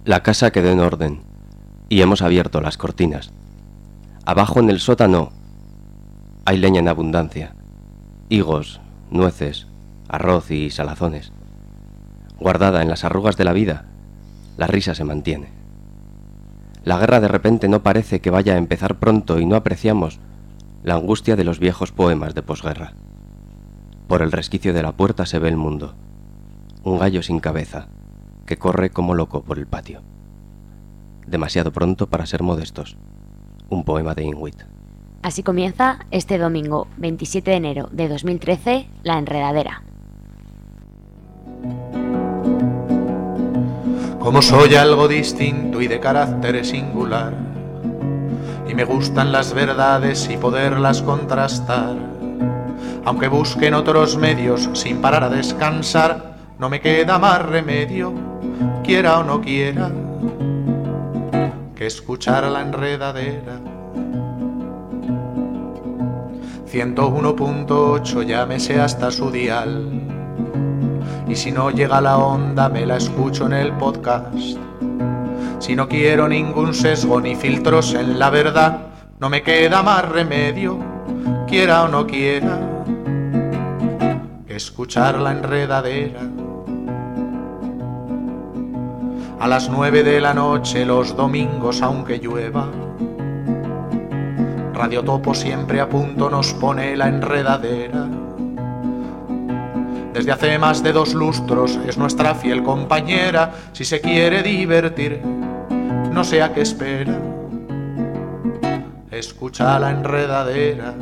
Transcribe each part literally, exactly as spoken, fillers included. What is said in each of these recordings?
La casa quedó en orden y hemos abierto las cortinas. Abajo en el sótano hay leña en abundancia, higos, nueces, arroz y salazones. Guardada en las arrugas de la vida, la risa se mantiene. La guerra de repente no parece que vaya a empezar pronto y no apreciamos la angustia de los viejos poemas de posguerra. Por el resquicio de la puerta se ve el mundo, un gallo sin cabeza que corre como loco por el patio. Demasiado pronto para ser modestos. Un poema de Inwitt. Así comienza este domingo, veintisiete de enero de dos mil trece, La Enredadera. Como soy algo distinto y de carácter singular, y me gustan las verdades y poderlas contrastar, aunque busquen otros medios sin parar a descansar, no me queda más remedio, quiera o no quiera, que escuchar la enredadera. ciento uno punto ocho, llámese hasta su dial, y si no llega la onda me la escucho en el podcast. Si no quiero ningún sesgo ni filtros en la verdad, no me queda más remedio, quiera o no quiera, que escuchar la enredadera. A las nueve de la noche los domingos aunque llueva, Radio Topo siempre a punto nos pone La Enredadera. Desde hace más de dos lustros es nuestra fiel compañera. Si se quiere divertir, no sé a qué espera, escucha La Enredadera.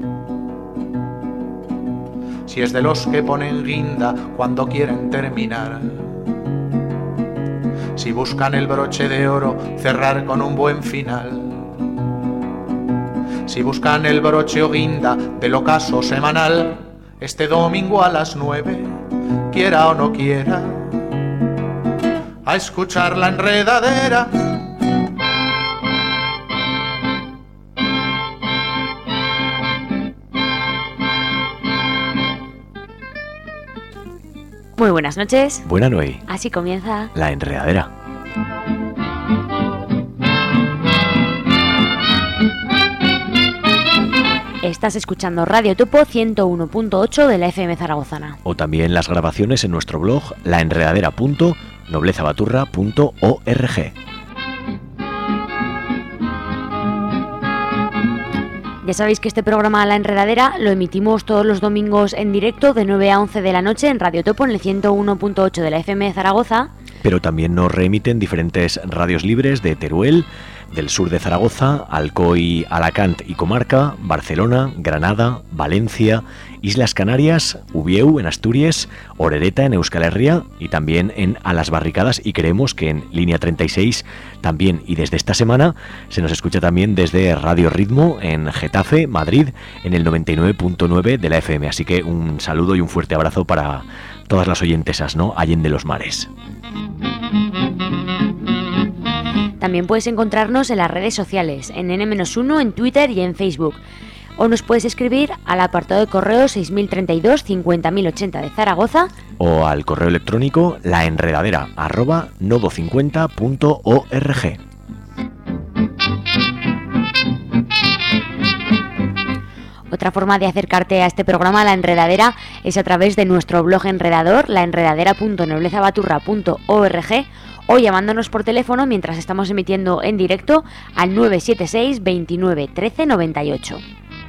Si es de los que ponen guinda cuando quieren terminar, si buscan el broche de oro cerrar con un buen final, si buscan el broche o guinda del ocaso semanal, este domingo a las nueve, quiera o no quiera, a escuchar La Enredadera. Muy buenas noches. Buenas noches. Así comienza La Enredadera. Estás escuchando Radio Topo ciento uno punto ocho de la F M zaragozana. O también las grabaciones en nuestro blog laenredadera punto noblezabaturra punto org. Ya sabéis que este programa La Enredadera lo emitimos todos los domingos en directo de nueve a once de la noche en Radio Topo en el ciento uno punto ocho de la F M de Zaragoza. Pero también nos reemiten diferentes radios libres de Teruel, del sur de Zaragoza, Alcoy, Alacant y Comarca, Barcelona, Granada, Valencia, Islas Canarias, Ubieu en Asturias, Orereta en Euskal Herria y también en A las Barricadas, y creemos que en Línea treinta y seis también. Y desde esta semana se nos escucha también desde Radio Ritmo en Getafe, Madrid, en el noventa y nueve punto nueve de la F M. Así que un saludo y un fuerte abrazo para todas las oyentesas, ¿no? Allende los mares. También puedes encontrarnos en las redes sociales, en ene uno, en Twitter y en Facebook. O nos puedes escribir al apartado de correo seis mil treinta y dos cincuenta mil ochenta de Zaragoza. O al correo electrónico laenredadera arroba nodo cincuenta punto org. Otra forma de acercarte a este programa, La Enredadera, es a través de nuestro blog enredador, laenredadera punto noblezabaturra punto org, o llamándonos por teléfono mientras estamos emitiendo en directo al nueve siete seis veintinueve trece noventa y ocho.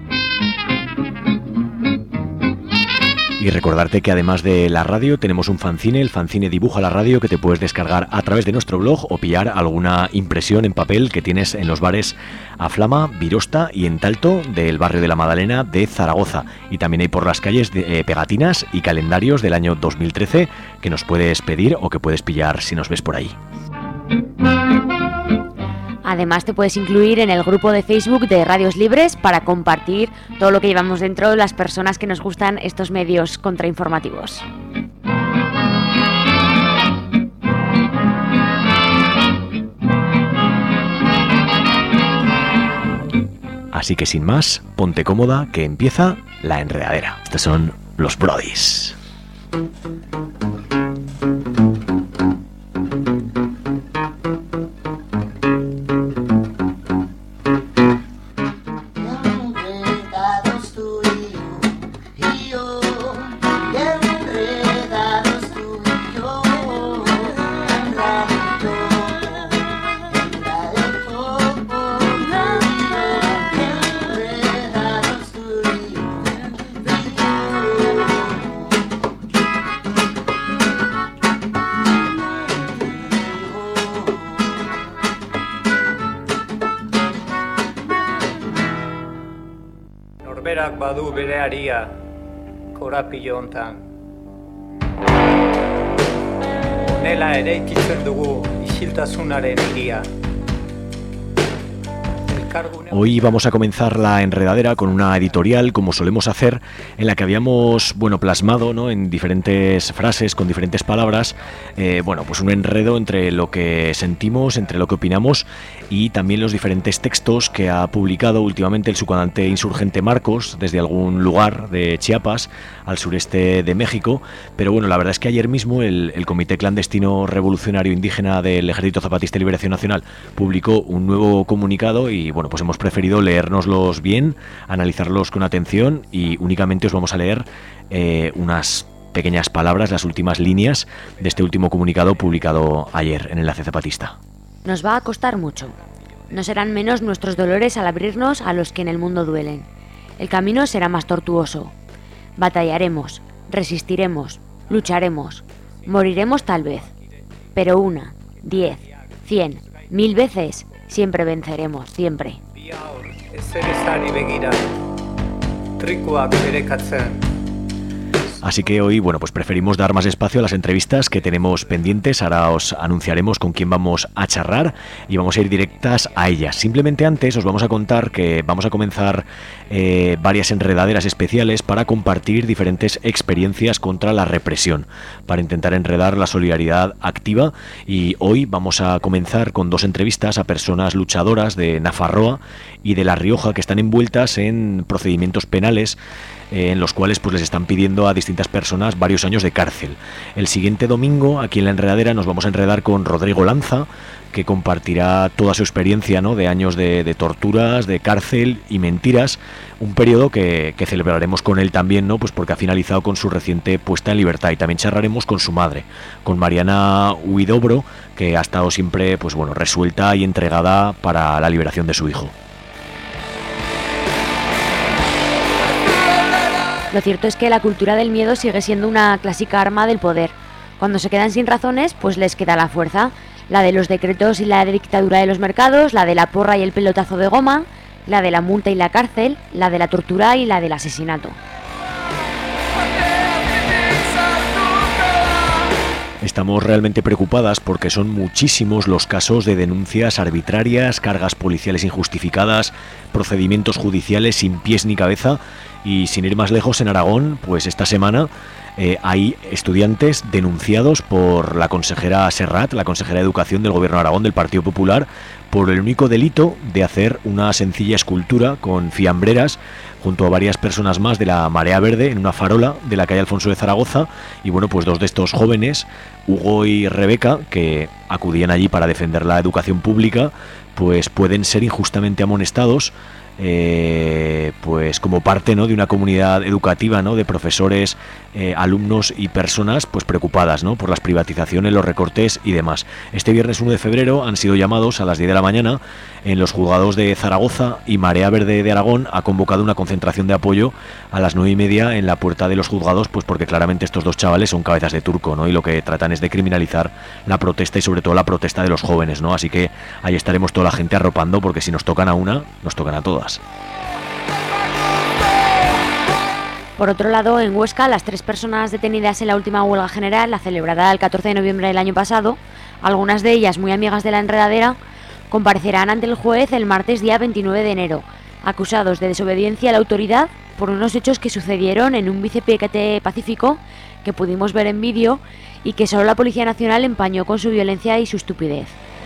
Y recordarte que además de la radio tenemos un fanzine, el fanzine Dibuja la Radio, que te puedes descargar a través de nuestro blog o pillar alguna impresión en papel que tienes en los bares A Flama, Virosta y en Talto del barrio de la Madalena de Zaragoza. Y también hay por las calles de, eh, pegatinas y calendarios del año dos mil trece que nos puedes pedir o que puedes pillar si nos ves por ahí. Además te puedes incluir en el grupo de Facebook de Radios Libres para compartir todo lo que llevamos dentro las personas que nos gustan estos medios contrainformativos. Así que sin más, ponte cómoda que empieza La Enredadera. Estos son los Brodies. Berak badu bere aria, korapilo hontan. Honela eraikitzen dugu isiltasunaren hiria. Hoy vamos a comenzar la enredadera con una editorial, como solemos hacer, en la que habíamos, bueno, plasmado, ¿no?, en diferentes frases, con diferentes palabras, eh, bueno, pues un enredo entre lo que sentimos, entre lo que opinamos y también los diferentes textos que ha publicado últimamente el subcomandante insurgente Marcos desde algún lugar de Chiapas al sureste de México. Pero bueno, la verdad es que ayer mismo el, el Comité Clandestino Revolucionario Indígena del Ejército Zapatista de Liberación Nacional publicó un nuevo comunicado y bueno, pues hemos preferido leérnoslos bien, analizarlos con atención y únicamente os vamos a leer eh, unas pequeñas palabras, las últimas líneas de este último comunicado publicado ayer en Enlace Zapatista. Nos va a costar mucho. No serán menos nuestros dolores al abrirnos a los que en el mundo duelen. El camino será más tortuoso. Batallaremos, resistiremos, lucharemos, moriremos tal vez. Pero una, diez, cien, mil veces siempre venceremos, siempre. Así que hoy, bueno, pues preferimos dar más espacio a las entrevistas que tenemos pendientes. Ahora os anunciaremos con quién vamos a charlar y vamos a ir directas a ellas. Simplemente antes os vamos a contar que vamos a comenzar eh, varias enredaderas especiales para compartir diferentes experiencias contra la represión, para intentar enredar la solidaridad activa. Y hoy vamos a comenzar con dos entrevistas a personas luchadoras de Nafarroa y de La Rioja que están envueltas en procedimientos penales eh, en los cuales pues les están pidiendo a distintas personas varios años de cárcel. El siguiente domingo, aquí en la enredadera, nos vamos a enredar con Rodrigo Lanza, que compartirá toda su experiencia, ¿no?, de años de, de torturas, de cárcel y mentiras, un periodo que, que celebraremos con él también, ¿no?, pues porque ha finalizado con su reciente puesta en libertad. Y también charlaremos con su madre, con Mariana Huidobro, que ha estado siempre, pues bueno, resuelta y entregada para la liberación de su hijo. Lo cierto es que la cultura del miedo sigue siendo una clásica arma del poder. Cuando se quedan sin razones, pues les queda la fuerza. La de los decretos y la de dictadura de los mercados, la de la porra y el pelotazo de goma, la de la multa y la cárcel, la de la tortura y la del asesinato. Estamos realmente preocupadas porque son muchísimos los casos de denuncias arbitrarias, cargas policiales injustificadas, procedimientos judiciales sin pies ni cabeza. Y sin ir más lejos, en Aragón, pues esta semana eh, hay estudiantes denunciados por la consejera Serrat, la consejera de Educación del Gobierno de Aragón, del Partido Popular, por el único delito de hacer una sencilla escultura con fiambreras junto a varias personas más de la Marea Verde en una farola de la calle Alfonso de Zaragoza. Y bueno, pues dos de estos jóvenes, Hugo y Rebeca, que acudían allí para defender la educación pública, pues pueden ser injustamente amonestados, Eh, pues como parte, ¿no?, de una comunidad educativa, ¿no?, de profesores, eh, alumnos y personas pues preocupadas, ¿no?, por las privatizaciones, los recortes y demás. Este viernes uno de febrero han sido llamados a las diez de la mañana en los juzgados de Zaragoza, y Marea Verde de Aragón ha convocado una concentración de apoyo a las nueve y media en la puerta de los juzgados, pues porque claramente estos dos chavales son cabezas de turco, ¿no?, y lo que tratan es de criminalizar la protesta y sobre todo la protesta de los jóvenes, ¿no? Así que ahí estaremos toda la gente arropando, porque si nos tocan a una, nos tocan a todas. Por otro lado, en Huesca, las tres personas detenidas en la última huelga general, la celebrada el catorce de noviembre del año pasado, algunas de ellas muy amigas de la enredadera, comparecerán ante el juez el martes día veintinueve de enero, acusados de desobediencia a la autoridad por unos hechos que sucedieron en un bicipiquete pacífico que pudimos ver en vídeo y que solo la Policía Nacional empañó con su violencia y su estupidez.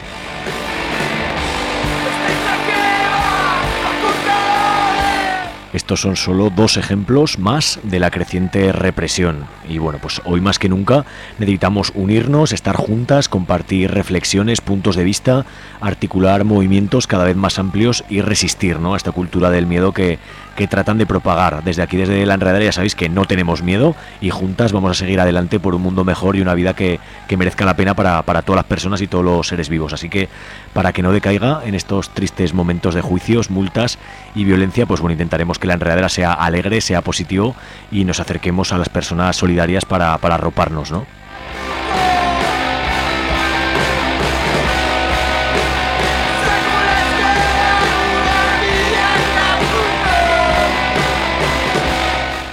Estos son solo dos ejemplos más de la creciente represión. Y bueno, pues hoy más que nunca necesitamos unirnos, estar juntas, compartir reflexiones, puntos de vista, articular movimientos cada vez más amplios y resistir, ¿no?, a esta cultura del miedo que, que tratan de propagar. Desde aquí, desde la enredadera, ya sabéis que no tenemos miedo y juntas vamos a seguir adelante por un mundo mejor y una vida que, que merezca la pena para, para todas las personas y todos los seres vivos. Así que para que no decaiga en estos tristes momentos de juicios, multas y violencia, pues bueno, intentaremos que la enredadera sea alegre, sea positivo y nos acerquemos a las personas solidarias para, para arroparnos, ¿no?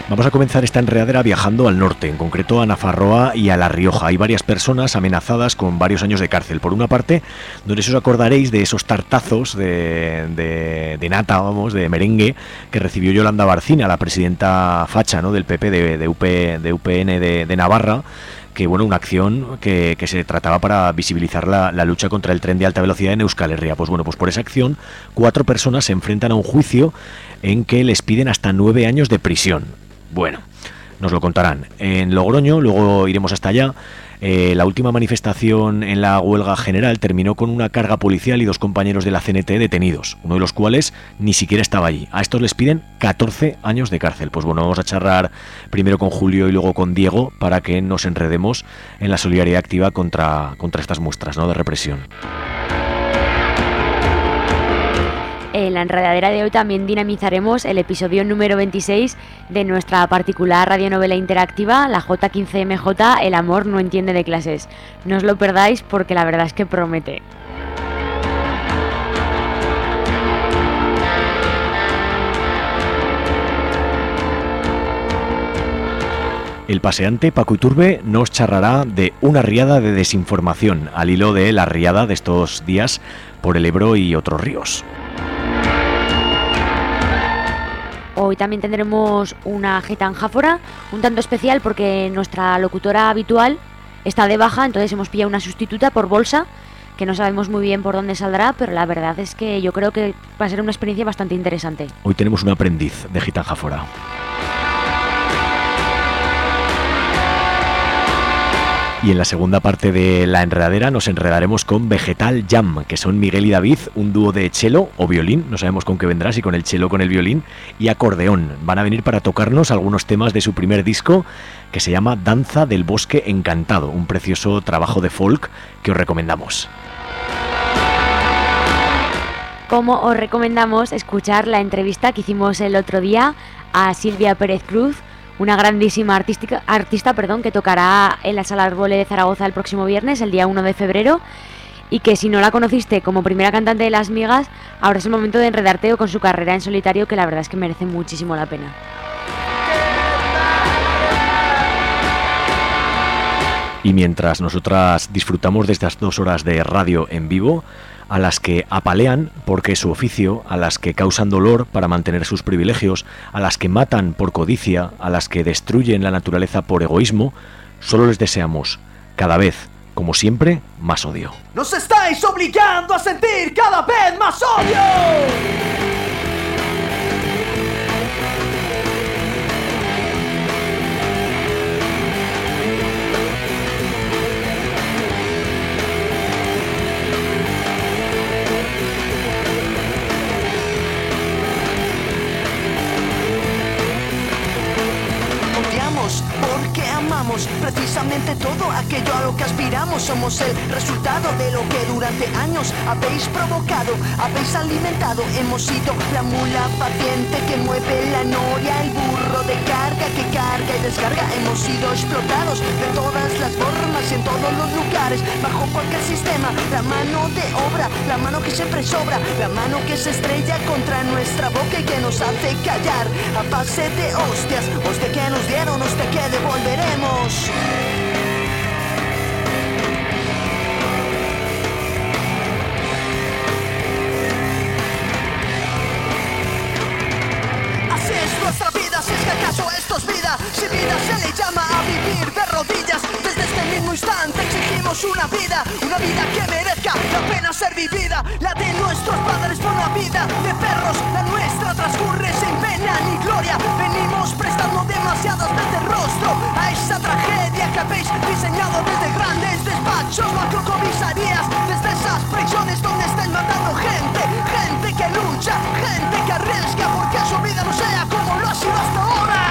Vamos a comenzar esta enredadera viajando al norte, en concreto a Nafarroa y a La Rioja. Hay varias personas amenazadas con varios años de cárcel. Por una parte, donde os acordaréis de esos tartazos de, de, de nata, vamos, de merengue, que recibió Yolanda Barcina, la presidenta facha, ¿no?, del P P de, de, U P, de U P N de, de Navarra, que bueno, una acción que, que se trataba para visibilizar la, la lucha contra el tren de alta velocidad en Euskal Herria. Pues bueno, pues por esa acción, cuatro personas se enfrentan a un juicio en que les piden hasta nueve años de prisión. Bueno, nos lo contarán. En Logroño, luego iremos hasta allá. Eh, la última manifestación en la huelga general terminó con una carga policial y dos compañeros de la C N T detenidos, uno de los cuales ni siquiera estaba allí. A estos les piden catorce años de cárcel. Pues bueno, vamos a charlar primero con Julio y luego con Diego para que nos enredemos en la solidaridad activa contra, contra estas muestras, ¿no?, de represión. En la enredadera de hoy también dinamizaremos el episodio número veintiséis de nuestra particular radionovela interactiva, la J quince M J, El amor no entiende de clases. No os lo perdáis porque la verdad es que promete. El paseante Paco Iturbe nos charlará de una riada de desinformación, al hilo de la riada de estos días por el Ebro y otros ríos. Hoy también tendremos una gitanjáfora, un tanto especial porque nuestra locutora habitual está de baja, entonces hemos pillado una sustituta por bolsa, que no sabemos muy bien por dónde saldrá, pero la verdad es que yo creo que va a ser una experiencia bastante interesante. Hoy tenemos un aprendiz de gitanjáfora. Y en la segunda parte de la enredadera nos enredaremos con Vegetal Jam, que son Miguel y David, un dúo de cello o violín, no sabemos con qué vendrá, si con el cello o con el violín, y acordeón. Van a venir para tocarnos algunos temas de su primer disco, que se llama Danza del Bosque Encantado, un precioso trabajo de folk que os recomendamos. Como os recomendamos escuchar la entrevista que hicimos el otro día a Silvia Pérez Cruz, una grandísima artística, artista perdón, que tocará en la Sala Arbole de Zaragoza el próximo viernes, el día uno de febrero, y que si no la conociste como primera cantante de Las Migas, ahora es el momento de enredarte con su carrera en solitario, que la verdad es que merece muchísimo la pena. Y mientras nosotras disfrutamos de estas dos horas de radio en vivo, a las que apalean porque es su oficio, a las que causan dolor para mantener sus privilegios, a las que matan por codicia, a las que destruyen la naturaleza por egoísmo, solo les deseamos, cada vez, como siempre, más odio. ¡Nos estáis obligando a sentir cada vez más odio! Porque amamos precisamente todo aquello a lo que aspiramos. Somos el resultado de lo que durante años habéis provocado, habéis alimentado. Hemos sido la mula paciente que mueve la noria, el burro de carga que carga y descarga. Hemos sido explotados de todas las formas y en todos los lugares, bajo cualquier sistema. La mano de obra, la mano que siempre sobra, la mano que se estrella contra nuestra boca y que nos hace callar a base de hostias, hostia que nos dieron, hostia que devolveremos. Así es nuestra vida, si es que acaso esto es vida. Si vida se le llama a vivir de rodillas, desde este mismo instante exigimos una vida, una vida que merezca la pena ser vivida. La de nuestros padres fue una vida de perros, la nuestra transcurre sin pena ni gloria. Venimos prestando demasiadas veces rostro a esa tragedia que habéis diseñado desde grandes despachos, macrocomisarías, desde esas prisiones donde están matando gente, gente que lucha, gente que arriesga porque su vida no sea como lo ha sido hasta ahora.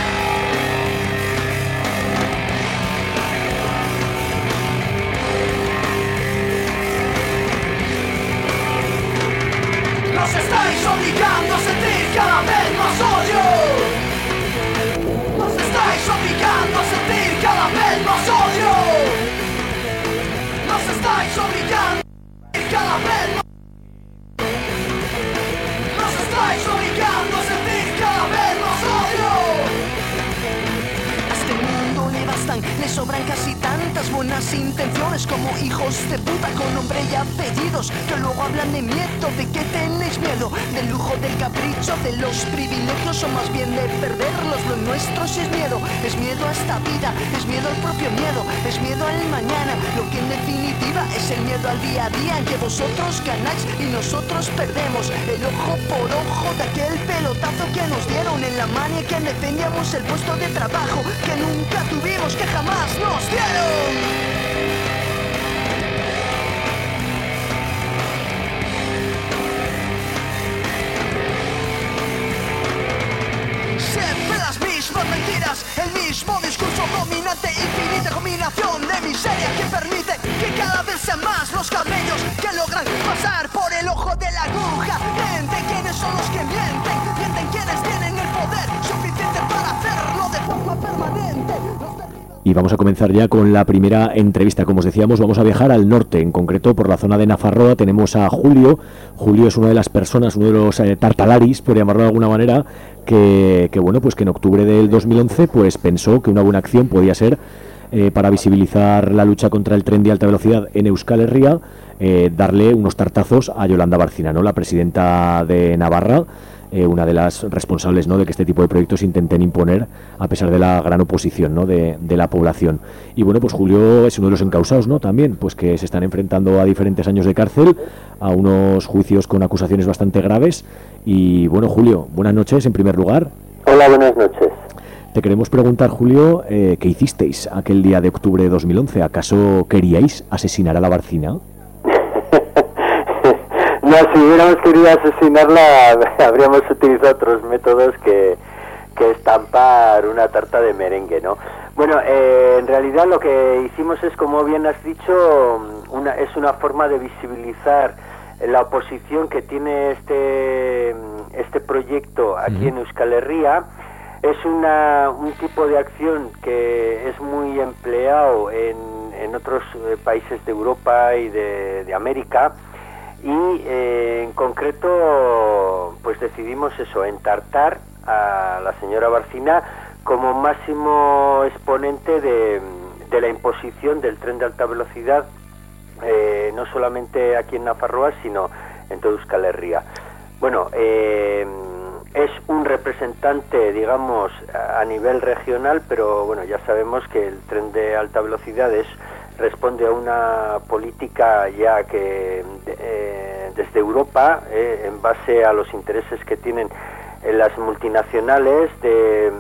Nos estáis obligando a sentir cada vez más odio. Nos estáis obligando a sentir cada vez más odio. Nos estáis obligando a sentir cada vez más. Nos estáis obligando a sentir cada vez más odio. buenas intenciones, como hijos de puta con nombre y apellidos, que luego hablan de miedo. ¿De qué tenéis miedo? Del lujo, del capricho, de los privilegios, o más bien de perderlos. Lo nuestro sí es miedo, es miedo a esta vida, es miedo al propio miedo, es miedo al mañana, lo que en definitiva es el miedo al día a día, en que vosotros ganáis y nosotros perdemos. El ojo por ojo de aquel pelotazo que nos dieron en la mano, y que defendíamos el puesto de trabajo que nunca tuvimos, que jamás nos dieron. Siempre las mismas mentiras, el mismo discurso dominante, infinita combinación de miseria que permite que cada vez sean más los camellos que logran pasar por el ojo de la aguja. Mienten quienes son los que mienten, mienten quienes tienen el poder suficiente para hacerlo de forma permanente. Y vamos a comenzar ya con la primera entrevista. Como os decíamos, vamos a viajar al norte, en concreto por la zona de Nafarroa. Tenemos a Julio. Julio es una de las personas, uno de los eh, tartalaris, por llamarlo de alguna manera, que, que bueno, pues que en octubre del dos mil once pues pensó que una buena acción podía ser eh, para visibilizar la lucha contra el tren de alta velocidad en Euskal Herria, eh, darle unos tartazos a Yolanda Bárcina, ¿no?, la presidenta de Navarra. Eh, una de las responsables, ¿no?, de que este tipo de proyectos intenten imponer a pesar de la gran oposición, ¿no?, de, de la población. Y bueno, pues Julio es uno de los encausados, ¿no?, también, pues que se están enfrentando a diferentes años de cárcel, a unos juicios con acusaciones bastante graves. Y bueno, Julio, buenas noches en primer lugar. Hola, buenas noches. Te queremos preguntar, Julio, eh, ¿qué hicisteis aquel día de octubre de dos mil once? ¿Acaso queríais asesinar a la Bárcina? No, si hubiéramos querido asesinarla, habríamos utilizado otros métodos que, que estampar una tarta de merengue, ¿no? Bueno, eh, en realidad lo que hicimos es, como bien has dicho, una, es una forma de visibilizar la oposición que tiene este, este proyecto aquí uh-huh. en Euskal Herria. Es una, un tipo de acción que es muy empleado en, en otros países de Europa y de, de América. Y eh, en concreto pues decidimos eso, entartar a la señora Bárcina como máximo exponente de, de la imposición del tren de alta velocidad, eh, no solamente aquí en Nafarroa, sino en toda Euskal Herria. Bueno, eh, es un representante, digamos, a nivel regional, pero bueno, ya sabemos que el tren de alta velocidad es responde a una política ya que eh, desde Europa, eh, en base a los intereses que tienen eh, las multinacionales de,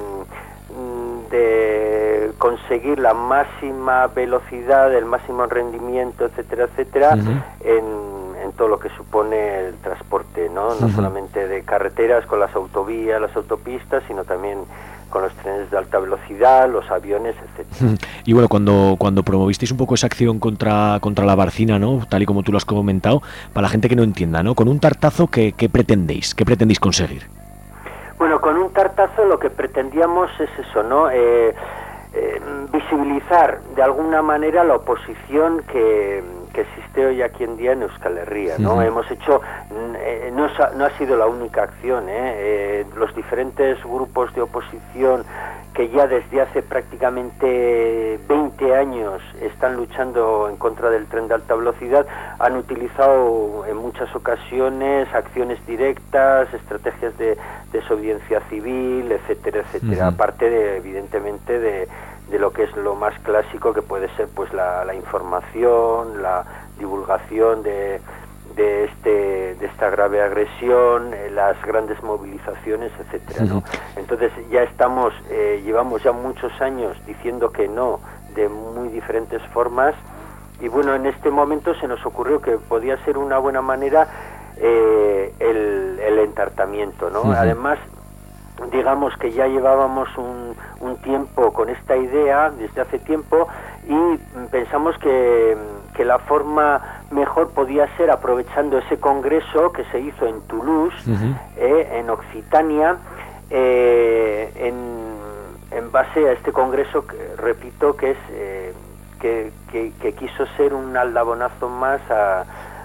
de conseguir la máxima velocidad, el máximo rendimiento, etcétera, etcétera, uh-huh. en, en todo lo que supone el transporte, ¿no? No uh-huh. solamente de carreteras con las autovías, las autopistas, sino también con los trenes de alta velocidad, los aviones, etcétera. Y bueno, cuando cuando promovisteis un poco esa acción contra contra la Bárcina, ¿no?, tal y como tú lo has comentado, para la gente que no entienda, ¿no?, con un tartazo, ¿qué, qué pretendéis? ¿Qué pretendéis conseguir? Bueno, con un tartazo lo que pretendíamos es eso, ¿no?, eh, eh, visibilizar de alguna manera la oposición que, que existe hoy aquí en día en Euskal Herria, ¿no? Uh-huh. Hemos hecho, eh, no, no ha sido la única acción, ¿eh? Eh, los diferentes grupos de oposición que ya desde hace prácticamente veinte años están luchando en contra del tren de alta velocidad, han utilizado en muchas ocasiones acciones directas, estrategias de desobediencia civil, etcétera, etcétera, uh-huh. aparte de, evidentemente, de, de lo que es lo más clásico, que puede ser pues la, la información, la divulgación de de este de esta grave agresión, eh, las grandes movilizaciones, etcétera, ¿no? Entonces ya estamos, eh, llevamos ya muchos años diciendo que no, de muy diferentes formas, y bueno, en este momento se nos ocurrió que podía ser una buena manera eh, el, el entartamiento, ¿no? Uh-huh. Además, digamos que ya llevábamos un, un tiempo con esta idea, desde hace tiempo, y pensamos que, que la forma mejor podía ser aprovechando ese congreso que se hizo en Toulouse, uh-huh. eh, en Occitania, eh, en, en base a este congreso, que, repito, que es eh, que, que, que quiso ser un aldabonazo más a,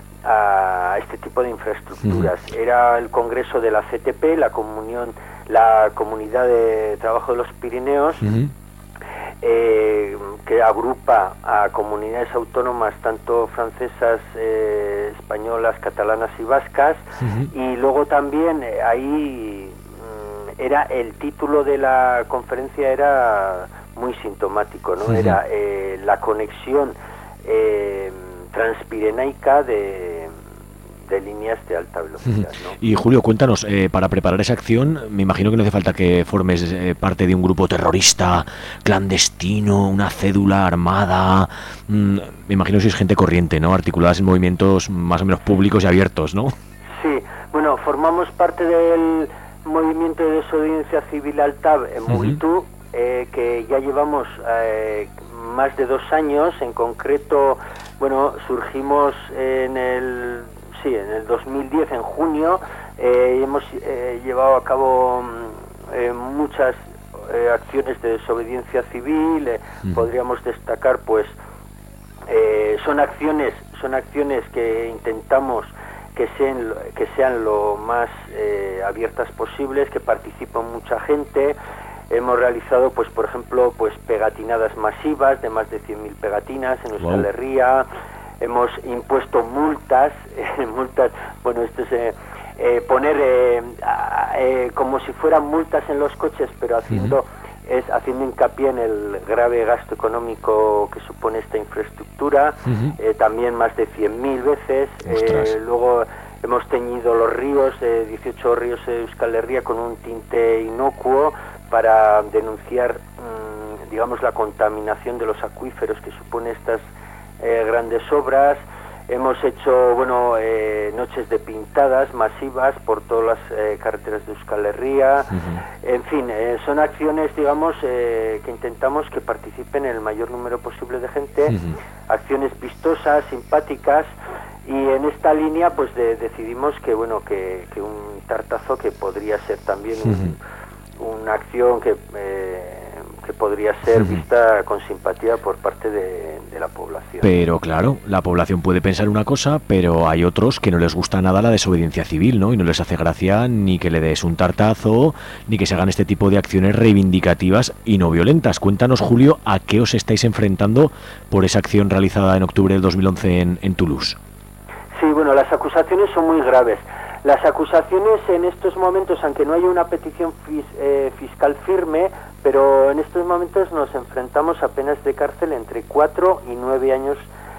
a este tipo de infraestructuras. Uh-huh. Era el congreso de la C T P, la comunión, la Comunidad de Trabajo de los Pirineos, uh-huh. eh, que agrupa a comunidades autónomas tanto francesas, eh, españolas, catalanas y vascas. Uh-huh. Y luego también eh, ahí mm, era el título de la conferencia era muy sintomático, ¿no? Uh-huh. Era eh, la conexión eh, transpirenaica de de líneas de alta velocidad, ¿no? Y Julio, cuéntanos, eh, para preparar esa acción, me imagino que no hace falta que formes eh, parte de un grupo terrorista, clandestino, una cédula armada, mm, me imagino que sois gente corriente, ¿no? Articuladas en movimientos más o menos públicos y abiertos, ¿no? Sí, bueno, formamos parte del movimiento de desobediencia civil Altab en Mugitu, uh-huh. eh, que ya llevamos eh, más de dos años, en concreto, bueno, surgimos en el... Sí, en el dos mil diez, en junio, eh, hemos eh, llevado a cabo eh, muchas eh, acciones de desobediencia civil. Eh, mm. Podríamos destacar, pues, eh, son acciones, son acciones que intentamos que sean, que sean lo más eh, abiertas posibles, que participen mucha gente. Hemos realizado, pues, por ejemplo, pues pegatinadas masivas de más de cien mil pegatinas en Euskal wow. Herria. Hemos impuesto multas, eh, multas, bueno, esto es eh, eh, poner eh, eh, como si fueran multas en los coches, pero haciendo uh-huh. es haciendo hincapié en el grave gasto económico que supone esta infraestructura, uh-huh. eh, también más de cien mil veces. Eh, luego hemos teñido los ríos, eh, dieciocho ríos de Euskal Herria, con un tinte inocuo para denunciar, mmm, digamos, la contaminación de los acuíferos que supone estas Eh, grandes obras. Hemos hecho, bueno, eh, noches de pintadas masivas por todas las eh, carreteras de Euskal Herria. Uh-huh. En fin, eh, son acciones, digamos, eh, que intentamos que participen el mayor número posible de gente, uh-huh. acciones vistosas, simpáticas, y en esta línea, pues, de, decidimos que, bueno, que, que un tartazo que podría ser también uh-huh. un, una acción que... Eh, que podría ser uh-huh. vista con simpatía por parte de, de la población. Pero claro, la población puede pensar una cosa, pero hay otros que no les gusta nada la desobediencia civil, ¿no? Y no les hace gracia ni que le des un tartazo, ni que se hagan este tipo de acciones reivindicativas y no violentas. Cuéntanos, Julio, ¿a qué os estáis enfrentando por esa acción realizada en octubre del dos mil once en, en Toulouse? Sí, bueno, las acusaciones son muy graves. Las acusaciones en estos momentos, aunque no haya una petición fis, eh, fiscal firme, pero en estos momentos nos enfrentamos a penas de cárcel entre cuatro y nueve años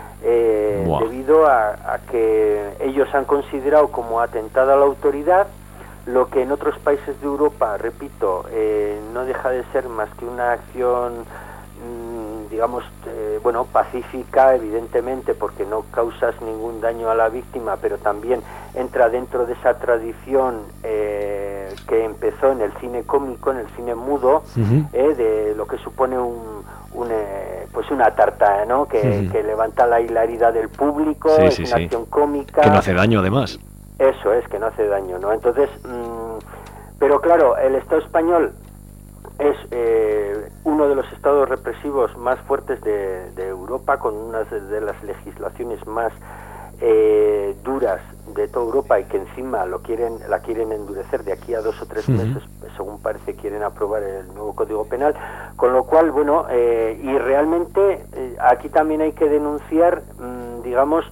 eh, wow. debido a, a que ellos han considerado como atentado a la autoridad, lo que en otros países de Europa, repito, eh, no deja de ser más que una acción, mmm, digamos, eh, bueno, pacífica, evidentemente, porque no causas ningún daño a la víctima, pero también entra dentro de esa tradición eh, que empezó en el cine cómico, en el cine mudo, uh-huh. eh, de lo que supone un, un eh, pues una tarta, ¿no? Que, uh-huh. que levanta la hilaridad del público, sí, es sí, una sí. acción cómica. Que no hace daño, además. Eso es, que no hace daño, ¿no? Entonces, mmm, pero claro, el Estado español es eh, uno de los estados represivos más fuertes de, de Europa, con una de las legislaciones más eh, duras de toda Europa, y que encima lo quieren la quieren endurecer de aquí a dos o tres uh-huh. meses, según parece quieren aprobar el nuevo Código Penal, con lo cual, bueno, eh, y realmente eh, aquí también hay que denunciar, mmm, digamos,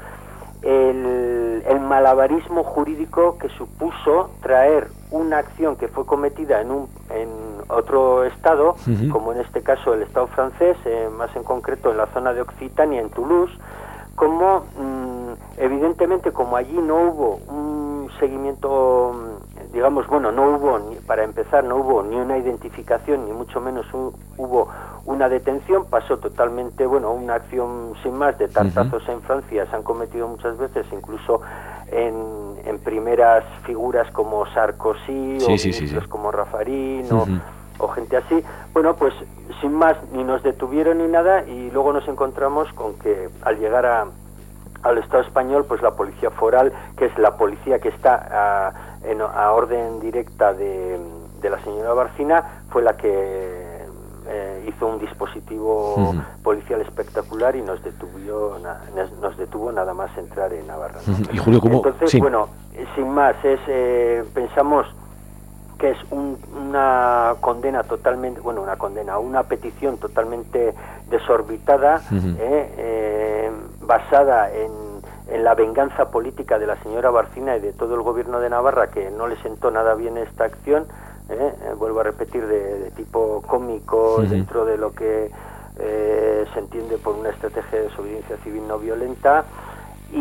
el, el malabarismo jurídico que supuso traer una acción que fue cometida en un en otro estado, uh-huh. como en este caso el estado francés, eh, más en concreto en la zona de Occitania, en Toulouse, como mmm, evidentemente como allí no hubo un seguimiento, digamos, bueno, no hubo, ni, para empezar, no hubo ni una identificación, ni mucho menos un, hubo una detención, pasó totalmente, bueno, una acción sin más de tartazos uh-huh. en Francia, se han cometido muchas veces, incluso en, en primeras figuras como Sarkozy, sí, o sí, sí, sí. como Raffarin, uh-huh. o, o gente así. Bueno, pues sin más, ni nos detuvieron ni nada, y luego nos encontramos con que al llegar a al Estado español, pues la policía foral, que es la policía que está a, en, a orden directa de, de la señora Barcina, fue la que eh, hizo un dispositivo uh-huh. policial espectacular y nos detuvo, na, nos detuvo nada más entrar en Navarra. Uh-huh. Y Julio, ¿cómo? Entonces, sí. bueno, sin más, es eh, pensamos que es un, una condena totalmente, bueno, una condena, una petición totalmente desorbitada, uh-huh. eh, eh, basada en, en la venganza política de la señora Barcina y de todo el gobierno de Navarra, que no le sentó nada bien esta acción, eh, eh, vuelvo a repetir, de, de tipo cómico, uh-huh. dentro de lo que eh, se entiende por una estrategia de desobediencia civil no violenta, y,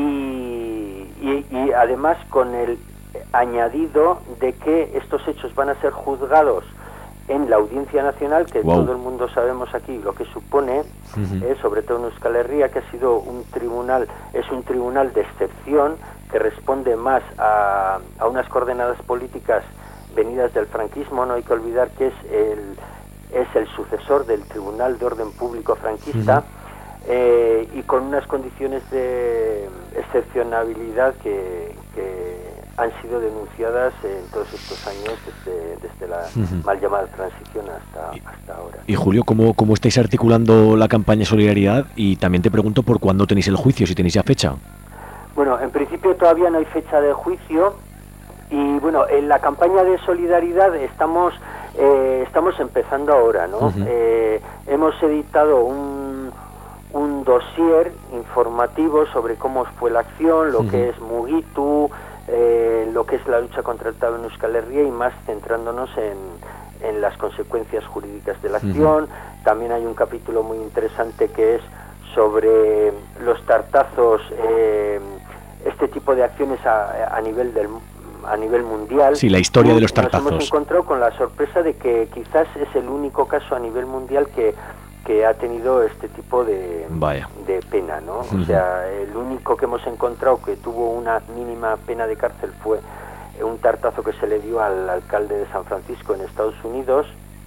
y, y además con el añadido de que estos hechos van a ser juzgados en la Audiencia Nacional, que wow. todo el mundo sabemos aquí lo que supone, uh-huh. eh, sobre todo en Euskal Herria, que ha sido un tribunal, es un tribunal de excepción, que responde más a, a unas coordenadas políticas venidas del franquismo. No hay que olvidar que es el, es el sucesor del Tribunal de Orden Público franquista, uh-huh. eh, y con unas condiciones de excepcionabilidad que, que han sido denunciadas en todos estos años, desde, desde la uh-huh. mal llamada transición hasta, hasta ahora. Y Julio, ¿cómo, ¿cómo estáis articulando la campaña de solidaridad? Y también te pregunto por cuándo tenéis el juicio, si tenéis ya fecha. Bueno, en principio todavía no hay fecha de juicio, y bueno, en la campaña de solidaridad estamos eh, estamos empezando ahora, ¿no? Uh-huh. Eh, hemos editado un un dossier informativo sobre cómo fue la acción, lo uh-huh. que es Mugitu, Eh, lo que es la lucha contra el tabaco en Euskal Herria, y más centrándonos en, en las consecuencias jurídicas de la acción. Uh-huh. También hay un capítulo muy interesante que es sobre los tartazos, eh, este tipo de acciones a, a nivel del a nivel mundial. Sí, la historia y de los tartazos. Nos hemos encontrado con la sorpresa de que quizás es el único caso a nivel mundial que que ha tenido este tipo de, Vaya. de pena, ¿no? Uh-huh. O sea, el único que hemos encontrado que tuvo una mínima pena de cárcel fue un tartazo que se le dio al alcalde de San Francisco en Estados Unidos,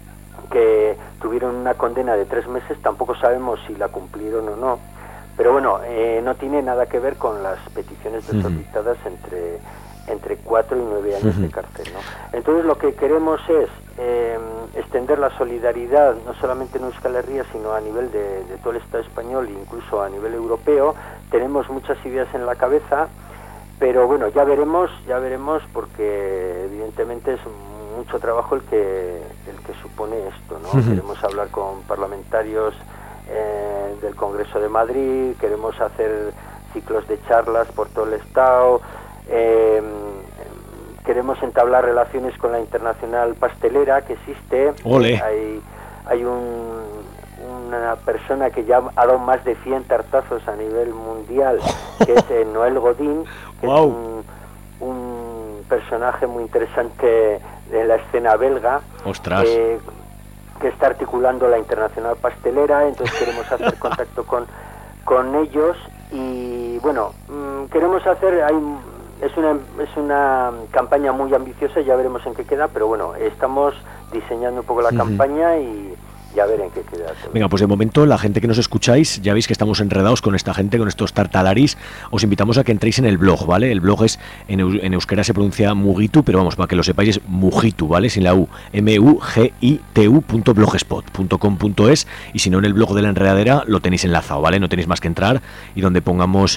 que tuvieron una condena de tres meses. Tampoco sabemos si la cumplieron o no, pero bueno, eh, no tiene nada que ver con las peticiones desorbitadas uh-huh. entre entre cuatro y nueve años uh-huh. de cárcel, ¿no? Entonces lo que queremos es eh, extender la solidaridad no solamente en Euskal Herria, sino a nivel de, de todo el Estado español e incluso a nivel europeo. Tenemos muchas ideas en la cabeza, pero bueno, ya veremos, ya veremos, porque evidentemente es mucho trabajo el que el que supone esto, ¿no? Uh-huh. Queremos hablar con parlamentarios eh, del Congreso de Madrid, queremos hacer ciclos de charlas por todo el Estado. Eh, queremos entablar relaciones con la Internacional Pastelera que existe. Ole. Hay, hay un, una persona que ya ha dado más de cien tartazos a nivel mundial, que es eh, Noel Godín, que wow. es un, un personaje muy interesante de la escena belga. Ostras. Eh, que está articulando la Internacional Pastelera. Entonces queremos hacer contacto con, con ellos, y bueno, mmm, queremos hacer... hay Es una, es una campaña muy ambiciosa, ya veremos en qué queda, pero bueno, estamos diseñando un poco la uh-huh. campaña y ya ver en qué queda todo. Venga, pues de momento, la gente que nos escucháis, ya veis que estamos enredados con esta gente, con estos tartalaris. Os invitamos a que entréis en el blog, ¿vale? El blog es, en, en euskera se pronuncia Mugitu, pero vamos, para que lo sepáis es Mugitu, ¿vale? Sin la U, M U G I T U punto blogspot punto com punto es, y si no, en el blog de la enredadera lo tenéis enlazado, ¿vale? No tenéis más que entrar, y donde pongamos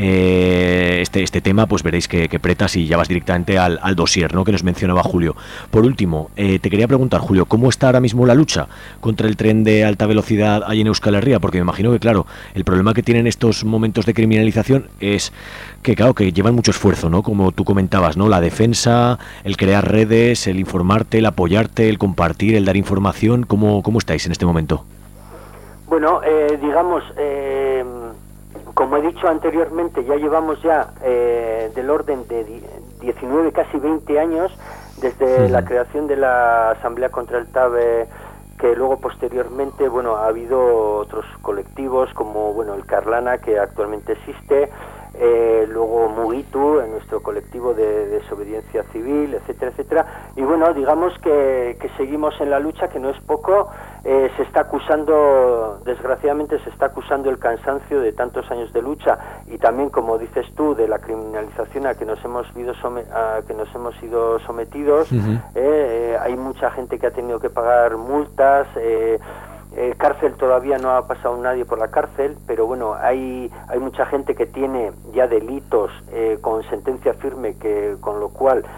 eh, este, este tema, pues veréis que, que pretas y ya vas directamente al, al dossier, ¿no? Que nos mencionaba Julio. Por último, eh, te quería preguntar, Julio, ¿cómo está ahora mismo la lucha contra el tren de alta velocidad ahí en Euskal Herria? Porque me imagino que, claro, el problema que tienen estos momentos de criminalización es que, claro, que llevan mucho esfuerzo, ¿no? Como tú comentabas, ¿no? La defensa, el crear redes, el informarte, el apoyarte, el compartir, el dar información. ¿Cómo, cómo estáis en este momento? Bueno, eh, digamos, eh, como he dicho anteriormente, ya llevamos ya eh, del orden de diecinueve, casi veinte años, desde uh-huh. la creación de la Asamblea contra el T A B E, que luego posteriormente, bueno, ha habido otros colectivos como, bueno, el Carlana, que actualmente existe, eh, luego Mugitu, en nuestro colectivo de, de desobediencia civil, etcétera, etcétera. Y bueno, digamos que, que seguimos en la lucha, que no es poco. Eh, se está acusando, desgraciadamente se está acusando el cansancio de tantos años de lucha, y también, como dices tú, de la criminalización a que nos hemos ido, some- a que nos hemos ido sometidos. Uh-huh. eh, eh, hay mucha gente que ha tenido que pagar multas, eh, Eh, cárcel todavía no ha pasado nadie por la cárcel, pero bueno, hay hay mucha gente que tiene ya delitos eh, con sentencia firme, que con lo cual,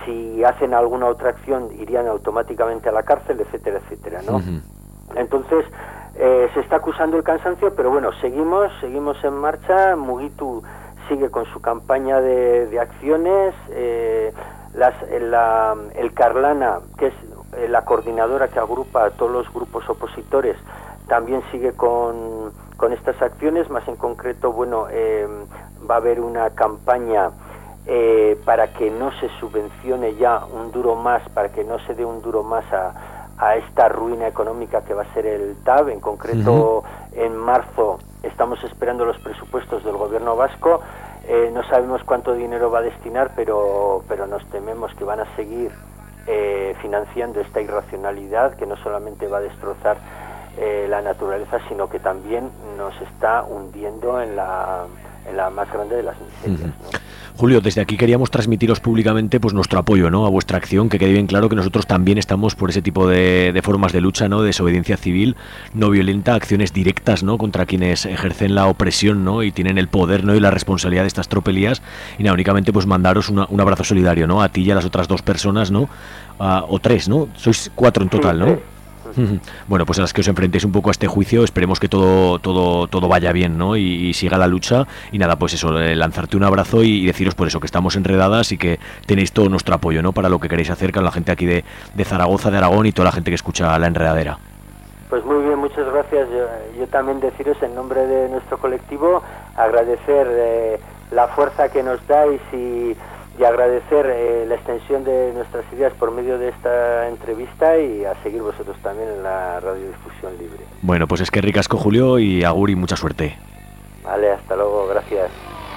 si hacen alguna otra acción irían automáticamente a la cárcel, etcétera, etcétera, ¿no? Uh-huh. Entonces, eh, se está acusando el cansancio, pero bueno, seguimos, seguimos en marcha. Mugitu sigue con su campaña de, de acciones, eh, las, la, el Carlana, que es la coordinadora que agrupa a todos los grupos opositores, también sigue con, con estas acciones, más en concreto, bueno, eh, va a haber una campaña eh, para que no se subvencione ya un duro más, para que no se dé un duro más a, a esta ruina económica que va a ser el T A B. En concreto, uh-huh. en marzo estamos esperando los presupuestos del gobierno vasco. Eh, no sabemos cuánto dinero va a destinar, pero, pero nos tememos que van a seguir eh, financiando esta irracionalidad que no solamente va a destrozar eh, la naturaleza, sino que también nos está hundiendo en la, en la más grande de las miserias, uh-huh. ¿no? Julio, desde aquí queríamos transmitiros públicamente pues nuestro apoyo, ¿no?, a vuestra acción, que quede bien claro que nosotros también estamos por ese tipo de, de formas de lucha, ¿no?, de desobediencia civil no violenta, acciones directas, ¿no?, contra quienes ejercen la opresión, ¿no?, y tienen el poder, ¿no?, y la responsabilidad de estas tropelías. Y nada, únicamente pues mandaros una, un abrazo solidario, ¿no?, a ti y a las otras dos personas, ¿no?, uh, o tres, ¿no?, sois cuatro en total, ¿no? Bueno, pues a las que os enfrentéis un poco a este juicio, esperemos que todo todo todo vaya bien, ¿no?, y, y siga la lucha. Y nada, pues eso, eh, lanzarte un abrazo y, y deciros por eso que estamos enredadas y que tenéis todo nuestro apoyo, ¿no?, para lo que queréis hacer con la gente aquí de, de Zaragoza, de Aragón y toda la gente que escucha La Enredadera. Pues muy bien, muchas gracias. Yo, yo también deciros en nombre de nuestro colectivo, agradecer eh, la fuerza que nos dais y y agradecer eh, la extensión de nuestras ideas por medio de esta entrevista, y a seguir vosotros también en la radiodifusión libre. Bueno, pues es que ricasco, Julio, y agur y mucha suerte. Vale, hasta luego, gracias.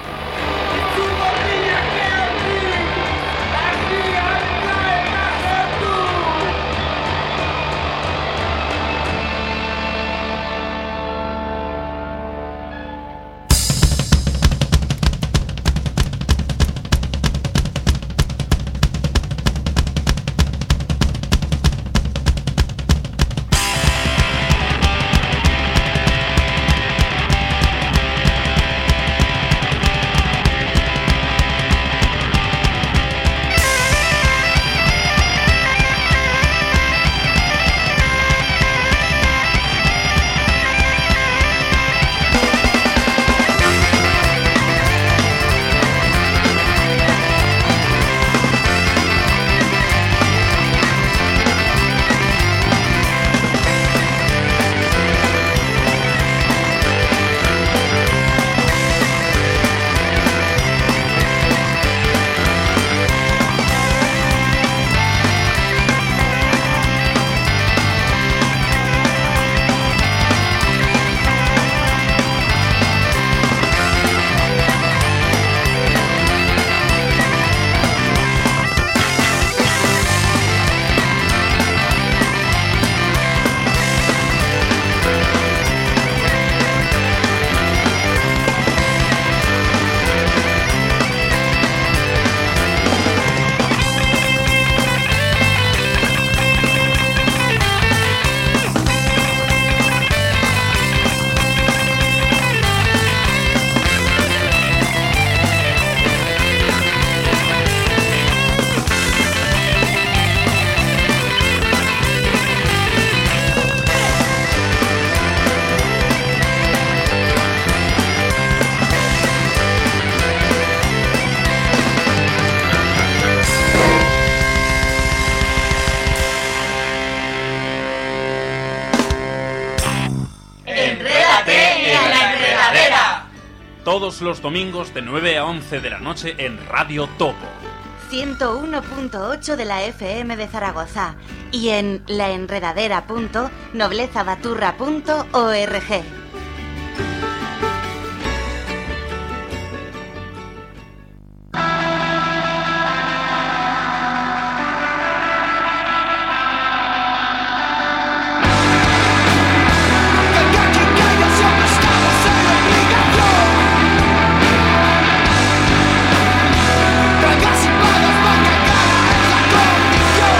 Todos los domingos de nueve a once de la noche en Radio Topo. ciento uno punto ocho de la F M de Zaragoza y en laenredadera punto noblezabaturra punto org.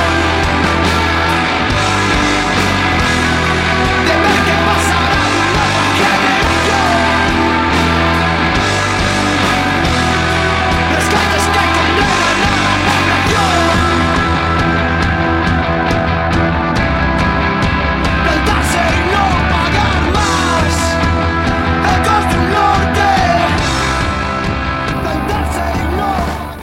De ver qué pasará.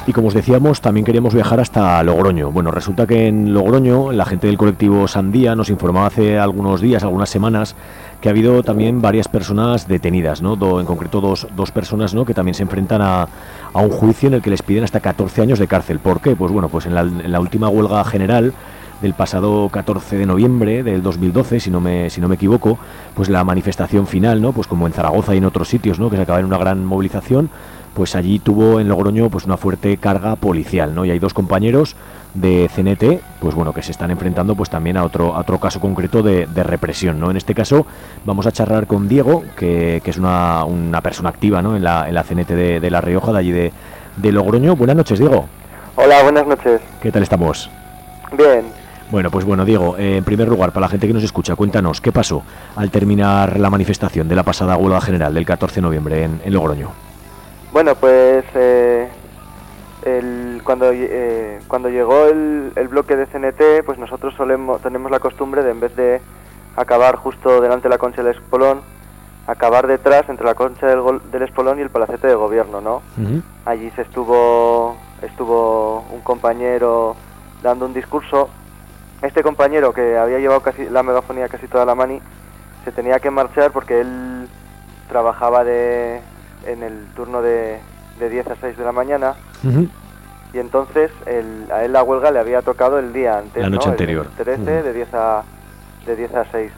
Y como os decíamos, también queríamos viajar hasta Logroño. Bueno, resulta que en Logroño la gente del colectivo Sandía nos informaba hace algunos días, algunas semanas, que ha habido también varias personas detenidas, ¿no? Do, en concreto dos, dos personas, ¿no?, que también se enfrentan a, a un juicio en el que les piden hasta catorce años de cárcel. ¿Por qué? Pues bueno, pues en la, en la última huelga general del pasado catorce de noviembre del dos mil doce, si no me si no me equivoco, pues la manifestación final, ¿no?, pues como en Zaragoza y en otros sitios, ¿no?, que se acaba en una gran movilización, pues allí tuvo en Logroño pues una fuerte carga policial, ¿no? Y hay dos compañeros de C N T, pues bueno, que se están enfrentando pues también a otro a otro caso concreto de, de represión, ¿no? En este caso vamos a charlar con Diego, que, que es una, una persona activa, ¿no?, en la, en la C N T de, de La Rioja, de allí de, de Logroño. Buenas noches, Diego. Hola, buenas noches. ¿Qué tal estamos? Bien. Bueno, pues bueno, Diego, eh, en primer lugar, para la gente que nos escucha, cuéntanos, ¿qué pasó al terminar la manifestación de la pasada huelga general del catorce de noviembre en, en Logroño? Bueno, pues eh, el, cuando eh, cuando llegó el, el bloque de C N T, pues nosotros solemos tenemos la costumbre de, en vez de acabar justo delante de la Concha del Espolón, acabar detrás entre la Concha del, del Espolón y el Palacete de Gobierno, ¿no? Uh-huh. Allí se estuvo estuvo un compañero dando un discurso. Este compañero, que había llevado casi la megafonía casi toda la mani, se tenía que marchar porque él trabajaba de en el turno de, de diez a seis de la mañana. Uh-huh. Y entonces el, a él la huelga le había tocado el día antes, la noche, ¿no?, anterior, el trece, uh-huh, de diez a de diez a seis,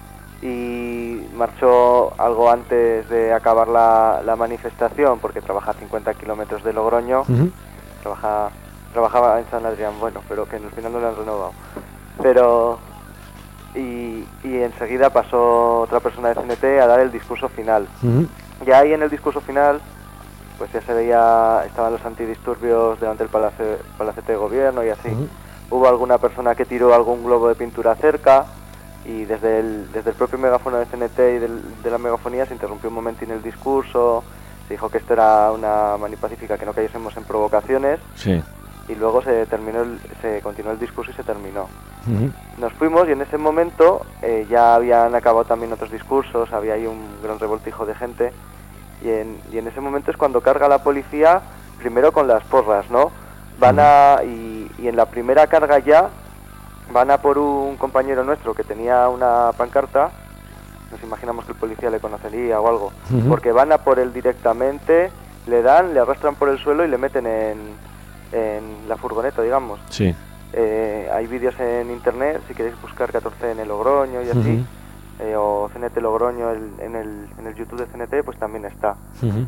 y marchó algo antes de acabar la, la manifestación, porque trabaja a cincuenta kilómetros de Logroño. Uh-huh. trabaja trabajaba en San Adrián, bueno, pero que en el final no le han renovado, pero y, y enseguida pasó otra persona de C N T a dar el discurso final. Uh-huh. Ya ahí en el discurso final, pues ya se veía, estaban los antidisturbios delante del palace, palacete de Gobierno y así. Uh-huh. Hubo alguna persona que tiró algún globo de pintura cerca, y desde el, desde el propio megáfono de C N T y del, de la megafonía se interrumpió un momentín el discurso, se dijo que esto era una mani pacífica, que no cayésemos en provocaciones. Sí. Y luego se terminó el, se continuó el discurso y se terminó. Uh-huh. Nos fuimos y en ese momento eh, ya habían acabado también otros discursos, había ahí un gran revoltijo de gente, y en, y en ese momento es cuando carga la policía, primero con las porras, ¿no? Van uh-huh. a y, y en la primera carga ya van a por un compañero nuestro que tenía una pancarta. Nos imaginamos que el policía le conocería o algo, uh-huh, porque van a por él directamente, le dan, le arrastran por el suelo y le meten en, en la furgoneta, digamos. Sí. Eh, hay vídeos en internet, si queréis buscar catorce en el Logroño y así, uh-huh, eh, o C N T Logroño el, en, el, en el YouTube de C N T, pues también está. Uh-huh.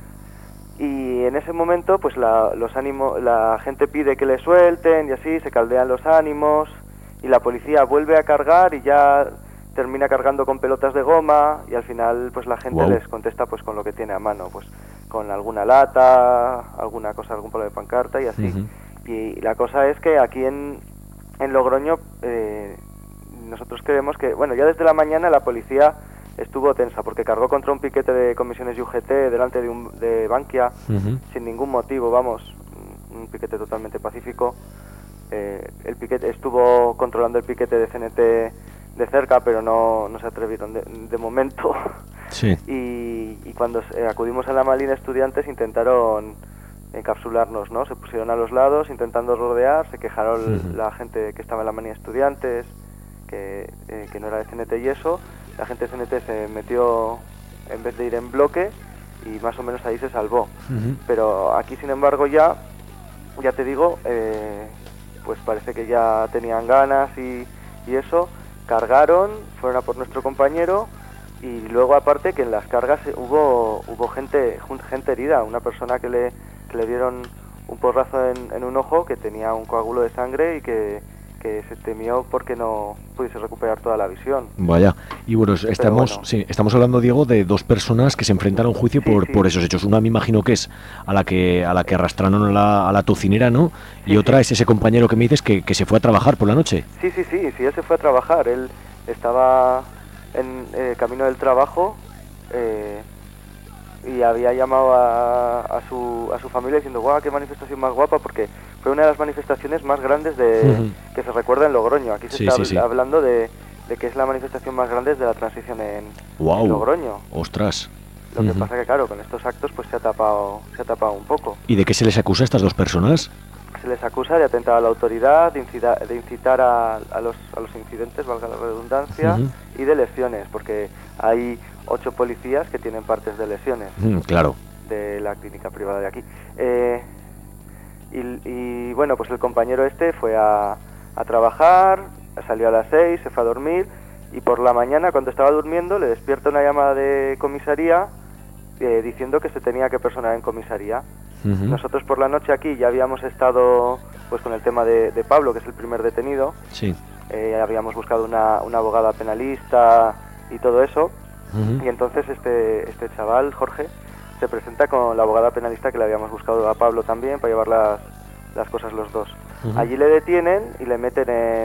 Y en ese momento, pues la, los ánimos, la gente pide que le suelten y así, se caldean los ánimos, y la policía vuelve a cargar y ya termina cargando con pelotas de goma, y al final pues la gente, wow, les contesta pues con lo que tiene a mano, pues con alguna lata, alguna cosa, algún palo de pancarta y así. Uh-huh. Y la cosa es que aquí en, en Logroño eh, nosotros creemos que, bueno, ya desde la mañana la policía estuvo tensa porque cargó contra un piquete de comisiones y U G T delante de, un, de Bankia, uh-huh, sin ningún motivo, vamos, un piquete totalmente pacífico. Eh, el piquete estuvo controlando el piquete de C N T de cerca, pero no, no se atrevieron de, de momento. Sí. Y, y cuando eh, acudimos a la Malina estudiantes intentaron encapsularnos, ¿no? Se pusieron a los lados intentando rodear, se quejaron uh-huh. la gente que estaba en la Malina estudiantes, que, eh, que no era de C N T y eso. La gente de C N T se metió en vez de ir en bloque y más o menos ahí se salvó. Uh-huh. Pero aquí, sin embargo, ya, ya te digo, eh, pues parece que ya tenían ganas y, y eso. Cargaron, fueron a por nuestro compañero, y luego aparte que en las cargas hubo hubo gente gente herida, una persona que le, que le dieron un porrazo en, en un ojo, que tenía un coágulo de sangre y que, que se temió porque no pudiese recuperar toda la visión. Vaya, y bueno, estamos bueno. Sí, estamos hablando, Diego, de dos personas que se enfrentan a un juicio sí, por, sí. por esos hechos. Una me imagino que es a la que a la que arrastraron a la, a la tocinera, ¿no? Y sí, otra sí. es ese compañero que me dices que, que se fue a trabajar por la noche. Sí, sí, sí, sí, él se fue a trabajar, él estaba en eh, camino del trabajo eh, y había llamado a, a su a su familia diciendo, guau, qué manifestación más guapa, porque fue una de las manifestaciones más grandes de uh-huh. que se recuerda en Logroño. Aquí se sí, está sí, sí. hablando de, de que es la manifestación más grande de la transición en, wow. en Logroño. Ostras. Lo que Ujú. pasa que, claro, con estos actos pues se ha tapado, se ha tapado un poco. ¿Y de qué se les acusa a estas dos personas? Se les acusa de atentar a la autoridad, de incitar, de incitar a, a, los, a los incidentes, valga la redundancia, Ujú. y de lesiones, porque hay ocho policías que tienen partes de lesiones Mm, claro. de la clínica privada de aquí. Eh, y, y bueno, pues el compañero este fue a, a trabajar, salió a las seis, se fue a dormir, y por la mañana, cuando estaba durmiendo, le despierta una llamada de comisaría eh, diciendo que se tenía que personar en comisaría. Ujú. Nosotros por la noche aquí ya habíamos estado pues con el tema de, de Pablo, que es el primer detenido. Sí. Eh, habíamos buscado una, una abogada penalista y todo eso. Ujú. Y entonces este, este chaval, Jorge, se presenta con la abogada penalista que le habíamos buscado a Pablo también para llevar las, las cosas los dos. Ujú. Allí le detienen y le meten en,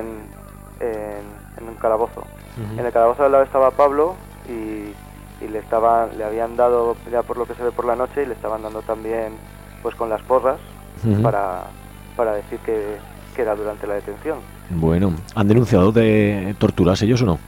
en, en un calabozo. Ujú. En el calabozo al lado estaba Pablo y, y le estaban, le habían dado, ya por lo que se ve por la noche, y le estaban dando también pues con las porras Ujú. para, para decir que, que era durante la detención. Bueno, ¿han denunciado de torturas ellos o no?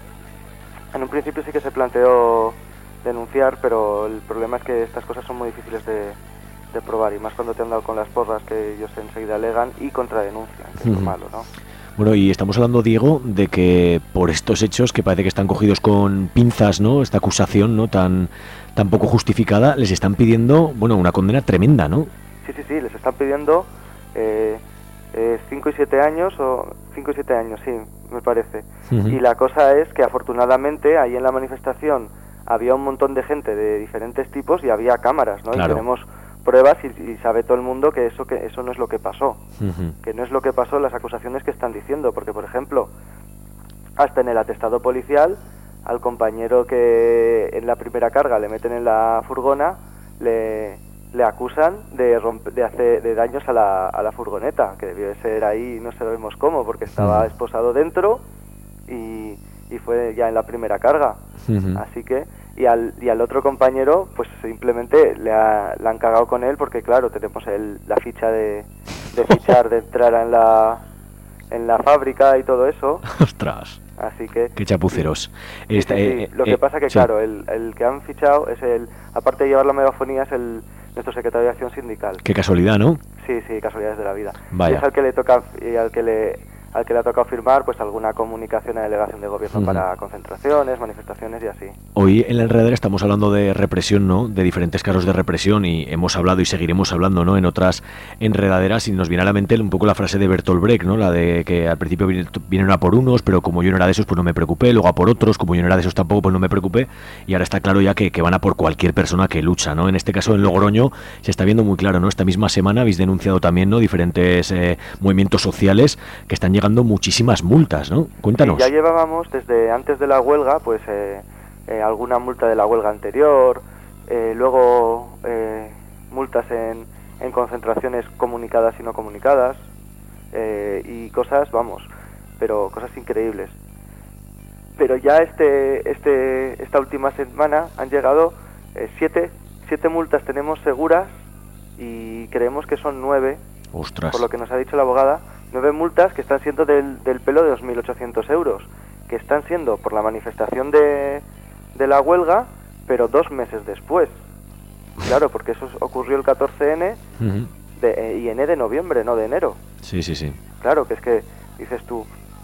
En un principio sí que se planteó denunciar, pero el problema es que estas cosas son muy difíciles de, de probar, y más cuando te han dado con las porras, que ellos enseguida alegan y contradenuncian, que es lo Ujú. malo, ¿no? Bueno, y estamos hablando, Diego, de que por estos hechos, que parece que están cogidos con pinzas, ¿no? Esta acusación, ¿no? Tan, tan poco justificada, les están pidiendo, bueno, una condena tremenda, ¿no? Sí, sí, sí, les están pidiendo eh, eh, cinco y siete años, o cinco y siete años, sí, me parece. Ujú. Y la cosa es que afortunadamente ahí en la manifestación había un montón de gente de diferentes tipos y había cámaras, ¿no? Claro. Y tenemos pruebas y, y sabe todo el mundo que eso que eso no es lo que pasó, Ujú. que no es lo que pasó, las acusaciones que están diciendo, porque por ejemplo, hasta en el atestado policial, al compañero que en la primera carga le meten en la furgona, le, le acusan de rompe- de hacer de daños a la, a la furgoneta, que debió de ser ahí, no sabemos cómo, porque estaba Ujú. esposado dentro y, y fue ya en la primera carga. Ujú. Así que, y al, y al otro compañero, pues simplemente le, ha, le han cagado con él, porque claro, tenemos el, la ficha de, de fichar, de entrar en la, en la fábrica y todo eso, Ostras, así que... qué chapuceros. Sí, Esta- sí, sí. eh, Lo eh, que pasa que, sí. claro, el, el que han fichado es el, aparte de llevar la megafonía, es el nuestro secretario de Acción Sindical. Qué casualidad, ¿no? Sí, sí, casualidades de la vida. Vaya. Y es al que le toca, y al que le, al que le ha tocado firmar pues alguna comunicación a delegación de gobierno Ujú. para concentraciones, manifestaciones y así. Hoy en la enredadera estamos hablando de represión, ¿no? De diferentes casos de represión, y hemos hablado y seguiremos hablando, ¿no? En otras enredaderas, y nos viene a la mente un poco la frase de Bertolt Brecht, ¿no? La de que al principio vine- vinieron a por unos, pero como yo no era de esos, pues no me preocupé, luego a por otros, como yo no era de esos tampoco, pues no me preocupé, y ahora está claro ya que, que van a por cualquier persona que lucha, ¿no? En este caso en Logroño se está viendo muy claro, ¿no? Esta misma semana habéis denunciado también, ¿no? Diferentes eh, movimientos sociales que están llegando muchísimas multas, ¿no? Cuéntanos. Y ya llevábamos desde antes de la huelga, pues eh, eh, alguna multa de la huelga anterior, eh, luego eh, multas en, en concentraciones comunicadas y no comunicadas, eh, y cosas, vamos, pero cosas increíbles. Pero ya este, este, esta última semana han llegado eh, siete, siete multas tenemos seguras, y creemos que son nueve, Ostras. por lo que nos ha dicho la abogada, nueve multas que están siendo del, del pelo de dos mil ochocientos euros, que están siendo por la manifestación de, de la huelga, pero dos meses después. Claro, porque eso ocurrió el catorce ene Ujú. de, eh, y ene de noviembre, no de enero. Sí, sí, sí. Claro, que es que dices tú,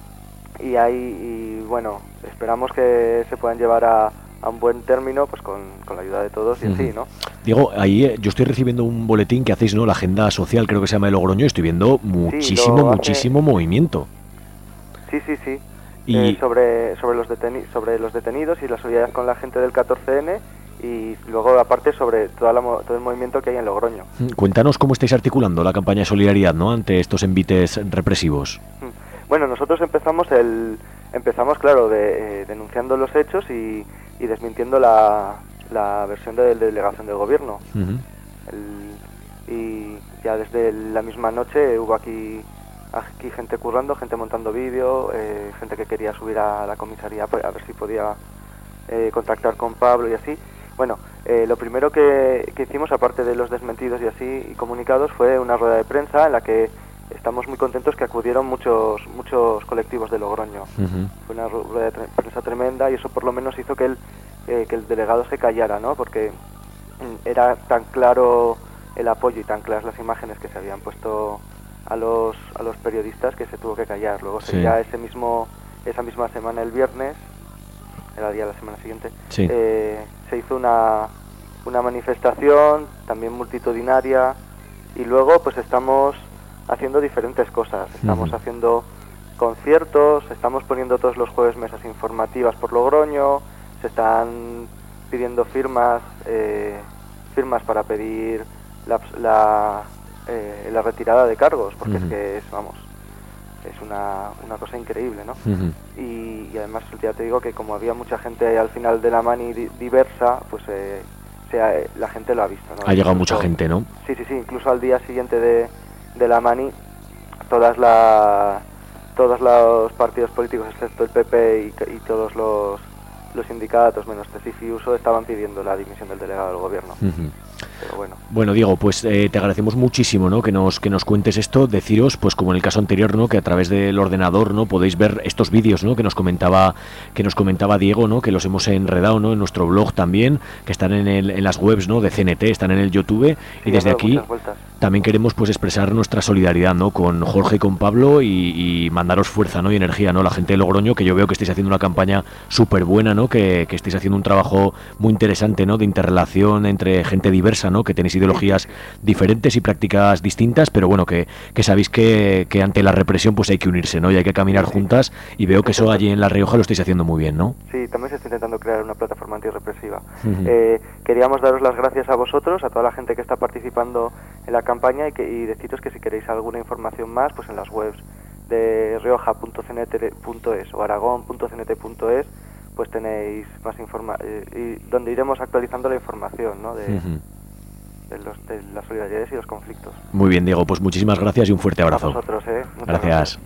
y ahí, y bueno, esperamos que se puedan llevar a, a un buen término, pues con, con la ayuda de todos y Ujú. así, ¿no? Diego, ahí eh, yo estoy recibiendo un boletín que hacéis, ¿no? La agenda social, creo que se llama de Logroño, y estoy viendo muchísimo, lo hace- muchísimo movimiento. Sí, sí, sí. Y Eh, sobre sobre los deteni- sobre los detenidos y la solidaridad con la gente del catorce ene, y luego aparte sobre toda la mo- todo el movimiento que hay en Logroño. mm, cuéntanos cómo estáis articulando la campaña de solidaridad, ¿no? Ante estos envites represivos. Bueno, nosotros empezamos el empezamos claro de, eh, denunciando los hechos y, y desmintiendo la, la versión de la delegación del gobierno. Ujú. El- y ya desde la misma noche hubo aquí aquí gente currando, gente montando vídeo, eh, gente que quería subir a la comisaría pues, a ver si podía eh, contactar con Pablo y así. Bueno, eh, lo primero que, que hicimos, aparte de los desmentidos y así y comunicados, fue una rueda de prensa en la que estamos muy contentos que acudieron muchos muchos colectivos de Logroño. Ujú. Fue una rueda de tre- prensa tremenda, y eso por lo menos hizo que el, eh, que el delegado se callara, ¿no? Porque era tan claro el apoyo y tan claras las imágenes que se habían puesto a los a los periodistas que se tuvo que callar. Luego Sí. ya ese mismo esa misma semana, el viernes, era el día de la semana siguiente, Sí. eh, se hizo una una manifestación también multitudinaria, y luego pues estamos haciendo diferentes cosas. Estamos Ujú. haciendo conciertos, estamos poniendo todos los jueves mesas informativas por Logroño, se están pidiendo firmas eh, firmas para pedir la, la, eh, la retirada de cargos, porque Ujú. es que es, vamos, es una, una cosa increíble, ¿no? Ujú. Y, y además ya te digo que como había mucha gente al final de la mani di- diversa, pues eh, se ha- la gente lo ha visto, ¿no? Ha llegado Incluso- mucha gente, ¿no? Sí, sí, sí, incluso al día siguiente de, de la mani, todas la, todos los partidos políticos, excepto el P P y, ca- y todos los, los sindicatos, menos CESIF y Uso, estaban pidiendo la dimisión del delegado del gobierno. Ujú. Pero bueno. Bueno, Diego, pues eh, te agradecemos muchísimo, ¿no? Que nos que nos cuentes esto. Deciros, pues como en el caso anterior, ¿no? Que a través del ordenador, ¿no? Podéis ver estos vídeos, ¿no? Que nos comentaba que nos comentaba Diego, ¿no? Que los hemos enredado, ¿no? En nuestro blog también, que están en, el, en las webs, ¿no? De C N T, están en el YouTube, Sí, y desde ha dado aquí muchas vueltas. también queremos pues expresar nuestra solidaridad, ¿no? Con Jorge y con Pablo, y, y mandaros fuerza, ¿no? Y energía, ¿no? La gente de Logroño, que yo veo que estáis haciendo una campaña súper buena, ¿no? Que, que estáis haciendo un trabajo muy interesante, ¿no? De interrelación entre gente diversa, ¿no? Que tenéis ideologías diferentes y prácticas distintas, pero bueno, que, que sabéis que, que ante la represión pues hay que unirse, ¿no? Y hay que caminar juntas, y veo que eso allí en La Rioja lo estáis haciendo muy bien, ¿no? Sí, también se está intentando crear una plataforma antirrepresiva. Ujú. Eh, queríamos daros las gracias a vosotros, a toda la gente que está participando en la campaña, y, que, y deciros que si queréis alguna información más, pues en las webs de rioja punto c n t punto es o aragón punto c n t punto es, pues tenéis más informa eh, y donde iremos actualizando la información, ¿no? de, Ujú. de, los, de las solidaridades y los conflictos. Muy bien, Diego, pues muchísimas gracias y un fuerte abrazo. A vosotros, ¿eh? Muchas Gracias.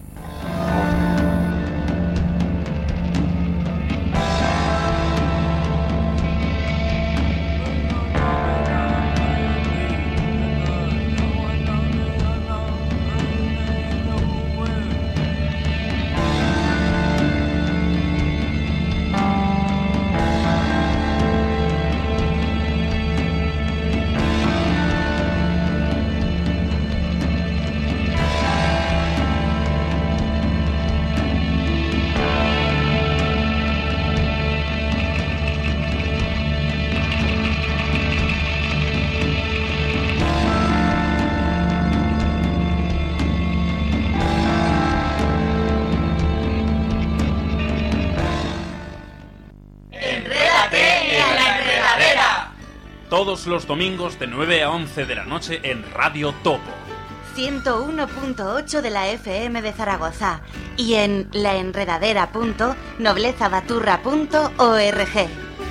Todos los domingos de nueve a once de la noche en Radio Topo. ciento uno punto ocho de la F M de Zaragoza y en laenredadera punto noblezabaturra punto org.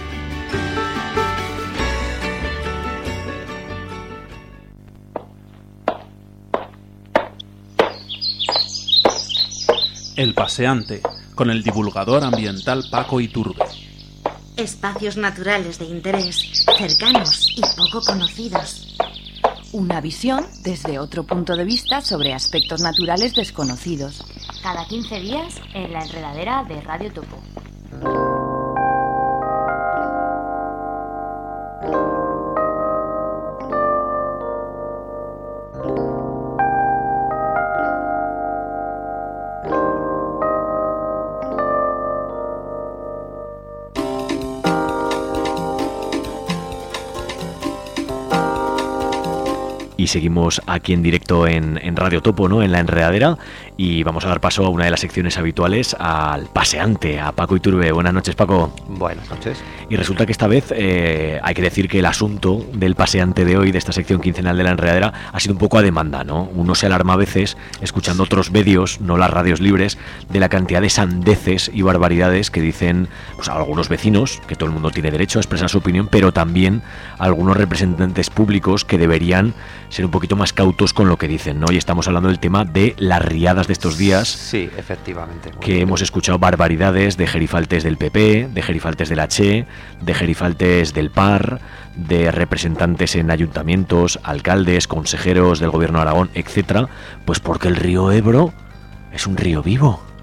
El Paseante, con el divulgador ambiental Paco Iturbe. Espacios naturales de interés, cercanos y poco conocidos. Una visión desde otro punto de vista sobre aspectos naturales desconocidos. Cada quince días en la enredadera de Radio Topo. Y seguimos aquí en directo en, en Radio Topo, ¿no? En La Enredadera, y vamos a dar paso a una de las secciones habituales, al paseante, a Paco Iturbe. Buenas noches, Paco. Buenas noches. Y resulta que esta vez eh, hay que decir que el asunto del paseante de hoy, de esta sección quincenal de La Enredadera, ha sido un poco a demanda, ¿no? Uno se alarma a veces, escuchando otros medios, no las radios libres, de la cantidad de sandeces y barbaridades que dicen pues, a algunos vecinos, que todo el mundo tiene derecho a expresar su opinión, pero también a algunos representantes públicos que deberían ser un poquito más cautos con lo que dicen, ¿no? Y estamos hablando del tema de las riadas de estos días. Sí, efectivamente. Que hemos escuchado barbaridades de gerifaltes del P P, de gerifaltes de la Che, de gerifaltes del P A R, de representantes en ayuntamientos, alcaldes, consejeros del gobierno de Aragón, etcétera, pues porque el río Ebro es un río vivo.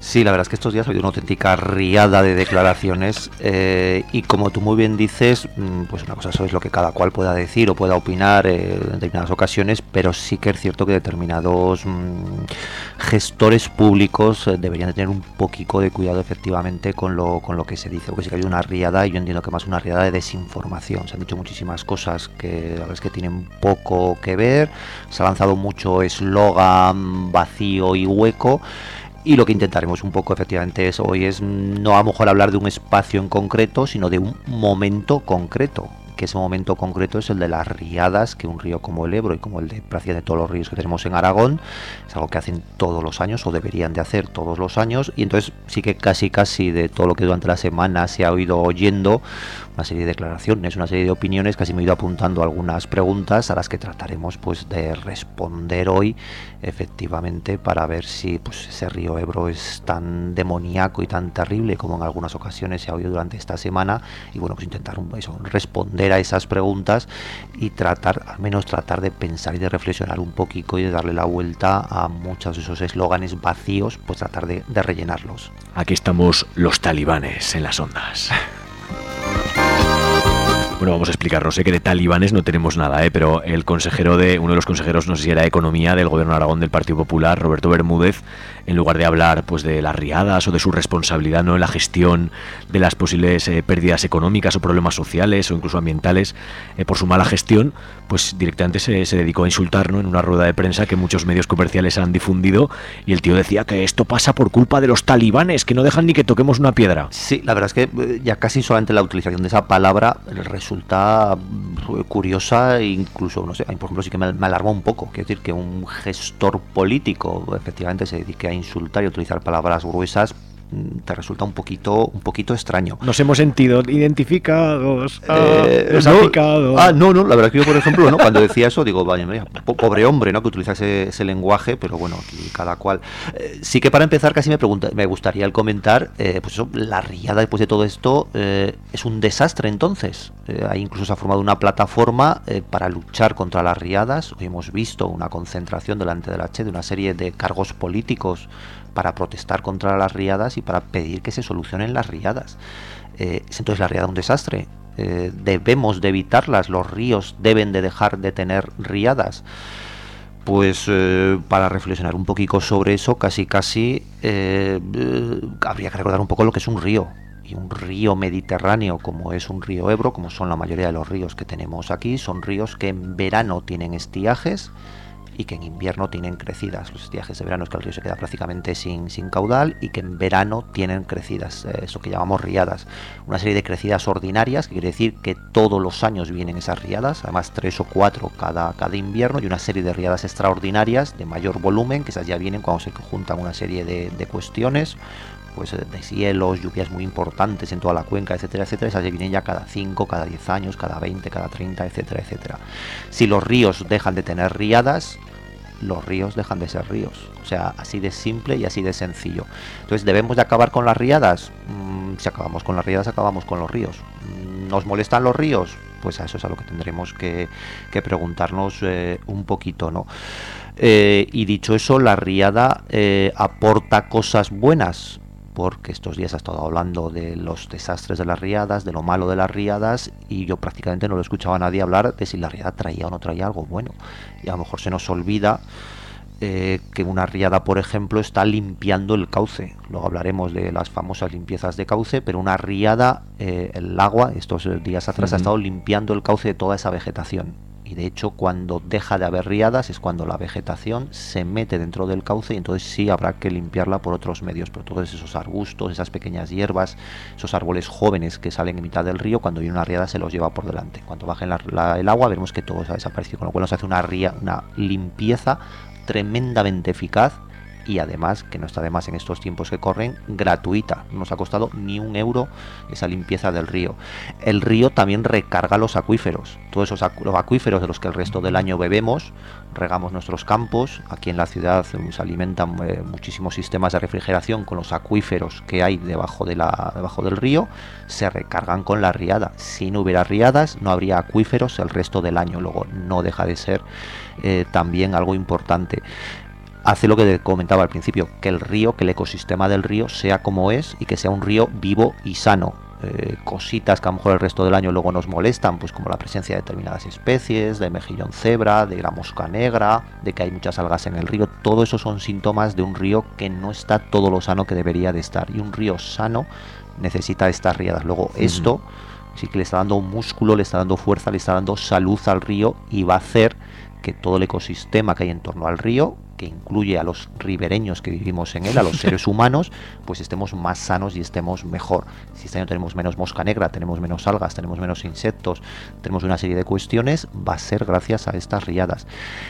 Sí, la verdad es que estos días ha habido una auténtica riada de declaraciones eh, y como tú muy bien dices, pues una cosa eso es lo que cada cual pueda decir o pueda opinar eh, en determinadas ocasiones, pero sí que es cierto que determinados mmm, gestores públicos eh, deberían de tener un poquito de cuidado efectivamente con lo con lo que se dice, porque sí que ha habido una riada y yo entiendo que más una riada de desinformación. Se han dicho muchísimas cosas que la verdad es que tienen poco que ver, se ha lanzado mucho eslogan vacío y hueco. Y lo que intentaremos un poco efectivamente es hoy es no a lo mejor hablar de un espacio en concreto, sino de un momento concreto, que ese momento concreto es el de las riadas, que un río como el Ebro y como el de prácticamente todos los ríos que tenemos en Aragón, es algo que hacen todos los años o deberían de hacer todos los años, y entonces sí que casi casi de todo lo que durante la semana se ha oído oyendo, una serie de declaraciones, una serie de opiniones, casi me he ido apuntando algunas preguntas a las que trataremos pues de responder hoy efectivamente para ver si pues ese río Ebro es tan demoníaco y tan terrible como en algunas ocasiones se ha oído durante esta semana, y bueno, pues intentar eso, responder a esas preguntas y tratar, al menos tratar de pensar y de reflexionar un poquito y de darle la vuelta a muchos de esos eslóganes vacíos, pues tratar de, de rellenarlos. Aquí estamos los talibanes en las ondas. Bueno, vamos a explicarnos, sé que de talibanes no tenemos nada, ¿eh? Pero el consejero de, uno de los consejeros, no sé si era de Economía del Gobierno de Aragón del Partido Popular, Roberto Bermúdez, en lugar de hablar pues de las riadas o de su responsabilidad, ¿no?, en la gestión de las posibles eh, pérdidas económicas o problemas sociales o incluso ambientales eh, por su mala gestión, pues directamente se, se dedicó a insultar, ¿no?, en una rueda de prensa que muchos medios comerciales han difundido, y el tío decía que esto pasa por culpa de los talibanes, que no dejan ni que toquemos una piedra. Sí, la verdad es que ya casi solamente la utilización de esa palabra resulta curiosa e incluso, no sé, por ejemplo, sí que me, me alarmó un poco. Quiero decir que un gestor político efectivamente se dedique a insultar y a utilizar palabras gruesas, te resulta un poquito un poquito extraño. Nos hemos sentido identificados. Ah, eh, nos no, ha picado. Ah, no, no, la verdad que yo, por ejemplo, no, cuando decía eso, digo, vaya, mira, pobre hombre, ¿no?, que utiliza ese, ese lenguaje, pero bueno, aquí cada cual. Eh, sí que para empezar casi me pregunta, me gustaría el comentar, eh, pues eso, la riada después de todo esto eh, es un desastre entonces. Eh, ahí incluso se ha formado una plataforma eh, para luchar contra las riadas. Hoy hemos visto una concentración delante de la Che de una serie de cargos políticos para protestar contra las riadas y para pedir que se solucionen las riadas. Eh, ¿Es entonces la riada un desastre? Eh, ¿Debemos de evitarlas? ¿Los ríos deben de dejar de tener riadas? Pues eh, para reflexionar un poquito sobre eso, casi casi eh, eh, habría que recordar un poco lo que es un río. Y un río mediterráneo como es un río Ebro, como son la mayoría de los ríos que tenemos aquí, son ríos que en verano tienen estiajes y que en invierno tienen crecidas. Los estiajes de verano es que el río se queda prácticamente sin, sin caudal, y que en verano tienen crecidas, eh, eso que llamamos riadas. Una serie de crecidas ordinarias, que quiere decir que todos los años vienen esas riadas, además tres o cuatro cada, cada invierno, y una serie de riadas extraordinarias de mayor volumen, que esas ya vienen cuando se juntan una serie de, de cuestiones, pues de hielos, lluvias muy importantes en toda la cuenca, etcétera, etcétera. Esas ya vienen ya cada cinco, cada diez años, cada veinte, cada treinta, etcétera, etcétera. Si los ríos dejan de tener riadas, los ríos dejan de ser ríos. O sea, así de simple y así de sencillo. Entonces, ¿debemos de acabar con las riadas? Mm, si acabamos con las riadas, acabamos con los ríos. ¿Nos molestan los ríos? Pues a eso es a lo que tendremos que, que preguntarnos eh, un poquito, ¿no? Eh, y dicho eso, la riada eh, aporta cosas buenas, porque estos días ha estado hablando de los desastres de las riadas, de lo malo de las riadas, y yo prácticamente no lo he escuchado a nadie hablar de si la riada traía o no traía algo bueno. Y a lo mejor se nos olvida eh, que una riada, por ejemplo, está limpiando el cauce. Luego hablaremos de las famosas limpiezas de cauce, pero una riada, eh, el agua, estos días atrás, uh-huh. ha estado limpiando el cauce de toda esa vegetación. Y de hecho, cuando deja de haber riadas es cuando la vegetación se mete dentro del cauce, y entonces sí habrá que limpiarla por otros medios. Pero todos esos arbustos, esas pequeñas hierbas, esos árboles jóvenes que salen en mitad del río, cuando viene una riada se los lleva por delante. Cuando baje la, la, el agua veremos que todo ha desaparecido, con lo cual nos hace una, ría, una limpieza tremendamente eficaz, y además, que no está de más en estos tiempos que corren, gratuita. No nos ha costado ni un euro esa limpieza del río. El río también recarga los acuíferos, todos esos acu- los acuíferos de los que el resto del año bebemos, regamos nuestros campos. Aquí en la ciudad se alimentan eh, muchísimos sistemas de refrigeración con los acuíferos que hay debajo, de la, debajo del río, se recargan con la riada. Si no hubiera riadas, no habría acuíferos el resto del año. Luego no deja de ser eh, también algo importante. hace lo que comentaba al principio, que el río, que el ecosistema del río sea como es y que sea un río vivo y sano. Eh, cositas que a lo mejor el resto del año luego nos molestan, pues como la presencia de determinadas especies, de mejillón cebra, de la mosca negra, de que hay muchas algas en el río, todo eso son síntomas de un río que no está todo lo sano que debería de estar, y un río sano necesita estas riadas. Luego uh-huh. esto sí que le está dando músculo, le está dando fuerza, le está dando salud al río, y va a hacer que todo el ecosistema que hay en torno al río, que incluye a los ribereños que vivimos en él, a los seres humanos, pues estemos más sanos y estemos mejor. Si este año tenemos menos mosca negra, tenemos menos algas, tenemos menos insectos, tenemos una serie de cuestiones, va a ser gracias a estas riadas.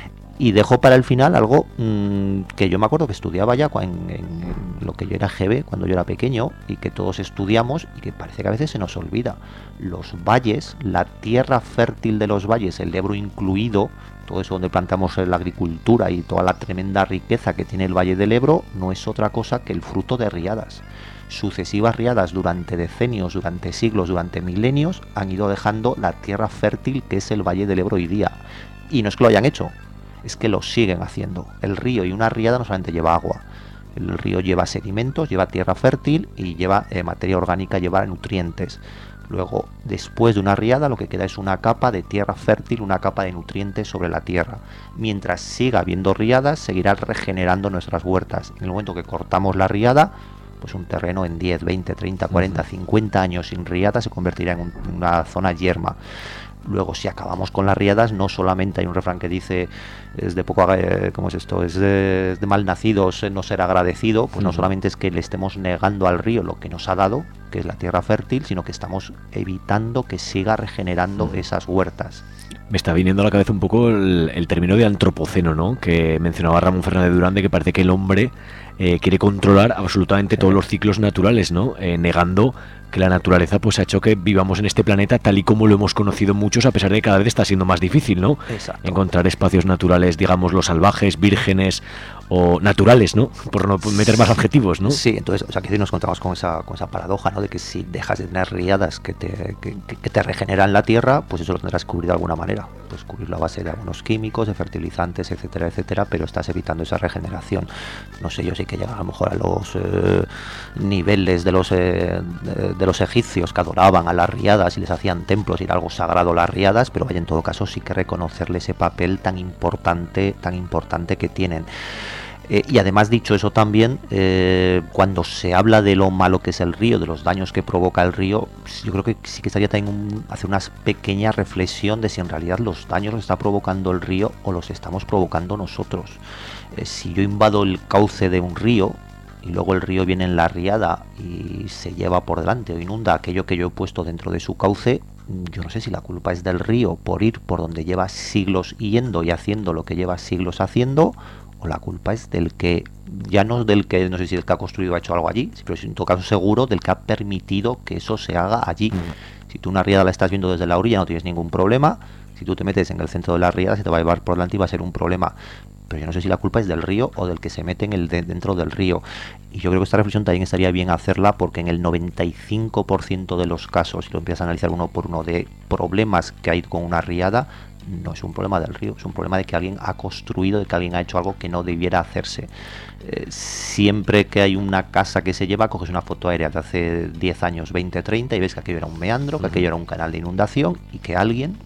Y dejo para el final algo mmm, que yo me acuerdo que estudiaba ya en, en, en lo que yo era G B cuando yo era pequeño, y que todos estudiamos y que parece que a veces se nos olvida. Los valles, la tierra fértil de los valles, el Ebro incluido, todo eso donde plantamos la agricultura y toda la tremenda riqueza que tiene el Valle del Ebro, no es otra cosa que el fruto de riadas. Sucesivas riadas durante decenios, durante siglos, durante milenios, han ido dejando la tierra fértil que es el Valle del Ebro hoy día. Y no es que lo hayan hecho, es que lo siguen haciendo. El río y una riada no solamente lleva agua, el río lleva sedimentos, lleva tierra fértil y lleva eh, materia orgánica, lleva nutrientes. Luego, después de una riada, lo que queda es una capa de tierra fértil, una capa de nutrientes sobre la tierra. Mientras siga habiendo riadas, seguirá regenerando nuestras huertas. En el momento que cortamos la riada, pues un terreno en diez, veinte, treinta, cuarenta, cincuenta años sin riada se convertirá en, un, en una zona yerma. Luego, si acabamos con las riadas, no solamente hay un refrán que dice es de poco, eh, ¿cómo es esto? Es de, es de mal nacidos no ser agradecido. Pues uh-huh. no solamente es que le estemos negando al río lo que nos ha dado, que es la tierra fértil, sino que estamos evitando que siga regenerando uh-huh. esas huertas. Me está viniendo a la cabeza un poco el, el término de antropoceno, ¿no? Que mencionaba Ramón Fernández Durán, de que parece que el hombre eh, quiere controlar absolutamente sí. todos los ciclos naturales, ¿no? Eh, negando que la naturaleza pues ha hecho que vivamos en este planeta tal y como lo hemos conocido muchos, a pesar de que cada vez está siendo más difícil, ¿no? Exacto. Encontrar espacios naturales, digamos, los salvajes, vírgenes o naturales, ¿no? Por no meter más adjetivos, ¿no? Sí, entonces, o sea, que nos encontramos con esa, con esa paradoja, ¿no? De que si dejas de tener riadas que te, que, que te regeneran la tierra, pues eso lo tendrás que cubrir de alguna manera. Pues cubrirlo a base de algunos químicos, de fertilizantes, etcétera, etcétera, pero estás evitando esa regeneración. No sé yo si hay que llegar a lo mejor a los eh, niveles de los eh, de, de los egipcios que adoraban a las riadas y les hacían templos y era algo sagrado las riadas, pero vaya, en todo caso sí que reconocerle ese papel tan importante, tan importante que tienen. Eh, y además, dicho eso también, eh, cuando se habla de lo malo que es el río, de los daños que provoca el río, yo creo que sí que estaría también un, hacer una pequeña reflexión de si en realidad los daños los está provocando el río o los estamos provocando nosotros. Eh, si yo invado el cauce de un río y luego el río viene en la riada y se lleva por delante o inunda aquello que yo he puesto dentro de su cauce, yo no sé si la culpa es del río por ir por donde lleva siglos yendo y haciendo lo que lleva siglos haciendo, o la culpa es del que, ya no del que, no sé si el que ha construido ha hecho algo allí, pero en todo caso seguro del que ha permitido que eso se haga allí. Mm. Si tú una riada la estás viendo desde la orilla no tienes ningún problema, si tú te metes en el centro de la riada se te va a llevar por delante y va a ser un problema. Pero yo no sé si la culpa es del río o del que se mete en el de, dentro del río. Y yo creo que esta reflexión también estaría bien hacerla, porque en el noventa y cinco por ciento de los casos, si lo empiezas a analizar uno por uno, de problemas que hay con una riada, no es un problema del río, es un problema de que alguien ha construido, de que alguien ha hecho algo que no debiera hacerse. Eh, siempre que hay una casa que se lleva, coges una foto aérea de hace diez años, veinte, treinta, y ves que aquello era un meandro, que aquello era un canal de inundación, y que alguien,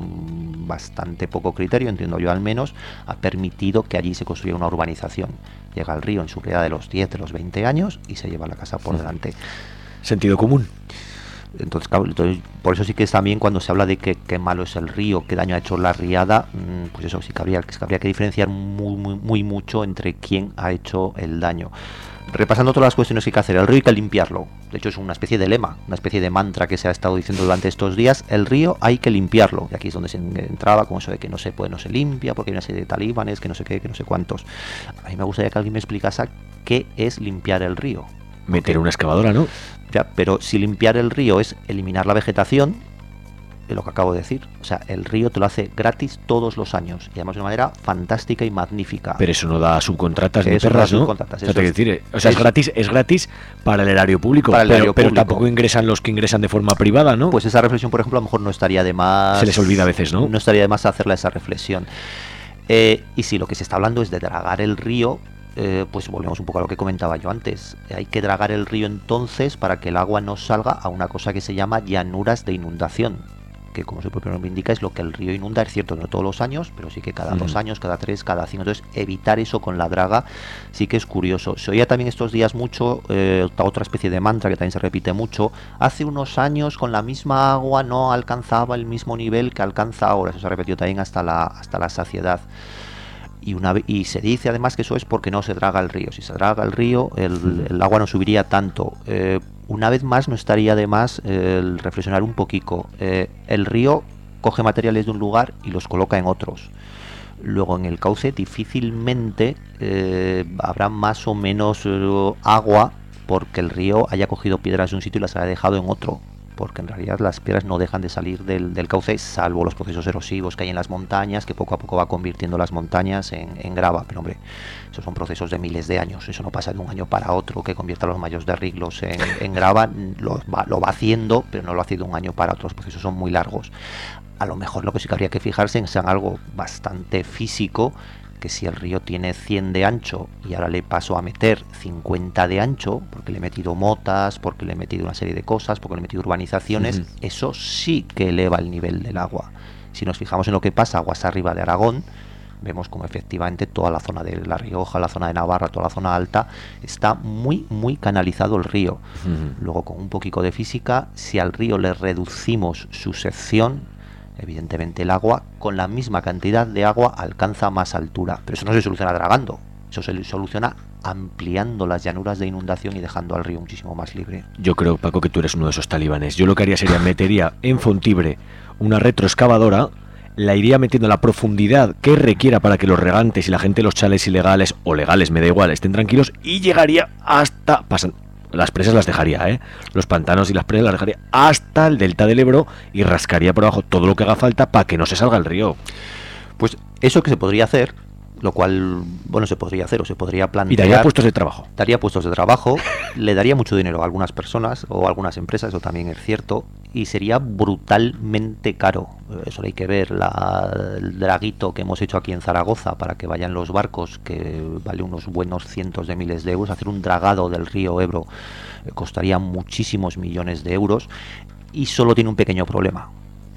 con bastante poco criterio, entiendo yo al menos, ha permitido que allí se construya una urbanización. Llega al río en su realidad de los diez, de los veinte años, y se lleva la casa por delante. Sentido común. Entonces, claro, entonces, por eso sí que es también cuando se habla de que qué malo es el río, qué daño ha hecho la riada, pues eso sí que habría, que habría que diferenciar muy, muy, muy mucho entre quién ha hecho el daño. Repasando todas las cuestiones que hay que hacer, el río hay que limpiarlo. De hecho, es una especie de lema, una especie de mantra que se ha estado diciendo durante estos días. El río hay que limpiarlo. Y aquí es donde se entraba con eso de que no se puede, no se limpia, porque hay una serie de talíbanes, que no sé qué, que no sé cuántos. A mí me gustaría que alguien me explicase qué es limpiar el río. Meter una excavadora, ¿no? Ya, pero si limpiar el río es eliminar la vegetación, es lo que acabo de decir. O sea, el río te lo hace gratis todos los años, y además de una manera fantástica y magnífica. Pero eso no da subcontratas ni eso perras, no da ¿no? Subcontratas, o sea, eso te es, decir, o sea, es gratis, es gratis para el erario público, para el pero, erario pero público. tampoco ingresan los que ingresan de forma privada, ¿no? Pues esa reflexión, por ejemplo, a lo mejor no estaría de más. Se les olvida a veces, ¿no? No estaría de más hacerla esa reflexión. Eh, y si lo que se está hablando es de dragar el río, eh, pues volvemos un poco a lo que comentaba yo antes. Hay que dragar el río entonces para que el agua no salga a una cosa que se llama llanuras de inundación, que como su propio nombre indica es lo que el río inunda. Es cierto, no todos los años, pero sí que cada mm. dos años, cada tres, cada cinco. Entonces evitar eso con la draga sí que es curioso. Se oía también estos días mucho eh, otra especie de mantra que también se repite mucho: hace unos años con la misma agua no alcanzaba el mismo nivel que alcanza ahora. Eso se ha repetido también hasta la, hasta la saciedad. Y, una, y se dice además que eso es porque no se draga el río. Si se draga el río, el, el agua no subiría tanto. Eh, una vez más, no estaría de más eh, el reflexionar un poquito. Eh, el río coge materiales de un lugar y los coloca en otros. Luego en el cauce difícilmente eh, habrá más o menos eh, agua porque el río haya cogido piedras de un sitio y las haya dejado en otro. Porque en realidad las piedras no dejan de salir del, del cauce, salvo los procesos erosivos que hay en las montañas, que poco a poco va convirtiendo las montañas en, en grava. Pero hombre, esos son procesos de miles de años, eso no pasa de un año para otro, que convierta los mayos de Riglos en, en grava. Lo va, lo va haciendo, pero no lo hace de un año para otro, los procesos son muy largos. A lo mejor lo que sí que habría que fijarse en sea algo bastante físico, que si el río tiene cien de ancho y ahora le paso a meter cincuenta de ancho, porque le he metido motas, porque le he metido una serie de cosas, porque le he metido urbanizaciones, uh-huh. eso sí que eleva el nivel del agua. Si nos fijamos en lo que pasa aguas arriba de Aragón, vemos como efectivamente toda la zona de La Rioja, la zona de Navarra, toda la zona alta, está muy, muy canalizado el río. Uh-huh. Luego, con un poquito de física, si al río le reducimos su sección, evidentemente el agua, con la misma cantidad de agua, alcanza más altura. Pero eso no se soluciona dragando, eso se soluciona ampliando las llanuras de inundación y dejando al río muchísimo más libre. Yo creo, Paco, que tú eres uno de esos talibanes. Yo lo que haría sería metería en Fontibre una retroexcavadora, la iría metiendo a la profundidad que requiera para que los regantes y la gente de los chales ilegales o legales, me da igual, estén tranquilos, y llegaría hasta... Pasan, las presas las dejaría, ¿eh? Los pantanos y las presas las dejaría hasta el delta del Ebro y rascaría por abajo todo lo que haga falta para que no se salga el río. Pues eso que se podría hacer, lo cual, bueno, se podría hacer o se podría plantear. Y daría puestos de trabajo. Daría puestos de trabajo, le daría mucho dinero a algunas personas o a algunas empresas, eso también es cierto, y sería brutalmente caro. Eso hay que ver, la, el draguito que hemos hecho aquí en Zaragoza para que vayan los barcos, que vale unos buenos cientos de miles de euros. Hacer un dragado del río Ebro eh, costaría muchísimos millones de euros y solo tiene un pequeño problema.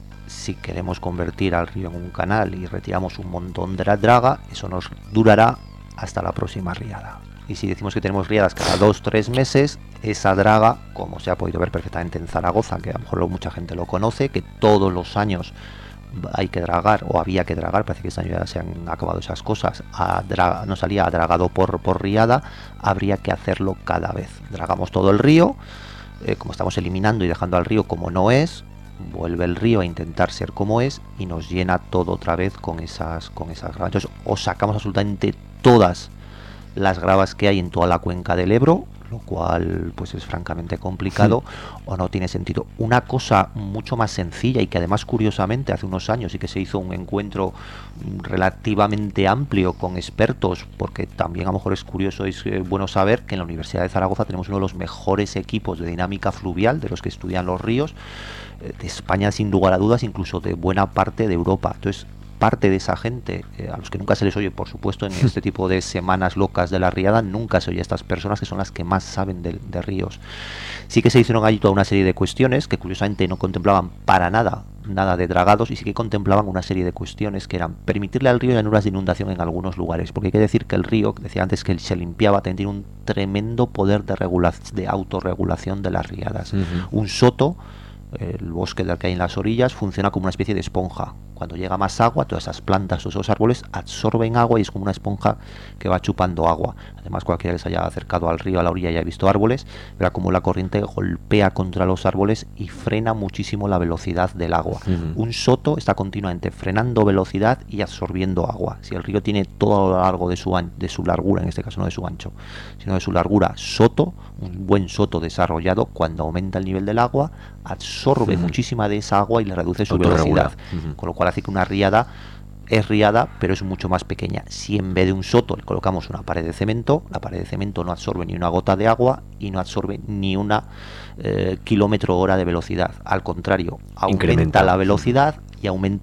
Si queremos convertir al río en un canal y retiramos un montón de la draga, eso nos durará hasta la próxima riada. Y si decimos que tenemos riadas cada dos o tres meses, esa draga, como se ha podido ver perfectamente en Zaragoza, que a lo mejor mucha gente lo conoce, que todos los años hay que dragar, o había que dragar, parece que este año ya se han acabado esas cosas, a dra- no salía dragado por, por riada, habría que hacerlo cada vez. Dragamos todo el río, eh, como estamos eliminando y dejando al río como no es, vuelve el río a intentar ser como es y nos llena todo otra vez con esas, con esas gravas. Entonces, o sacamos absolutamente todas las gravas que hay en toda la cuenca del Ebro, lo cual pues es francamente complicado, sí. o no tiene sentido. Una cosa mucho más sencilla y que además curiosamente hace unos años sí que se hizo un encuentro relativamente amplio con expertos, porque también a lo mejor es curioso, es eh, bueno saber que en la Universidad de Zaragoza tenemos uno de los mejores equipos de dinámica fluvial, de los que estudian los ríos, eh, de España sin lugar a dudas, incluso de buena parte de Europa. Entonces, parte de esa gente, eh, a los que nunca se les oye, por supuesto, en este tipo de semanas locas de la riada, nunca se oye a estas personas que son las que más saben de, de ríos. Sí que se hicieron allí toda una serie de cuestiones que curiosamente no contemplaban para nada, nada de dragados, y sí que contemplaban una serie de cuestiones que eran permitirle al río llanuras de inundación en algunos lugares, porque hay que decir que el río, que decía antes que se limpiaba, también tiene un tremendo poder de, regula- de autorregulación de las riadas. Uh-huh. Un soto, el bosque del que hay en las orillas, funciona como una especie de esponja. Cuando llega más agua, todas esas plantas, todos esos árboles absorben agua y es como una esponja que va chupando agua. Además, cualquiera que se haya acercado al río, a la orilla, y haya visto árboles, verá como la corriente golpea contra los árboles y frena muchísimo la velocidad del agua. Uh-huh. Un soto está continuamente frenando velocidad y absorbiendo agua. Si el río tiene todo a lo largo de su, an- de su largura, en este caso no de su ancho, sino de su largura, soto, un buen soto desarrollado, cuando aumenta el nivel del agua, absorbe uh-huh. muchísima de esa agua y le reduce su velocidad. Uh-huh. Con lo cual hace que una riada es riada, pero es mucho más pequeña. Si en vez de un soto le colocamos una pared de cemento, la pared de cemento no absorbe ni una gota de agua y no absorbe ni una eh, kilómetro hora de velocidad. Al contrario, aumenta Incrementa. la velocidad y aumenta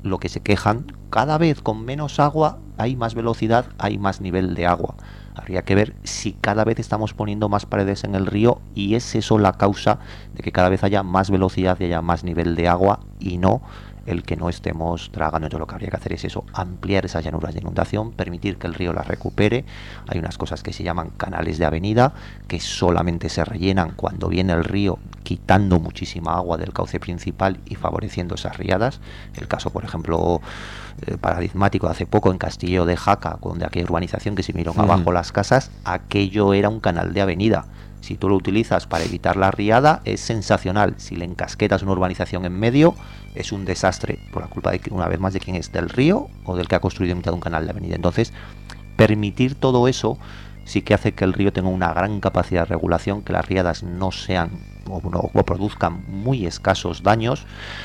lo que se quejan, cada vez con menos agua hay más velocidad, hay más nivel de agua. Habría que ver si cada vez estamos poniendo más paredes en el río y es eso la causa de que cada vez haya más velocidad y haya más nivel de agua, y no el que no estemos tragando. Entonces lo que habría que hacer es eso, ampliar esas llanuras de inundación, permitir que el río las recupere. Hay unas cosas que se llaman canales de avenida, que solamente se rellenan cuando viene el río, quitando muchísima agua del cauce principal y favoreciendo esas riadas. El caso, por ejemplo, eh, paradigmático de hace poco en Castillo de Jaca, donde aquella urbanización que se miró uh-huh. abajo las casas, aquello era un canal de avenida. Si tú lo utilizas para evitar la riada, es sensacional. Si le encasquetas una urbanización en medio, es un desastre, por la culpa de que, una vez más, de quién es, del río o del que ha construido en mitad de un canal de avenida. Entonces, permitir todo eso sí que hace que el río tenga una gran capacidad de regulación, que las riadas no sean o, no, o produzcan muy escasos daños,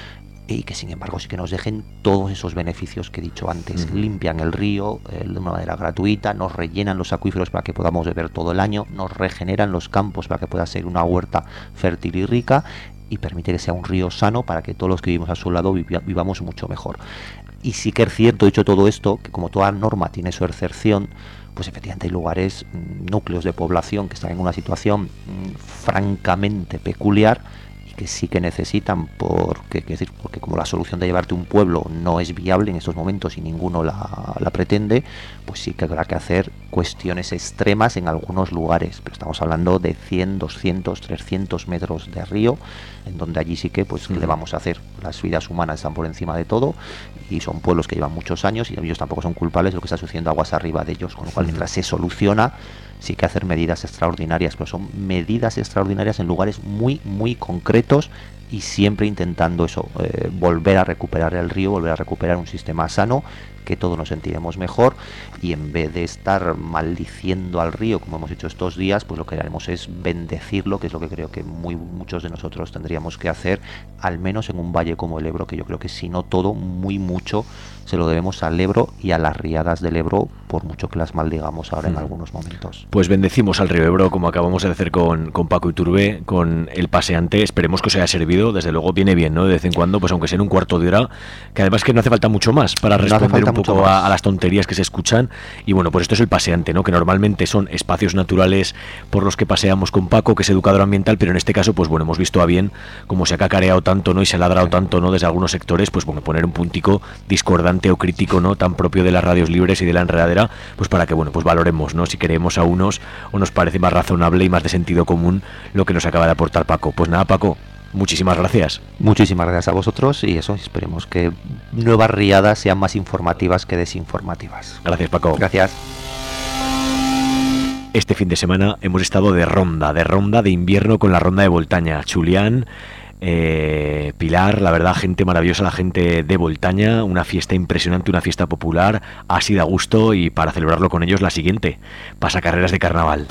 y que sin embargo sí que nos dejen todos esos beneficios que he dicho antes. Uh-huh. Limpian el río eh, de una manera gratuita, nos rellenan los acuíferos para que podamos beber todo el año, nos regeneran los campos para que pueda ser una huerta fértil y rica, y permite que sea un río sano para que todos los que vivimos a su lado viv- vivamos mucho mejor. Y sí que es cierto, dicho todo esto, que como toda norma tiene su excepción, pues efectivamente hay lugares, núcleos de población que están en una situación mmm, francamente peculiar, que sí que necesitan, porque, es decir, porque como la solución de llevarte un pueblo no es viable en estos momentos y ninguno la, la pretende, pues sí que habrá que hacer cuestiones extremas en algunos lugares, pero estamos hablando de cien, doscientos, trescientos metros de río, en donde allí sí que, pues, ¿qué le vamos a hacer? Las vidas humanas están por encima de todo, y son pueblos que llevan muchos años y ellos tampoco son culpables de lo que está sucediendo aguas arriba de ellos, con lo cual mientras se soluciona, sí que hacer medidas extraordinarias, pero son medidas extraordinarias en lugares muy, muy concretos, y siempre intentando eso, eh, volver a recuperar el río, volver a recuperar un sistema sano, que todos nos sentiremos mejor, y en vez de estar maldiciendo al río como hemos hecho estos días, pues lo que haremos es bendecirlo, que es lo que creo que muy muchos de nosotros tendríamos que hacer, al menos en un valle como el Ebro, que yo creo que si no todo, muy mucho se lo debemos al Ebro y a las riadas del Ebro, por mucho que las maldigamos ahora en algunos momentos. Pues bendecimos al río Ebro, como acabamos de hacer con, con Paco Iturbe, con el paseante. Esperemos que os haya servido. Desde luego viene bien, ¿no? De vez en cuando, pues aunque sea en un cuarto de hora, que además que no hace falta mucho más para no responder un poco a, a las tonterías que se escuchan. Y bueno, pues esto es el paseante, ¿no? Que normalmente son espacios naturales por los que paseamos con Paco, que es educador ambiental, pero en este caso, pues bueno, hemos visto a bien cómo se ha cacareado tanto, ¿no? Y se ha ladrado tanto, ¿no? Desde algunos sectores, pues bueno, poner un puntico discordante o crítico, ¿no? Tan propio de las radios libres y de la enredadera, pues para que, bueno, pues valoremos, ¿no? Si queremos a unos o nos parece más razonable y más de sentido común lo que nos acaba de aportar Paco. Pues nada, Paco, muchísimas gracias. Muchísimas gracias a vosotros, y eso, esperemos que nuevas riadas sean más informativas que desinformativas. Gracias, Paco. Gracias. Este fin de semana hemos estado de ronda, de ronda de invierno con la ronda de Voltaña. Julián, eh, Pilar, la verdad, gente maravillosa, la gente de Voltaña, una fiesta impresionante, una fiesta popular, así da gusto, y para celebrarlo con ellos la siguiente, pasacarreras de carnaval.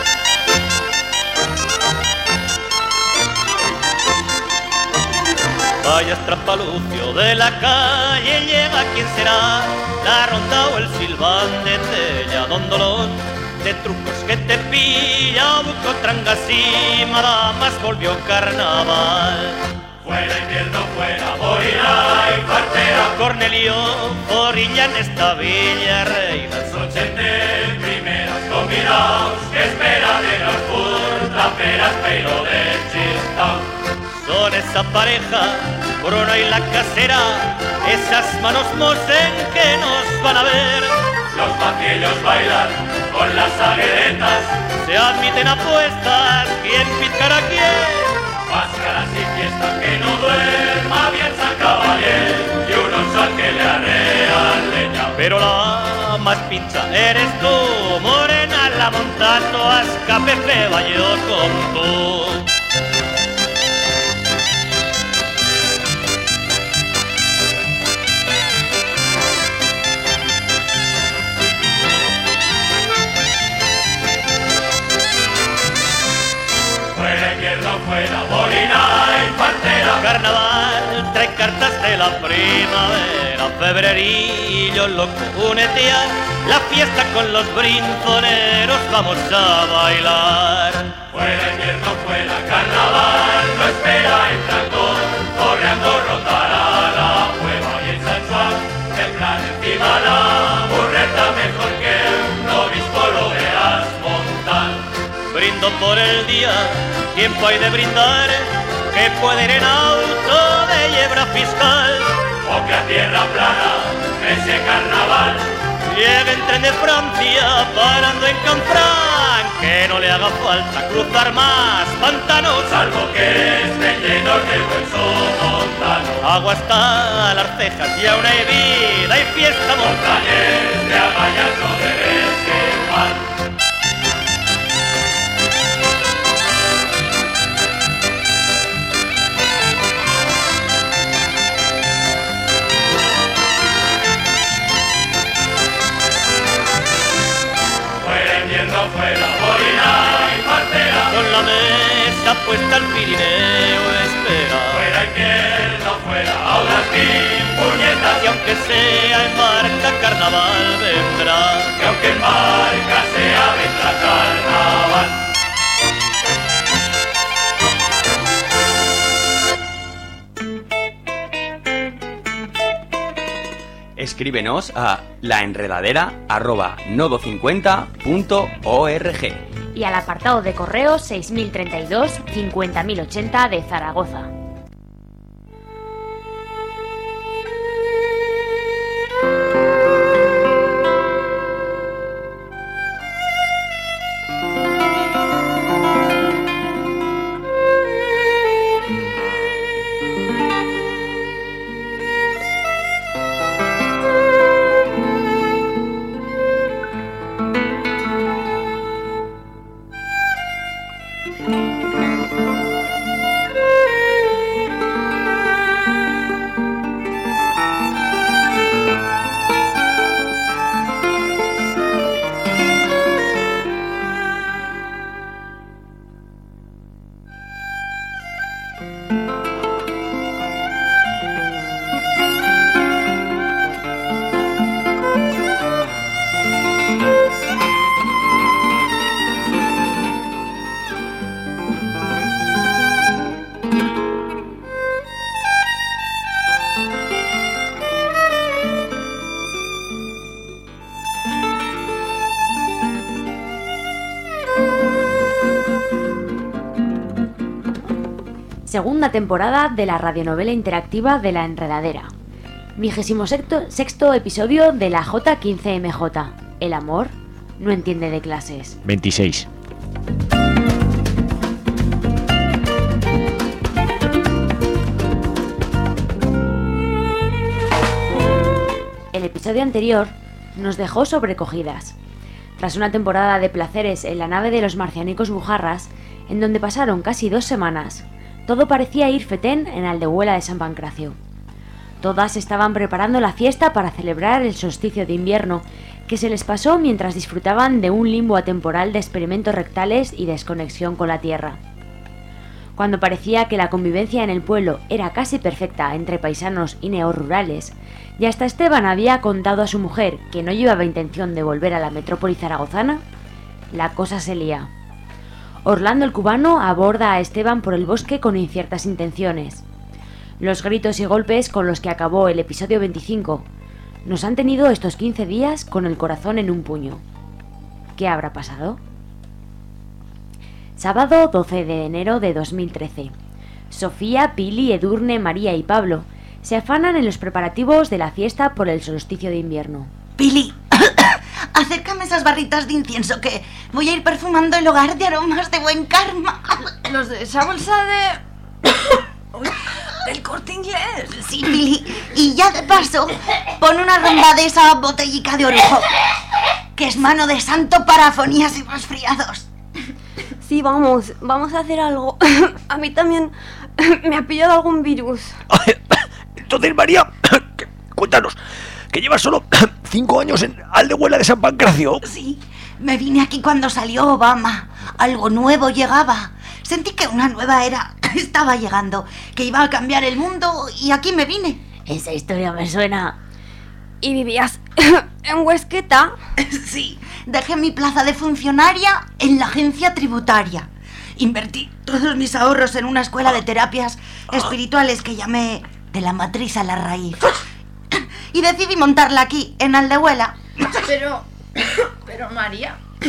Vaya estrapalucio de la calle, llega quien será, la ronda o el silbán de Tella, Don Dolor, de trucos que te pilla, buco trangasima, damas volvió carnaval. Fuera invierno, fuera Borina y partera, Cornelio, Orilla en esta villa reina. Sochete, primeras combinados, que espera de los furtaperas, pero de chistao. Son esa pareja, Bruno y la casera, esas manos mosen que nos van a ver. Los vacillos bailan con las agueretas, se admiten apuestas, quién picará a quién. Máscaras y fiestas, que no duerma bien San Caballero, y un sol que le arrea leña. Pero la más pincha eres tú, morena, la montato, a escape feba yo con tú. Fuera Borina y partera, carnaval trae cartas de la primavera, febrerillo loco, únete a la fiesta con los brinzoneros, vamos a bailar. Fuera invierno, fuera carnaval, no espera el trancón, correando rotará la cueva y el San Juan. cuando por el día tiempo hay de brindar, que puede ir en auto de hiebra fiscal, o que a tierra plana ese carnaval llegue en tren de Francia parando en Canfrán, que no le haga falta cruzar más pantanos, salvo que estén llenos de hueso montano. Agua hasta las cejas y aún hay vida y fiesta montana. Montañés de agallas no debes quemar. Fuera, Molina y Partera, con la mesa puesta al Pirineo espera. Fuera invierno, fuera aulas y puñetas, y aunque sea en barca carnaval vendrá, que aunque en barca sea vendrá carnaval. Escríbenos a laenredadera arroba nodo cincuenta punto org y al apartado de correo seis mil treinta y dos cincuenta mil ochenta de Zaragoza. Segunda temporada de la radionovela interactiva de La Enredadera. Vigésimo sexto, sexto episodio de la J quince M J. El amor no entiende de clases. veintiséis. El episodio anterior nos dejó sobrecogidas. Tras una temporada de placeres en la nave de los marcianicos bujarras, en donde pasaron casi dos semanas, todo parecía ir fetén en Aldehuela de San Pancracio. Todas estaban preparando la fiesta para celebrar el solsticio de invierno, que se les pasó mientras disfrutaban de un limbo atemporal de experimentos rectales y desconexión con la tierra. Cuando parecía que la convivencia en el pueblo era casi perfecta entre paisanos y neorrurales, y hasta Esteban había contado a su mujer que no llevaba intención de volver a la metrópoli zaragozana, la cosa se lía. Orlando el cubano aborda a Esteban por el bosque con inciertas intenciones. Los gritos y golpes con los que acabó el episodio veinticinco nos han tenido estos quince días con el corazón en un puño. ¿Qué habrá pasado? Sábado doce de enero de dos mil trece. Sofía, Pili, Edurne, María y Pablo se afanan en los preparativos de la fiesta por el solsticio de invierno. Pili, acércame esas barritas de incienso que voy a ir perfumando el hogar de aromas de buen karma. Los de esa bolsa de... Uy, del Corte Inglés. Sí, Pili, y ya de paso, pon una ronda de esa botellica de orujo, que es mano de santo para afonías y resfriados. Sí, vamos, vamos a hacer algo. A mí también me ha pillado algún virus. Entonces, María, cuéntanos, que llevas solo cinco años en Aldehuela de San Pancracio. Sí, me vine aquí cuando salió Obama. Algo nuevo llegaba. Sentí que una nueva era estaba llegando, que iba a cambiar el mundo, y aquí me vine. Esa historia me suena. ¿Y vivías en Huesqueta? Sí, dejé mi plaza de funcionaria en la agencia tributaria. Invertí todos mis ahorros en una escuela de terapias espirituales que llamé De la matriz a la raíz. Y decidí montarla aquí, en Aldehuela. Pero, pero María,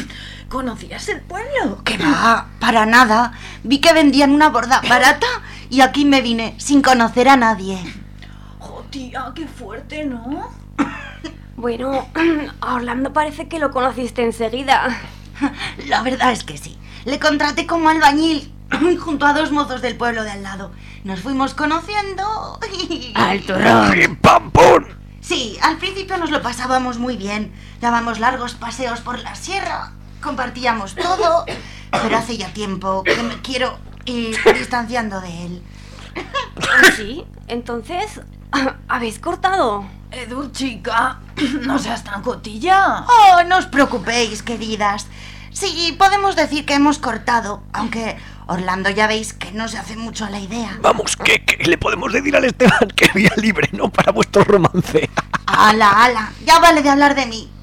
¿Conocías el pueblo? ¿Qué va? Para nada. Vi que vendían una borda barata y aquí me vine sin conocer a nadie. ¡Jo, tía, qué fuerte, ¿no? Bueno, a Orlando parece que lo conociste enseguida. La verdad es que sí. Le contraté como albañil junto a dos mozos del pueblo de al lado. Nos fuimos conociendo y... ¡Al turrón! ¡Pim, pam, pum! Sí, al principio nos lo pasábamos muy bien. Dábamos largos paseos por la sierra, compartíamos todo, pero hace ya tiempo que me quiero ir distanciando de él. ¿Sí? Entonces, ¿habéis cortado? Edu, chica, no seas tan cotilla. Oh, no os preocupéis, queridas. Sí, podemos decir que hemos cortado, aunque Orlando ya veis que no se hace mucho a la idea. Vamos, ¿qué, qué le podemos decir al Esteban? Que vía libre, ¿no? Para vuestro romance. ¡Hala, hala! Ya vale de hablar de mí.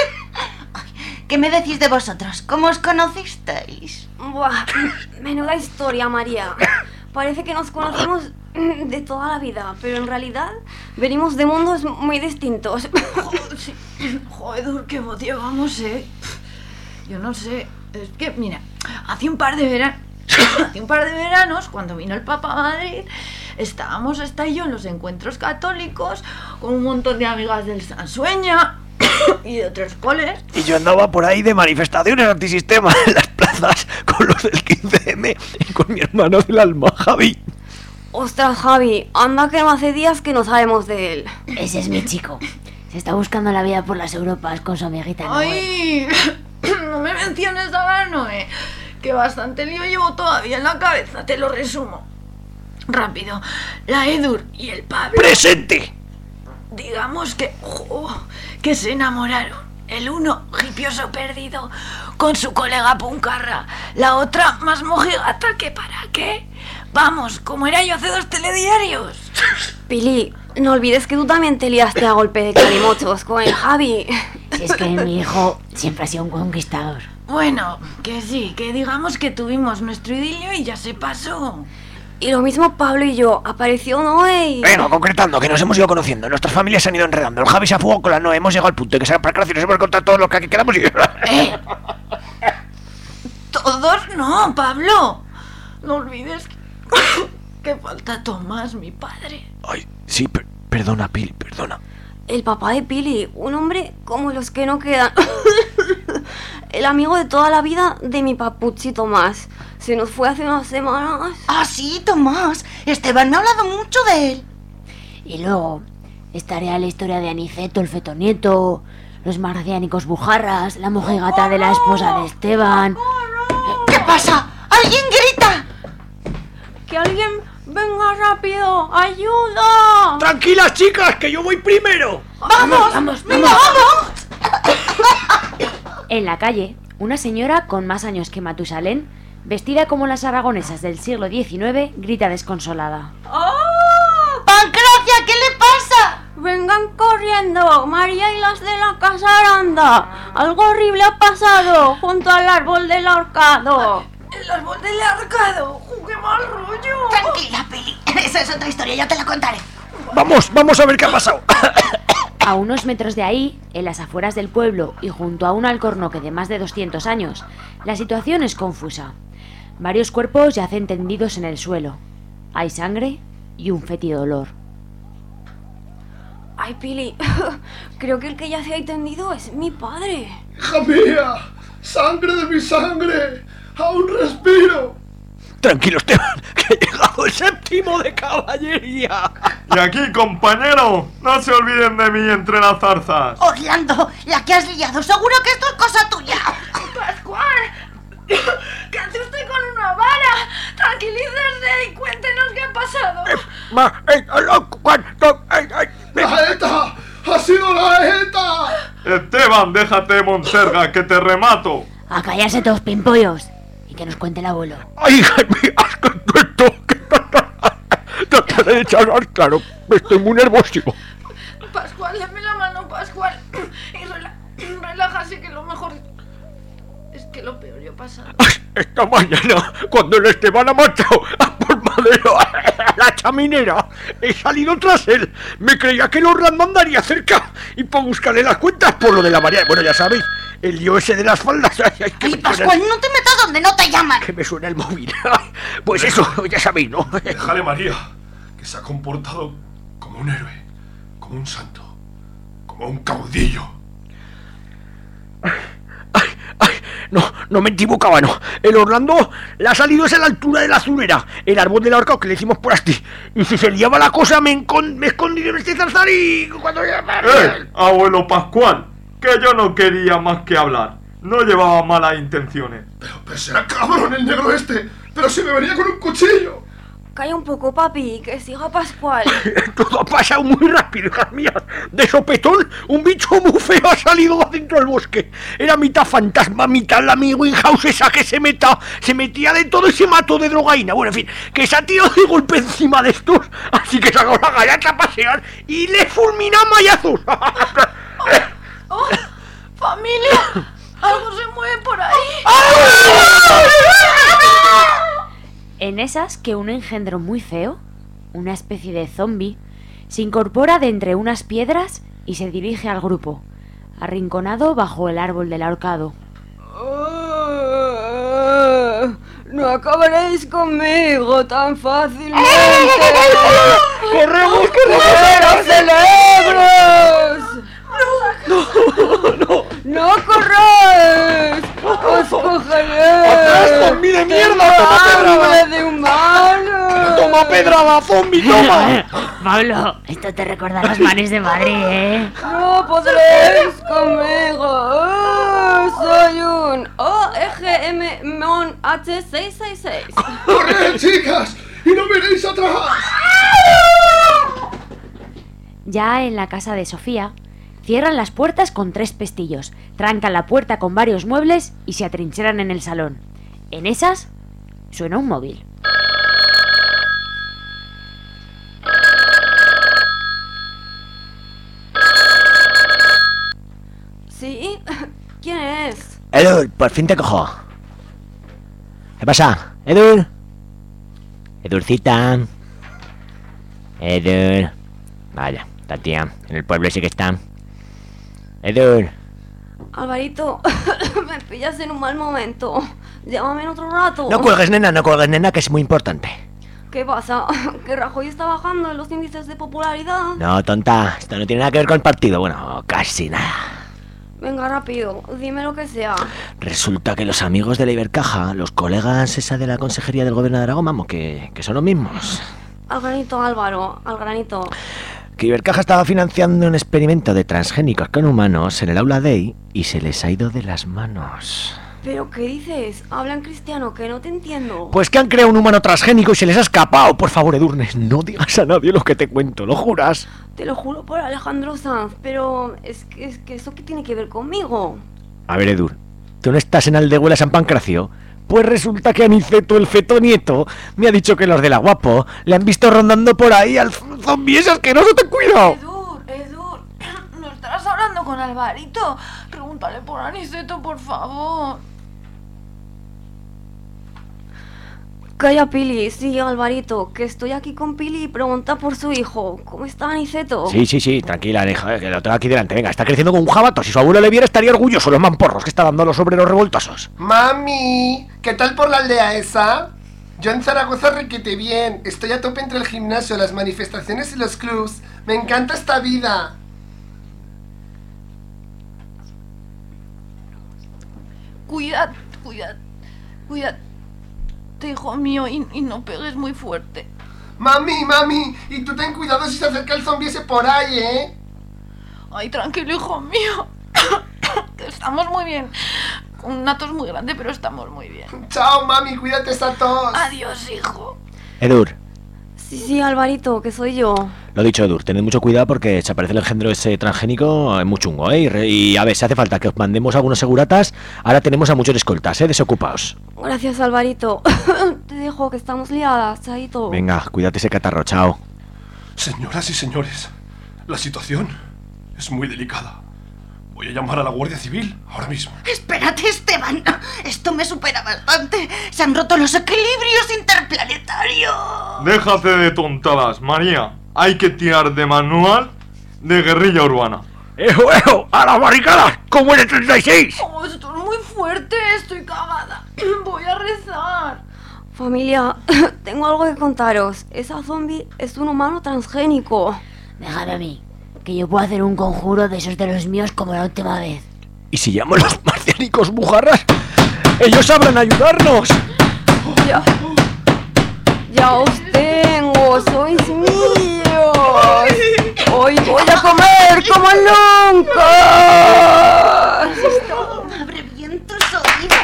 ¿Qué me decís de vosotros? ¿Cómo os conocisteis? Buah, menuda historia, María. Parece que nos conocemos de toda la vida, pero en realidad venimos de mundos muy distintos. Joder, sí. Joder, qué voz llevamos, ¿eh? Yo no sé, es que, mira, hace un par de veranos, hace un par de veranos, cuando vino el Papa a Madrid, estábamos esta y yo en los encuentros católicos con un montón de amigas del Sansueña y de otros coles. Y yo andaba por ahí de manifestaciones antisistema en las plazas con los del quince eme y con mi hermano del alma, Javi. Ostras, Javi, anda que no hace días que no sabemos de él. Ese es mi chico. Se está buscando la vida por las Europas con su amiguita Noé. ¡Ay! No me menciones a Noé, que bastante lío llevo todavía en la cabeza, te lo resumo. Rápido, la Edur y el Pablo... ¡Presente! Digamos que... Oh, que se enamoraron. El uno, hipioso perdido, con su colega puncarra. La otra, más mojigata que para qué. Vamos, como era yo hace dos telediarios. Pili, no olvides que tú también te liaste a golpe de calimochos con el Javi. Si es que mi hijo siempre ha sido un conquistador. Bueno, que sí, que digamos que tuvimos nuestro idilio y ya se pasó. Y lo mismo Pablo y yo, apareció Noé y... Bueno, concretando, que nos hemos ido conociendo, nuestras familias se han ido enredando, el Javi se ha fugado con la Noé, hemos llegado al punto de que se para creación, nos hemos contado todo lo que aquí quedamos y... ¿Eh? Todos no, Pablo. No olvides que falta Tomás, mi padre. Ay, sí, per perdona, Pili, perdona. El papá de Pili, un hombre como los que no quedan. El amigo de toda la vida de mi papuchi Tomás. Se nos fue hace unas semanas. Ah, sí, Tomás. Esteban me ha hablado mucho de él. Y luego estaría la historia de Aniceto, el fetonieto, los marciánicos bujarras, la mojigata de la esposa de Esteban. ¿Qué pasa? ¡Alguien grita! ¡Que alguien venga rápido! ¡Ayuda! ¡Tranquilas, chicas, que yo voy primero! ¡Vamos! ¡Vamos! ¡Venga, vamos! En la calle, una señora con más años que Matusalén, vestida como las aragonesas del siglo diecinueve, grita desconsolada. ¡Oh! ¡Pancracia! ¿Qué le pasa? ¡Vengan corriendo! ¡María y las de la casa Aranda! ¡Algo horrible ha pasado junto al árbol del ahorcado! ¡El árbol del ahorcado! ¡Qué mal rollo! Tranquila, Pili. Esa es otra historia, ya te la contaré. Vamos, vamos a ver qué ha pasado. A unos metros de ahí, en las afueras del pueblo y junto a un alcornoque de más de doscientos años, la situación es confusa. Varios cuerpos yacen tendidos en el suelo. Hay sangre y un fétido olor. Ay, Pili, creo que el que yace ahí tendido es mi padre. ¡Hija mía! ¡Sangre de mi sangre! ¡Aún respiro! Tranquilo, Esteban, que ha llegado el séptimo de caballería. Y aquí, compañero, no se olviden de mí entre las zarzas. Orlando, la que has liado, seguro que esto es cosa tuya. Pascual, ¿qué hace usted con una vara? Tranquilícese y cuéntenos qué ha pasado. ¡La ETA! ¡Ha sido la ETA! Esteban, déjate, Monserga, que te remato. A callarse todos pimpollos y que nos cuente el abuelo. ¡Ay, hija mía! Trataré de charlar, claro, estoy muy nervioso. Pascual, dame la mano, Pascual. Y rela relájase, que lo mejor es que lo peor ya ha pasado. Esta mañana, cuando el Esteban ha marchado a por madero a la chaminera, he salido tras él. Me creía que el Orlando andaría cerca y para buscarle las cuentas por lo de la María. Bueno, ya sabéis, el lío ese de las faldas. Ay, ay, Ay Pascual, el... no te metas donde no te llaman. Que me suena el móvil. Pues Deja, eso, ya sabéis, ¿no? Déjale, María, que se ha comportado como un héroe, como un santo, como un caudillo. Ay, ay, ay, no, no me equivocaba, no. El Orlando le ha salido esa a la altura de la azulera, el árbol del ahorcado que le hicimos por aquí. Y si se liaba la cosa, me, encon me escondí en este zarzal y cuando ya... ¡Eh, abuelo Pascual! Que yo no quería más que hablar. No llevaba malas intenciones. Pero, pero será cabrón el negro este. Pero si me venía con un cuchillo. Calla un poco, papi, que siga Pascual. Todo ha pasado muy rápido, hijas mías. De sopetón, un bicho muy feo ha salido adentro del bosque. Era mitad fantasma, mitad la mi Winhouse esa que se meta, se metía de todo y se mató de drogaína. Bueno, en fin, que se ha tirado de golpe encima de estos, así que sacó la galleta a pasear y le fulmina mayazos. Oh, oh, familia, algo se mueve por ahí. En esas que un engendro muy feo, una especie de zombie, se incorpora de entre unas piedras y se dirige al grupo, arrinconado bajo el árbol del ahorcado. Uh, no acabaréis conmigo tan fácilmente. ¡Queremos, queremos celebros! ¡No, no! ¡No corráis! ¡Os cogeré! ¡Atrás, zombie de mierda! ¡Toma pedrada! ¡De humano! ¡Toma pedrada, zombie, toma! Pablo, esto te recuerda a los manes de Madrid, ¿eh? ¡No podréis conmigo! Oh, soy un O E G M Mon H seis seis seis. ¡Corred, chicas! ¡Y no miréis atrás! Ya en la casa de Sofía, cierran las puertas con tres pestillos, trancan la puerta con varios muebles y se atrincheran en el salón. En esas, suena un móvil. ¿Sí? ¿Quién es? Edur, por fin te cojo. ¿Qué pasa? Edur. Edurcita. Edur. Vaya, la tía, en el pueblo sí que está. Edur. Alvarito, me pillas en un mal momento. Llámame en otro rato. No cuelgues, nena, no cuelgues, nena, que es muy importante. ¿Qué pasa? ¿Que Rajoy está bajando en los índices de popularidad? No, tonta, esto no tiene nada que ver con el partido. Bueno, casi nada. Venga, rápido, dime lo que sea. Resulta que los amigos de la Ibercaja, los colegas esa de la Consejería del Gobierno de Aragón, vamos, que, que son los mismos. Al granito, Álvaro, al granito. Que Ibercaja estaba financiando un experimento de transgénicos con humanos en el aula Dei y se les ha ido de las manos. ¿Pero qué dices? Habla en cristiano, que no te entiendo. Pues que han creado un humano transgénico y se les ha escapado. Por favor, Edurne, no digas a nadie lo que te cuento, ¿lo juras? Te lo juro por Alejandro Sanz, pero es que, es que ¿eso qué tiene que ver conmigo? A ver, Edur, ¿tú no estás en Aldehuela San Pancracio? Pues resulta que Aniceto, el feto nieto, me ha dicho que los de la Guapo le han visto rondando por ahí al zombie ese asqueroso. ¡Ten cuidado! Edur, Edur, ¿no estarás hablando con Alvarito? Pregúntale por Aniceto, por favor. Calla, Pili, sí, Alvarito, que estoy aquí con Pili y pregunta por su hijo. ¿Cómo está Aniceto? Sí, sí, sí, tranquila, hija, que lo tengo aquí delante. Venga, está creciendo como un jabato. Si su abuelo le viera estaría orgulloso los mamporros que está dando a los obreros revoltosos. Mami, ¿qué tal por la aldea esa? Yo en Zaragoza requete bien. Estoy a tope entre el gimnasio, las manifestaciones y los clubs. Me encanta esta vida. Cuidad, cuidad, cuidad. Hijo mío, y, y no pegues muy fuerte. Mami, mami, y tú ten cuidado si se acerca el zombie ese por ahí, ¿eh? Ay, tranquilo, hijo mío. Que estamos muy bien. Con una tos muy grande, pero estamos muy bien. Chao, mami, cuídate esa tos. Adiós, hijo. Edur. Sí, sí, Alvarito, que soy yo. Lo dicho, Edur, tened mucho cuidado porque se aparece el engendro ese transgénico, es muy chungo, ¿eh? Y, re, y a ver, si hace falta que os mandemos algunos seguratas, ahora tenemos a muchos escoltas, ¿eh? Desocupaos. Gracias, Alvarito. Te dejo, que estamos liadas, chaito. Venga, cuídate ese catarro, chao. Señoras y señores, la situación es muy delicada. Voy a llamar a la Guardia Civil ahora mismo. Espérate, Esteban. Esto me supera bastante. Se han roto los equilibrios interplanetarios. Déjate de tontadas, María. Hay que tirar de manual de guerrilla urbana. ¡Ejo, ejo! ¡A las barricadas! ¡Como en el treinta y seis! Oh, fuerte, estoy cagada. Voy a rezar. Familia, tengo algo que contaros. Esa zombie es un humano transgénico. Déjame a mí, que yo puedo hacer un conjuro de esos de los míos como la última vez. ¿Y si llamo a los marcianicos bujarras? ¡Ellos sabrán ayudarnos! Ya, ya os tengo, sois míos. Hoy voy a comer como nunca. Abre bien tus oídos.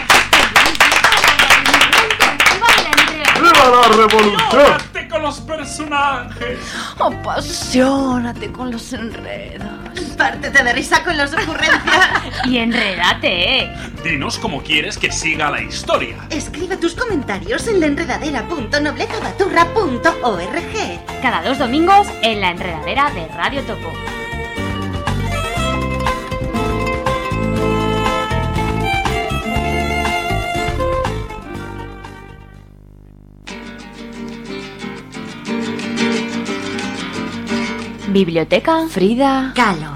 ¡Viva la revolución! ¡Apárate con los personajes! Apasionate con los enredos. Pártete de risa con las ocurrencias. Y enredate, ¿eh? Dinos cómo quieres que siga la historia. Escribe tus comentarios en laenredadera punto noblezabaturra punto org. Cada dos domingos en la enredadera de Radio Topo. Biblioteca Frida Kahlo.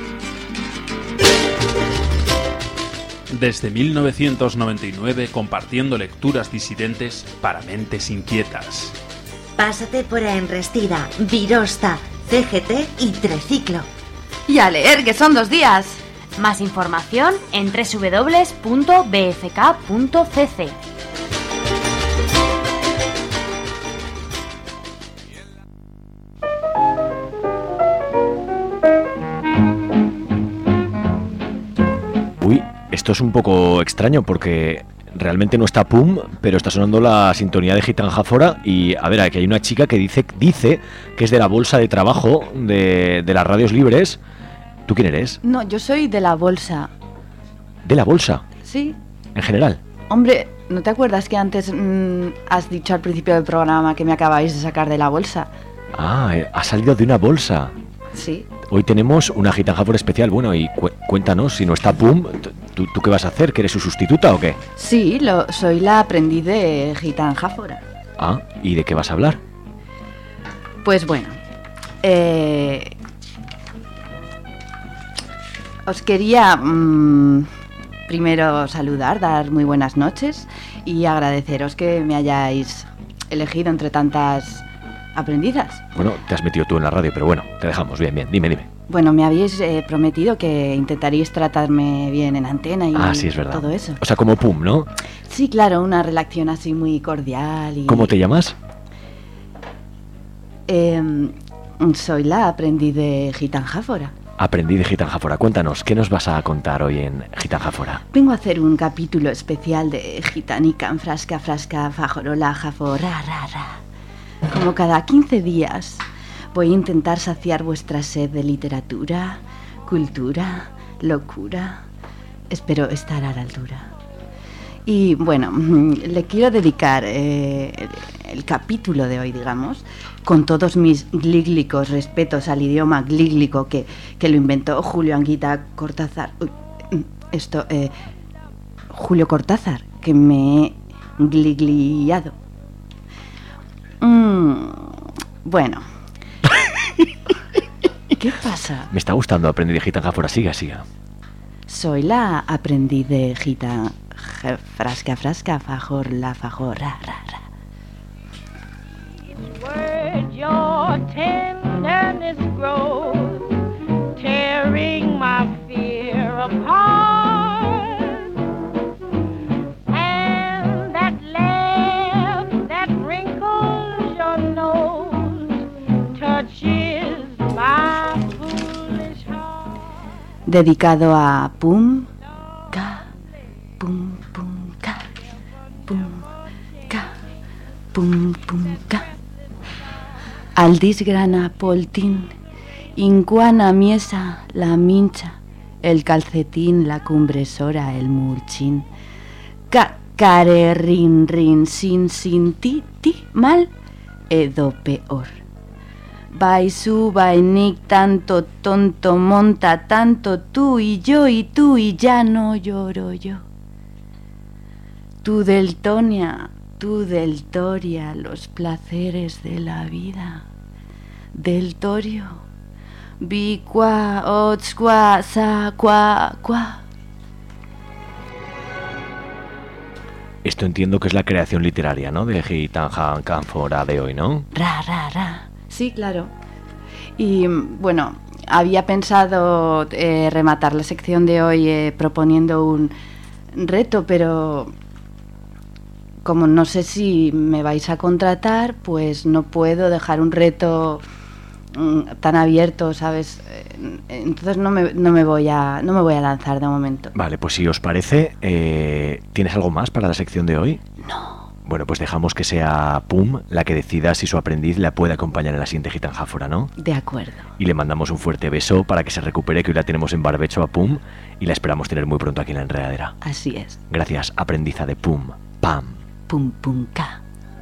Desde mil novecientos noventa y nueve compartiendo lecturas disidentes para mentes inquietas. Pásate por Enrestida, Virosta, C G T y Treciclo. Y a leer, que son dos días. Más información en doble u doble u doble u punto b f k punto c c. Uy, esto es un poco extraño porque realmente no está Pum, pero está sonando la sintonía de Gitán Jáfora y a ver, aquí hay una chica que dice, dice que es de la bolsa de trabajo de, de las radios libres. ¿Tú quién eres? No, yo soy de la bolsa. ¿De la bolsa? Sí. ¿En general? Hombre, ¿no te acuerdas que antes mmm, has dicho al principio del programa que me acabáis de sacar de la bolsa? Ah, ha salido de una bolsa. Sí. Hoy tenemos una Gitán Jáfora especial. Bueno, y cu cuéntanos, si no está Pum, ¿tú, ¿tú qué vas a hacer? ¿Que eres su sustituta o qué? Sí, lo, soy la aprendiz de Gitán Jáfora. Ah, ¿y de qué vas a hablar? Pues bueno, eh... os quería mmm, primero saludar, dar muy buenas noches y agradeceros que me hayáis elegido entre tantas aprendizas. Bueno, te has metido tú en la radio, pero bueno, te dejamos. Bien, bien, dime, dime. Bueno, me habéis eh, prometido que intentaríais tratarme bien en antena y ah, sí, es verdad. todo eso. O sea, como Pum, ¿no? Sí, claro, una relación así muy cordial y... ¿Cómo te llamas? Eh, soy la aprendiz de Gitán Jáfora. Aprendiz de Gitán Jáfora. Cuéntanos, ¿qué nos vas a contar hoy en Gitán Jáfora? Vengo a hacer un capítulo especial de Gitanica, frasca, frasca, fajorola, jafora, ra, ra. Como cada quince días voy a intentar saciar vuestra sed de literatura, cultura, locura. Espero estar a la altura. Y bueno, le quiero dedicar eh, el, el capítulo de hoy, digamos, con todos mis glíglicos respetos al idioma glíglico que, que lo inventó Julio Anguita Cortázar. Uy, esto, eh, Julio Cortázar, que me he gligliado. Mm, bueno. ¿Qué pasa? Me está gustando Aprendiz de Gitán Jáfora. Siga, siga. Soy la aprendiz de Gitán frasca, frasca, fajor, la fajor, ra, ra, ra. Word your tenderness grows, tearing my fear apart. And that laugh that wrinkles your nose touches my foolish heart. Dedicado a Pum, Ka, Pum, Pum, Ka, Pum, Ka, Pum, Pum, Ka. Aldis grana poltín, incuana miesa, la mincha, el calcetín, la cumbresora, el murchín. Ca, care, rin, rin, sin, sin, ti, ti, mal, edo peor. Baisu, bainik, tanto, tonto, monta, tanto, tú y yo y tú y ya no lloro yo. Tú del Tonia, tú del Toria, los placeres de la vida. Del Torio, bi qua, ots qua, sa qua, qua. Esto entiendo que es la creación literaria, ¿no? De Gitanja Cánfora de hoy, ¿no? Ra, ra, ra. Sí, claro. Y bueno, había pensado eh, rematar la sección de hoy eh, proponiendo un reto, pero como no sé si me vais a contratar, pues no puedo dejar un reto mm, tan abierto, ¿sabes? Entonces no me, no me voy a no me voy a lanzar de momento. Vale, pues si os parece, eh, ¿tienes algo más para la sección de hoy? No. Bueno, pues dejamos que sea Pum la que decida si su aprendiz la puede acompañar en la siguiente Gitanjáfora, ¿no? De acuerdo. Y le mandamos un fuerte beso para que se recupere, que hoy la tenemos en barbecho a Pum y la esperamos tener muy pronto aquí en la enredadera. Así es. Gracias, aprendiza de Pum. Pam. Pum pum ca.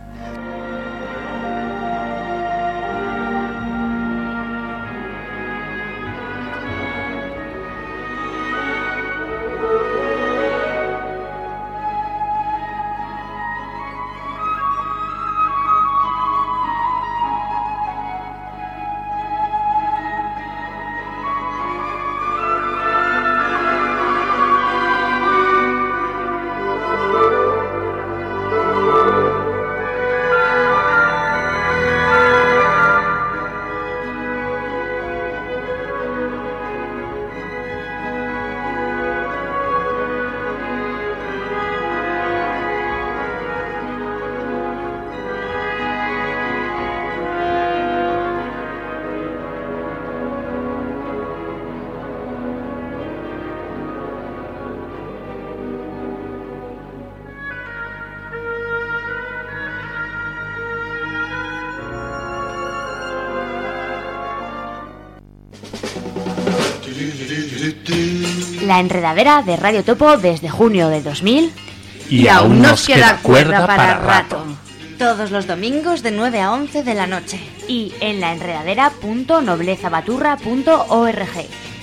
La enredadera de Radio Topo desde junio de dos mil. Y, y aún nos queda cuerda para rato. Todos los domingos de nueve a once de la noche. Y en laenredadera punto noblezabaturra punto org.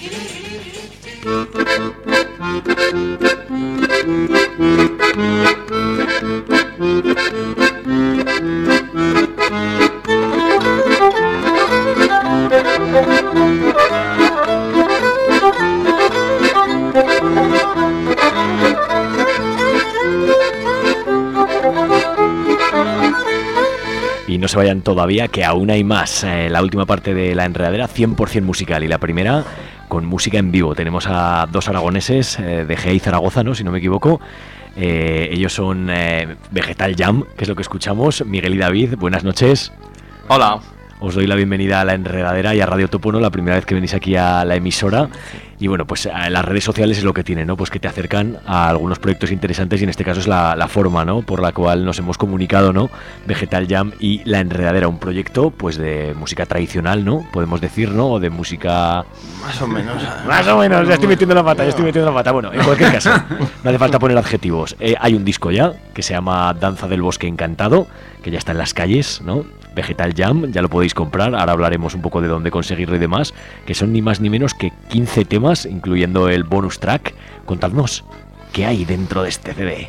Y no se vayan todavía, que aún hay más. Eh, la última parte de la enredadera cien por ciento musical y la primera con música en vivo. Tenemos a dos aragoneses eh, de G E I Zaragoza, ¿no? Si no me equivoco. Eh, ellos son eh, Vegetal Jam, que es lo que escuchamos. Miguel y David, buenas noches. Hola. Os doy la bienvenida a la enredadera y a Radio Topo, ¿no? La primera vez que venís aquí a la emisora. Y bueno, pues las redes sociales es lo que tienen, ¿no? Pues que te acercan a algunos proyectos interesantes y en este caso es la, la forma, ¿no? Por la cual nos hemos comunicado, ¿no? Vegetal Jam y La Enredadera, un proyecto pues de música tradicional, ¿no? Podemos decir, ¿no? O de música... Más o menos. Más o menos, ya estoy metiendo la pata, ya estoy metiendo la pata. Bueno, en cualquier caso, no hace falta poner adjetivos. Eh, hay un disco ya que se llama Danza del Bosque Encantado, que ya está en las calles, ¿no? Vegetal Jam, ya lo podéis comprar, ahora hablaremos un poco de dónde conseguirlo y demás, que son ni más ni menos que quince temas, incluyendo el bonus track. Contadnos, ¿qué hay dentro de este C D?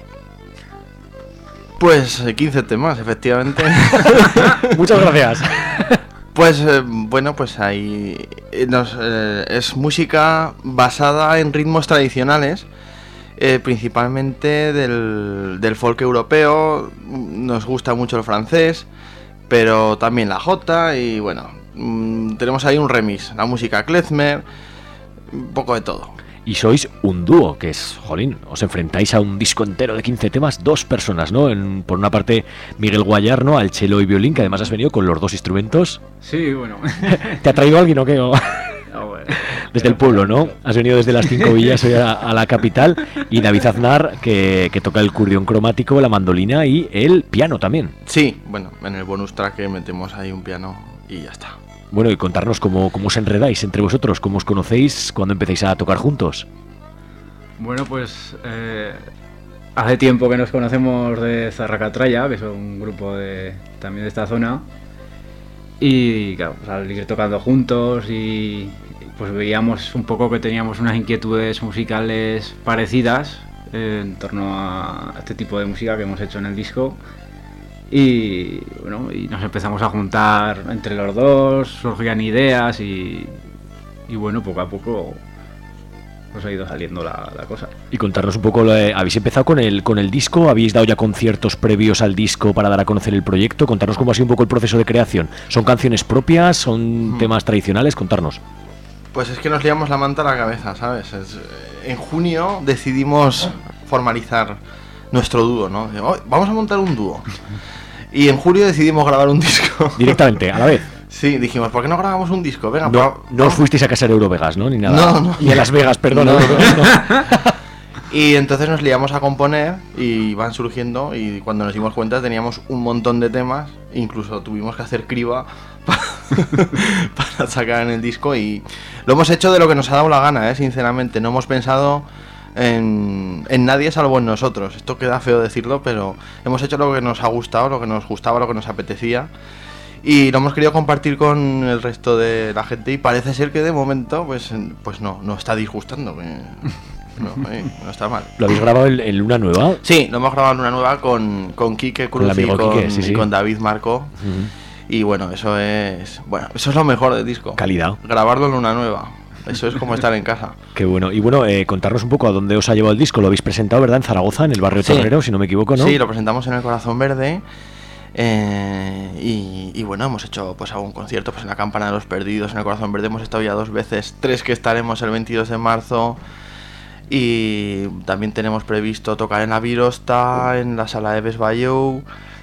Pues quince temas, efectivamente. Muchas gracias. Pues eh, bueno, pues ahí nos, eh, es música basada en ritmos tradicionales, eh, principalmente del, del folk europeo. Nos gusta mucho el francés, pero también la jota y bueno, mmm, tenemos ahí un remix, la música klezmer, un poco de todo. Y sois un dúo, que es, jolín, os enfrentáis a un disco entero de quince temas, dos personas, ¿no? En, por una parte, Miguel Guayar, ¿no? Al cello y violín, que además has venido con los dos instrumentos. Sí, bueno. ¿Te ha traído alguien o qué? ¿O? No, bueno. Desde el pueblo, ¿no? Has venido desde las cinco villas hoy a, a la capital. Y David Aznar, que, que toca el currión cromático, la mandolina y el piano también. Sí, bueno, en el bonus track metemos ahí un piano y ya está. Bueno, y contarnos cómo, cómo os enredáis entre vosotros, cómo os conocéis, cuándo empezáis a tocar juntos. Bueno, pues eh, hace tiempo que nos conocemos de Zarracatraya, que es un grupo de, también de esta zona. Y claro, pues al ir tocando juntos y pues veíamos un poco que teníamos unas inquietudes musicales parecidas eh, en torno a este tipo de música que hemos hecho en el disco. Y bueno, y nos empezamos a juntar entre los dos, surgían ideas y, y bueno, poco a poco pues ha ido saliendo la, la cosa. Y contarnos un poco, eh, ¿habéis empezado con el, con el disco? ¿Habéis dado ya conciertos previos al disco para dar a conocer el proyecto? Contarnos cómo ha sido un poco el proceso de creación. ¿Son canciones propias? ¿Son hmm. temas tradicionales? Contarnos. Pues es que nos liamos la manta a la cabeza, ¿sabes? Es, en junio decidimos formalizar nuestro dúo, ¿no? Oh, vamos a montar un dúo. Y en julio decidimos grabar un disco. Directamente, a la vez. Sí, dijimos, ¿por qué no grabamos un disco? Venga, no, pues, no os fuisteis a casa de Eurovegas, ¿no? Ni nada. No, no. Ni a Las Vegas, perdón. No, no, no. Y entonces nos liamos a componer y van surgiendo, y cuando nos dimos cuenta teníamos un montón de temas, incluso tuvimos que hacer criba para, para sacar en el disco, y lo hemos hecho de lo que nos ha dado la gana, ¿eh? Sinceramente, no hemos pensado en, en nadie salvo en nosotros. Esto queda feo decirlo, pero hemos hecho lo que nos ha gustado, lo que nos gustaba, lo que nos apetecía. Y lo hemos querido compartir con el resto de la gente, y parece ser que de momento pues, pues no, no está disgustando. Que no, eh, no está mal. ¿Lo habéis grabado en, en Luna Nueva? Sí, lo hemos grabado en Luna Nueva con, con Quique Cruz con y, con, Quique, sí, sí. y con David Marco. Uh-huh. Y bueno, eso es bueno, eso es lo mejor del disco. Calidad. Grabarlo en Luna Nueva. Eso es como estar en casa. Qué bueno. Y bueno, eh, contarnos un poco a dónde os ha llevado el disco. Lo habéis presentado, ¿verdad? En Zaragoza, en el barrio sí. Torrero, si no me equivoco, ¿no? Sí, lo presentamos en el Corazón Verde. Eh, y, y bueno, hemos hecho pues algún concierto pues en la Campana de los Perdidos, en el Corazón Verde hemos estado ya dos veces, tres que estaremos el veintidós de marzo, y también tenemos previsto tocar en la Virosta, en la Sala de Besbayou,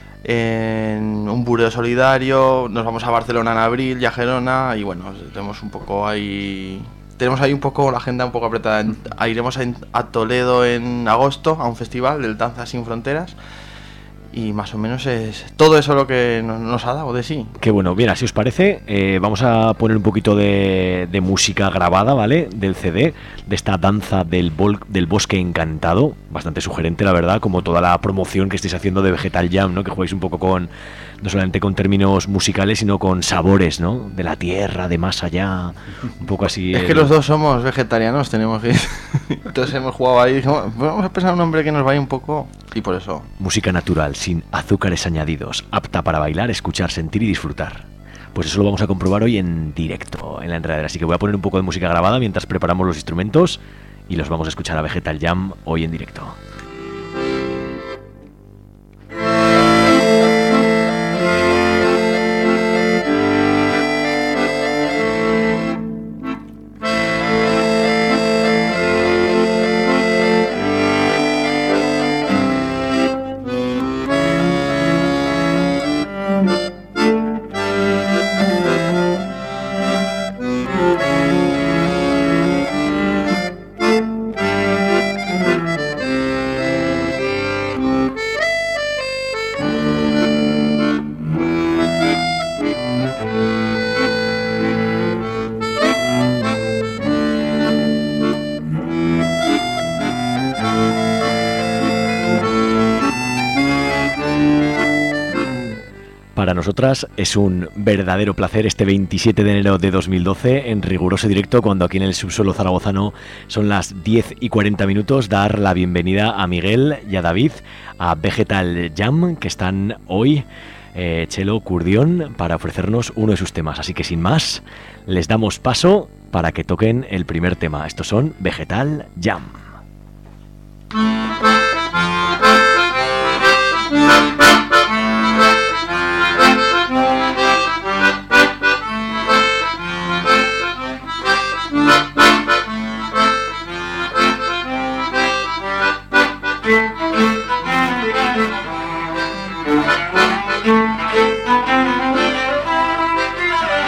en un bureo solidario, nos vamos a Barcelona en abril y a Gerona, y bueno, tenemos un poco ahí... Tenemos ahí un poco la agenda un poco apretada. Iremos a, a Toledo en agosto a un festival del Danza Sin Fronteras. Y más o menos es todo eso lo que nos ha dado de sí. Qué bueno. Bien, si os parece, eh, vamos a poner un poquito de, de música grabada, ¿vale? Del C D, de esta danza del, bol, del bosque encantado. Bastante sugerente, la verdad, como toda la promoción que estáis haciendo de Vegetal Jam, ¿no? Que jugáis un poco con, no solamente con términos musicales, sino con sabores, ¿no? De la tierra, de más allá, un poco así. Es el... que los dos somos vegetarianos, tenemos que... Entonces hemos jugado ahí y dijimos, pues vamos a pensar un nombre que nos vaya un poco, y por eso. Música natural, sin azúcares añadidos, apta para bailar, escuchar, sentir y disfrutar. Pues eso lo vamos a comprobar hoy en directo, en la enredadera. Así que voy a poner un poco de música grabada mientras preparamos los instrumentos y los vamos a escuchar a Vegetal Jam hoy en directo. Para nosotras es un verdadero placer este veintisiete de enero de dos mil doce, en riguroso directo, cuando aquí en el subsuelo zaragozano son las diez y cuarenta minutos, dar la bienvenida a Miguel y a David, a Vegetal Jam, que están hoy, eh, Chelo Curdión, para ofrecernos uno de sus temas. Así que sin más, les damos paso para que toquen el primer tema. Estos son Vegetal Jam.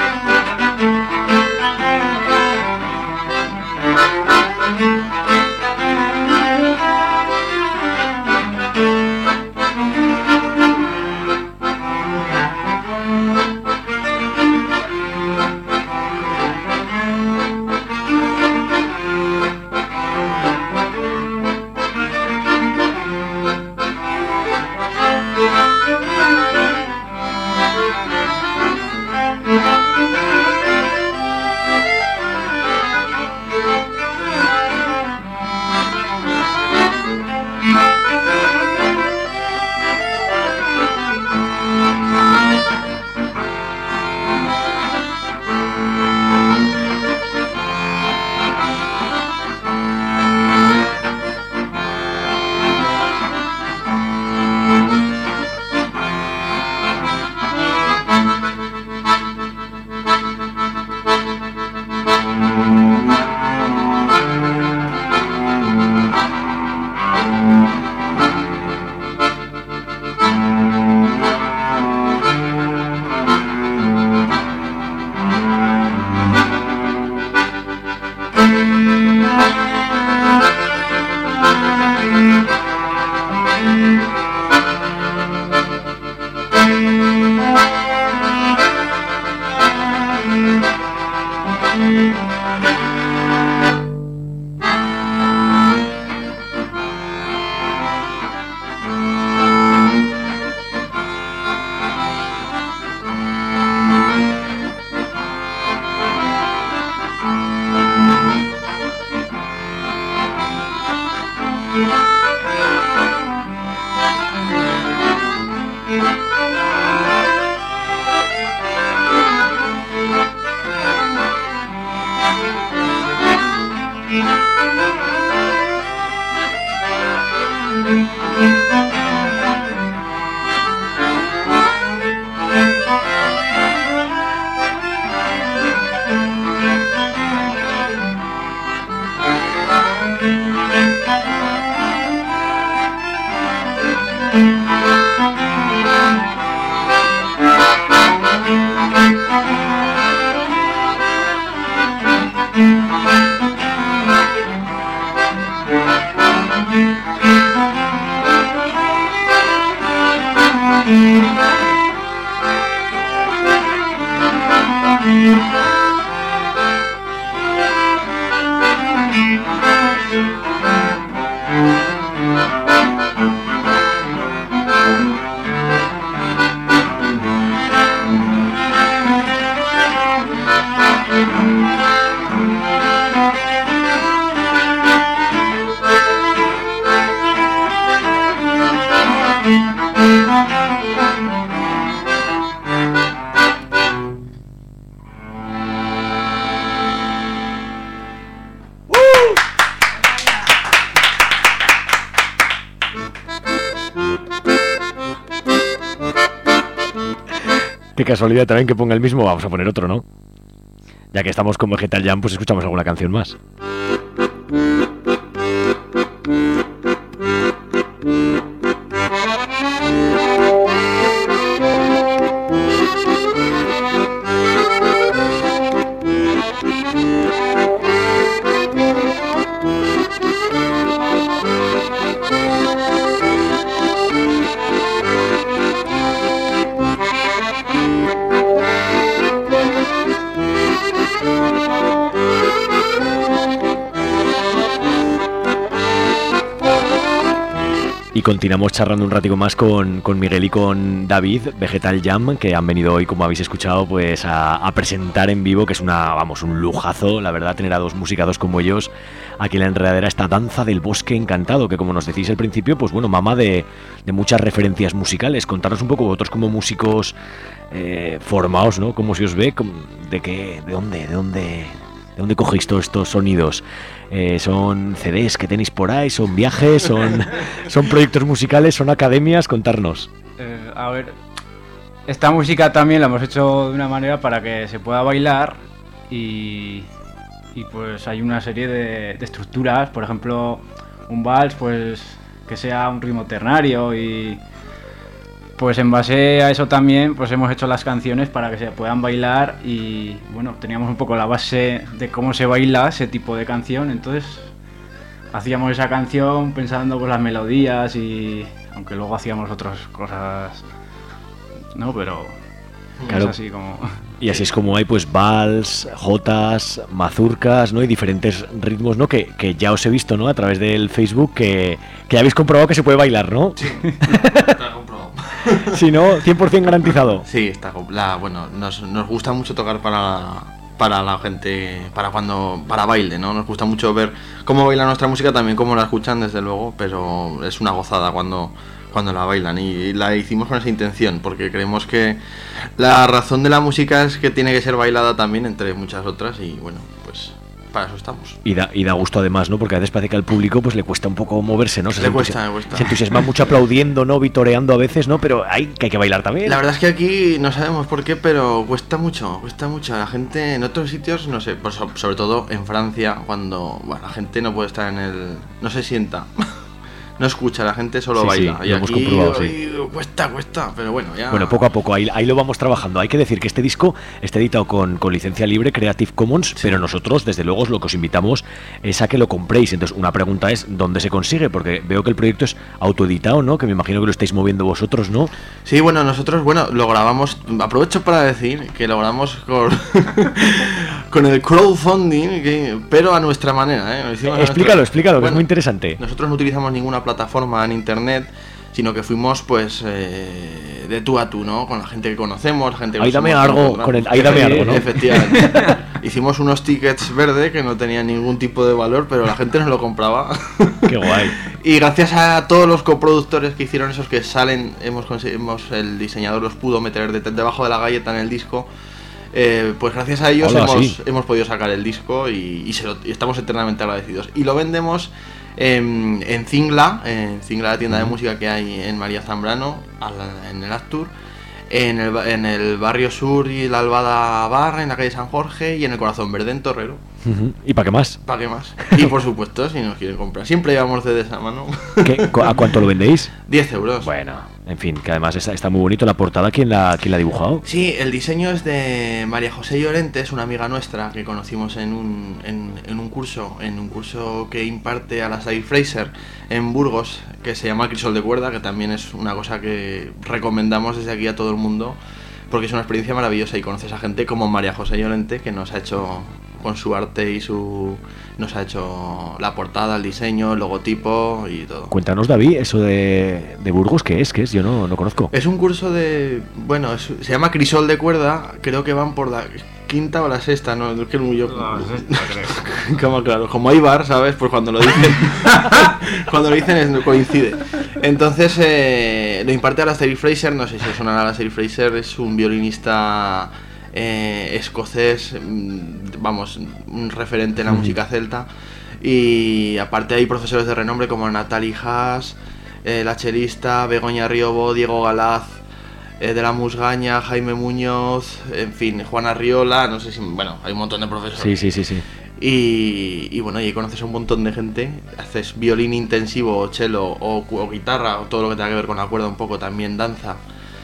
Thank you. Qué casualidad también que ponga el mismo, vamos a poner otro, ¿no? Ya que estamos con Vegetal Jam, pues escuchamos alguna canción más. Y continuamos charlando un ratico más con, con Miguel y con David, Vegetal Jam, que han venido hoy, como habéis escuchado, pues a, a presentar en vivo, que es una, vamos, un lujazo, la verdad, tener a dos musicados como ellos aquí en la enredadera, esta danza del bosque encantado, que como nos decís al principio, pues bueno, mama de, de muchas referencias musicales. Contaros un poco vosotros como músicos eh, formados, ¿no? ¿Cómo se os ve? ¿De qué? ¿De dónde? ¿De dónde? ¿De dónde cogéis todos estos sonidos? Eh, ¿Son C Ds que tenéis por ahí? ¿Son viajes? ¿Son, son proyectos musicales? ¿Son academias? Contarnos. Eh, a ver, esta música también la hemos hecho de una manera para que se pueda bailar y, y pues hay una serie de, de estructuras, por ejemplo, un vals, pues que sea un ritmo ternario y pues en base a eso también pues hemos hecho las canciones para que se puedan bailar y bueno, teníamos un poco la base de cómo se baila ese tipo de canción, entonces hacíamos esa canción pensando con las melodías y aunque luego hacíamos otras cosas, ¿no? Pero claro. Es así como... Y así es como hay pues vals, jotas, mazurcas, ¿no? Y diferentes ritmos, ¿no? Que, que ya os he visto, ¿no? A través del Facebook que, que habéis comprobado que se puede bailar, ¿no? Sí, está comprobado. Si no, cien por ciento garantizado. Sí, está la, bueno, nos, nos gusta mucho tocar para, para la gente, para cuando para baile, ¿no? Nos gusta mucho ver cómo baila nuestra música, también cómo la escuchan, desde luego, pero es una gozada cuando, cuando la bailan y la hicimos con esa intención, porque creemos que la razón de la música es que tiene que ser bailada también, entre muchas otras, y bueno, pues para eso estamos. Y da, y da gusto además, ¿no? Porque a veces parece que al público pues le cuesta un poco moverse, ¿no? Se le cuesta, le cuesta. Se entusiasma mucho aplaudiendo, ¿no? Vitoreando a veces, ¿no? Pero hay que hay que bailar también. La verdad es que aquí no sabemos por qué, pero cuesta mucho, cuesta mucho. La gente en otros sitios, no sé, pues sobre todo en Francia, cuando bueno, la gente no puede estar en el... no se sienta. No escucha, la gente solo sí, baila. Sí, y lo aquí hemos comprobado, sí. y cuesta, cuesta, pero bueno, ya... Bueno, poco a poco, ahí, ahí lo vamos trabajando. Hay que decir que este disco está editado con, con licencia libre, Creative Commons, sí. Pero nosotros, desde luego, lo que os invitamos es a que lo compréis. Entonces, una pregunta es, ¿dónde se consigue? Porque veo que el proyecto es autoeditado, ¿no? Que me imagino que lo estáis moviendo vosotros, ¿no? Sí, bueno, nosotros, bueno, lo grabamos... Aprovecho para decir que lo grabamos con, con el crowdfunding, que, pero a nuestra manera, ¿eh? Lo hicimos eh explícalo, nuestra... explícalo, que bueno, es muy interesante. Nosotros no utilizamos ninguna plataforma en internet, sino que fuimos pues eh, de tú a tú, ¿no? Con la gente que conocemos, la gente que ahí dame algo, con el, ahí dame algo, ¿no? Efectivamente. Hicimos unos tickets verdes que no tenían ningún tipo de valor, pero la gente nos lo compraba. Qué guay. Y gracias a todos los coproductores que hicieron esos que salen, hemos conseguido, el diseñador los pudo meter de, debajo de la galleta en el disco. Eh, pues gracias a ellos Hola, hemos, sí. hemos podido sacar el disco y, y, se lo, y estamos eternamente agradecidos. Y lo vendemos en, en Zingla, en Zingla, la tienda de música que hay en María Zambrano, en el Actur, en el, en el Barrio Sur y la Albada Bar, en la calle San Jorge y en el Corazón Verde, en Torrero. Uh-huh. ¿Y para qué más? ¿Para qué más? Y por supuesto, si nos quieren comprar. Siempre llevamos C Ds a mano. ¿Qué? ¿A cuánto lo vendéis? diez euros. Bueno, en fin, que además está, está muy bonito la portada. ¿Quién la, quién la ha dibujado? Sí, el diseño es de María José Llorente, es una amiga nuestra que conocimos en un, en, en un curso, en un curso que imparte a la David Fraser en Burgos, que se llama Crisol de Cuerda, que también es una cosa que recomendamos desde aquí a todo el mundo, porque es una experiencia maravillosa y conoces a gente como María José Llorente, que nos ha hecho con su arte y su... nos ha hecho la portada, el diseño, el logotipo y todo. Cuéntanos, David, eso de, de Burgos, ¿qué es? ¿Qué es? Yo no, no conozco. Es un curso de... bueno, es, se llama Crisol de Cuerda, creo que van por la quinta o la sexta, ¿no? Es que yo... La sexta, creo. Como, claro, como hay bar, ¿sabes? Pues cuando lo dicen... cuando lo dicen es, no coincide. Entonces, eh, lo imparte a la David Fraser, no sé si os sonará a la David Fraser, es un violinista... Eh, escocés, vamos, un referente en la uh-huh. música celta, y aparte hay profesores de renombre como Natalie Haas, eh, la chelista, Begoña Riobo, Diego Galaz, eh, de la Musgaña, Jaime Muñoz, en fin, Juana Riola, no sé si... Bueno, hay un montón de profesores. Sí, sí, sí, sí. Y, y bueno, y conoces a un montón de gente, haces violín intensivo, o cello, o, o guitarra, o todo lo que tenga que ver con la cuerda un poco, también danza.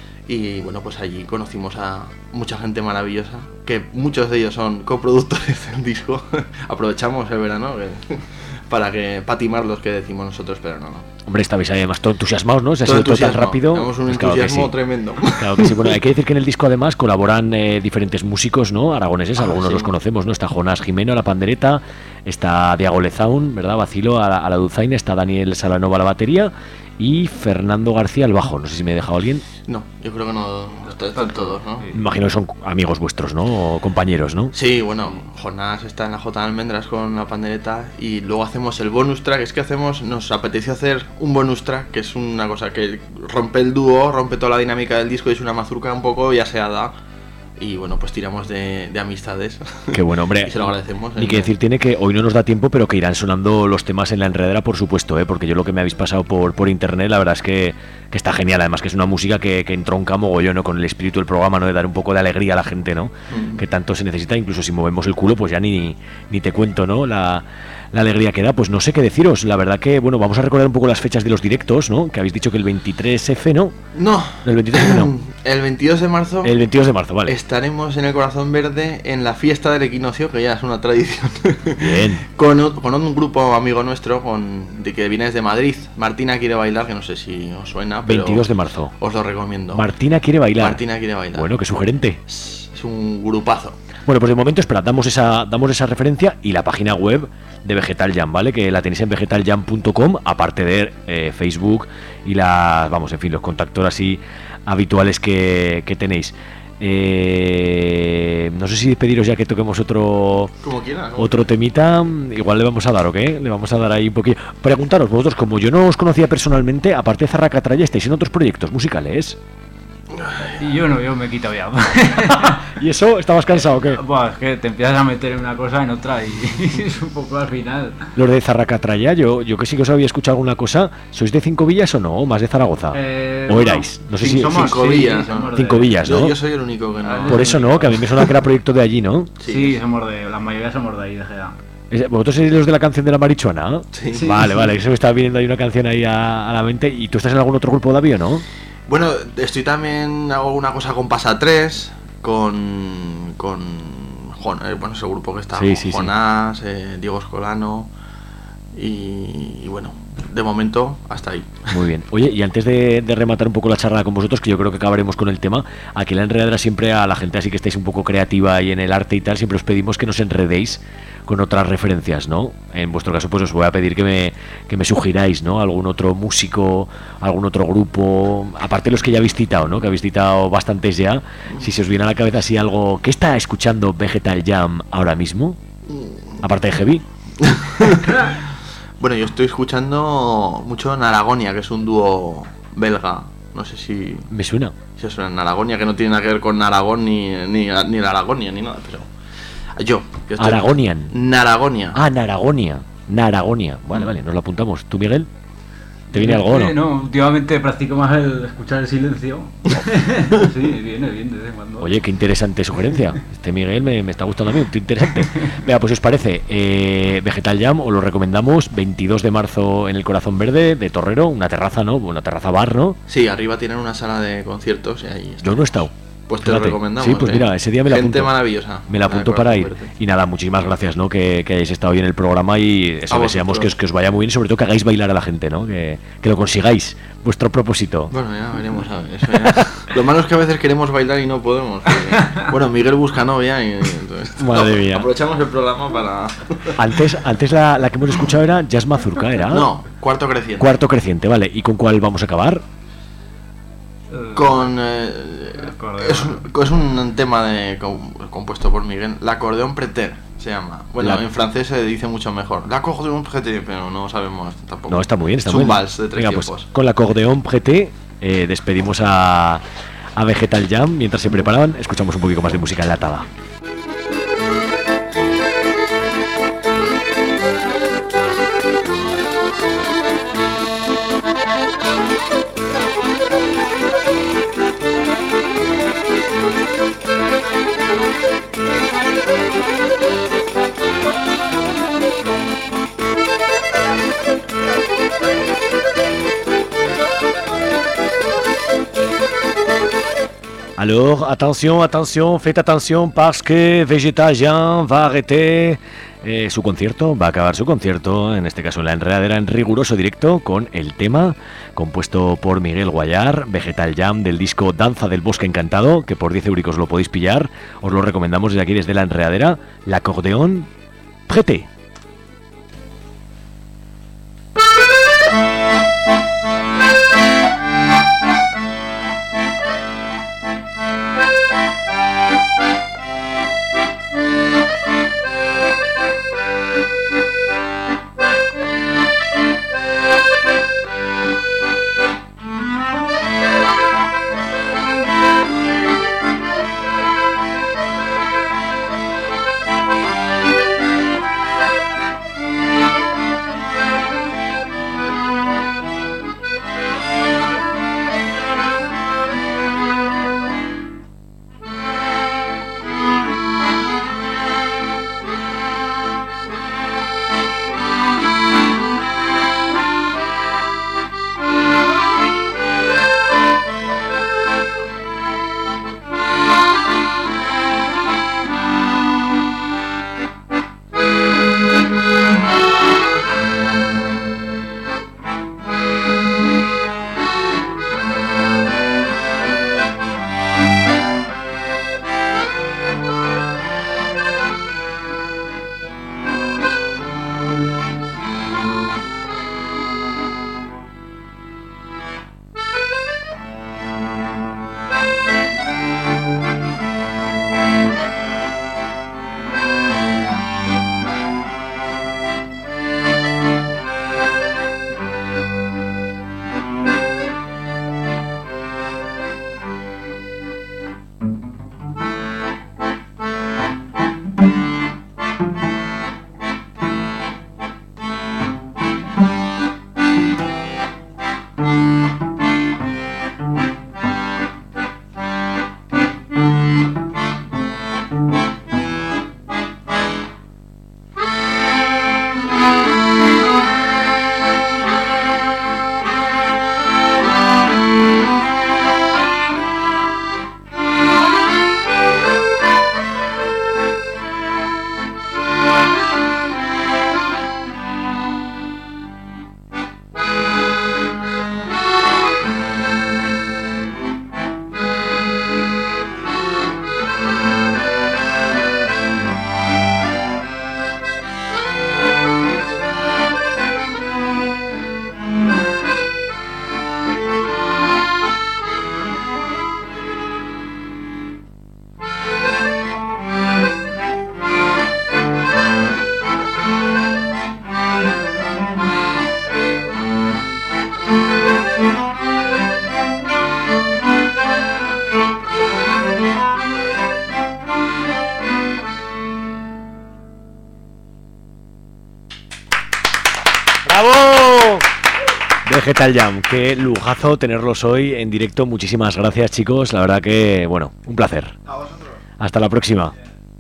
Y bueno, pues allí conocimos a mucha gente maravillosa, que muchos de ellos son coproductores del disco. Aprovechamos el verano que, para que patimarlos, que decimos nosotros, pero no, no. Hombre, estabais ahí además todo entusiasmados, ¿no? Se ha Todo sido todo tan entusiasmo. rápido. Tenemos un Pues claro que entusiasmo sí. tremendo. Claro que sí. Bueno, hay que decir que en el disco además colaboran eh, diferentes músicos, ¿no? Aragoneses, Ah, algunos sí. los conocemos, ¿no? Está Jonás Jimeno a la pandereta, está Diago Lezaun, ¿verdad? Vacilo a la, a la dulzaina, está Daniel Salanova a la batería y Fernando García al bajo. No sé si me he dejado alguien. No, yo creo que no, están todos, ¿no? Me imagino que son amigos vuestros, ¿no? O compañeros, ¿no? Sí, bueno, Jonás está en la J de Almendras con la pandereta y luego hacemos el bonus track. Es que hacemos, nos apeteció hacer un bonus track, que es una cosa que rompe el dúo, rompe toda la dinámica del disco y es una mazurca un poco yaseada. Y bueno, pues tiramos de, de amistades. Qué bueno, hombre. Y se lo agradecemos. Ni que decir tiene que hoy no nos da tiempo, pero que irán sonando los temas en la enredadera, por supuesto, ¿eh? Porque yo lo que me habéis pasado por, por internet, la verdad es que, que está genial. Además que es una música que, que entronca mogollón, ¿no? Con el espíritu del programa, ¿no? De dar un poco de alegría a la gente, ¿no? Mm. Que tanto se necesita, incluso si movemos el culo, pues ya ni, ni te cuento, ¿no? La, la alegría que da. Pues no sé qué deciros. La verdad que, bueno, vamos a recordar un poco las fechas de los directos, ¿no? Que habéis dicho que el veintitrés F, ¿no? No. El veintitrés F no. El veintidós de marzo. El veintidós de marzo, vale. Estaremos en el Corazón Verde en la fiesta del equinoccio, que ya es una tradición. Bien. Con, o- con un grupo amigo nuestro, con, de que viene desde Madrid. Martina quiere bailar, que no sé si os suena, pero veintidós de marzo. os lo recomiendo. Martina quiere bailar. Martina quiere bailar. Bueno, qué sugerente. Es un grupazo. Bueno, pues de momento, espera, damos esa, damos esa referencia y la página web de Vegetal Jam, ¿vale? Que la tenéis en vegetal jam punto com, aparte de eh, Facebook y las, vamos, en fin, los contactos así habituales que, que tenéis. Eh, no sé si pediros ya que toquemos otro Como quieras, como otro temita, igual le vamos a dar, ¿o qué? Le vamos a dar ahí un poquillo. Preguntaros, vosotros, como yo no os conocía personalmente, aparte de Zarracatralla, ¿estáis en otros proyectos musicales? Y yo no, yo me he quitado ya. ¿Y eso? ¿Estabas cansado o qué? Buah, es que te empiezas a meter en una cosa en otra y es un poco al final. Los de Zarracatralla, yo, yo que sí que os había escuchado alguna cosa, ¿sois de Cinco Villas o no? ¿O más de Zaragoza? Eh, ¿O bueno, erais? No sé sí, si... somos Cinco sí, Villas. somos de- Cinco Villas, ¿no? Yo, yo soy el único que no. Por eso no, que a mí me suena que era proyecto de allí, ¿no? Sí, somos de, la mayoría somos de ahí, de Geda. Es- ¿Vosotros sois los de la canción de la marichuana, ¿no? Sí. Sí. Vale, vale, eso me estaba viniendo ahí una canción ahí a, a la mente. ¿Y tú estás en algún otro grupo, David, o no? Bueno, estoy también, hago una cosa con Pasa tres, con, con Jon- eh, bueno, ese grupo que está, Sí, sí, sí. Jonás, eh, Diego Escolano, y, y bueno, de momento hasta ahí. Muy bien. Oye, y antes de, de rematar un poco la charla con vosotros, que yo creo que acabaremos con el tema, aquí en la enredadera siempre a la gente así que estáis un poco creativa y en el arte y tal, siempre os pedimos que nos enredéis con otras referencias, ¿no? En vuestro caso, pues os voy a pedir que me, que me sugiráis, ¿no? Algún otro músico, algún otro grupo, aparte de los que ya habéis citado, ¿no? Que habéis citado bastantes ya. Si se os viene a la cabeza así algo, ¿qué está escuchando Vegetal Jam ahora mismo? Aparte de Heavy. Bueno, yo estoy escuchando mucho Naragonia, que es un dúo belga. No sé si... Me suena. Si os suena Naragonia, que no tiene nada que ver con Aragón ni, ni, ni la Aragonia ni nada, pero... Yo. Que estoy- Aragonian. Naragonia. Ah, Naragonia. Naragonia. Vale, vale, nos lo apuntamos. ¿Tú, Miguel? ¿Te viene algo o Eh, no? no, últimamente practico más el escuchar el silencio. Sí, viene bien de vez en cuando. Oye, qué interesante sugerencia. Este Miguel me, me está gustando a mí, muy interesante. Venga, pues os parece, eh, Vegetal Jam, os lo recomendamos, veintidós de marzo en el Corazón Verde de Torrero, una terraza, ¿no? Una terraza bar, ¿no? Sí, arriba tienen una sala de conciertos y ahí está. Yo no he estado. Pues te lo Fíjate. recomendamos. Sí, pues ¿eh? mira, ese día me la Gente apunto. maravillosa. Me la La de apunto para ir. Corazón Verde. Y nada, muchísimas gracias, ¿no? Que, que hayáis estado hoy en el programa y eso, A deseamos vosotros. que os, que os vaya muy bien y sobre todo que hagáis bailar a la gente, ¿no? Que, que lo consigáis, vuestro propósito. Bueno, ya veremos a ver. Eso ya- Lo malo es que a veces queremos bailar y no podemos. porque- Bueno, Miguel busca novia y entonces... Madre mía. Aprovechamos el programa para... Antes, antes la, la que hemos escuchado era Jazz Mazurka, ¿era? No, Cuarto Creciente. Cuarto Creciente, vale. ¿Y con cuál vamos a acabar? Con... eh, es, un, es un tema de, com- compuesto por Miguel. L'acordeón préter se llama. Bueno, La- en francés se dice mucho mejor. L'acordeón préter, pero no sabemos tampoco. No, está muy bien, está es muy un bien. vals de tres Venga, tiempos. pues con la acordeón G T eh, despedimos a, a Vegetal Jam. Mientras se preparaban, escuchamos un poquito más de música enlatada. Thank you. Alors, attention, attention, faites attention parce que Vegeta Jean va arrêter eh, su concierto, va a acabar su concierto, en este caso en La Enredadera, en riguroso directo, con el tema compuesto por Miguel Guayar, Vegetal Jam, del disco Danza del Bosque Encantado, que por diez euricos lo podéis pillar, os lo recomendamos desde aquí, desde La Enredadera, l'acordeón prêté. Vegetal Jam, qué lujazo tenerlos hoy en directo. Muchísimas gracias, chicos. La verdad que, bueno, un placer. A vosotros. Hasta la próxima.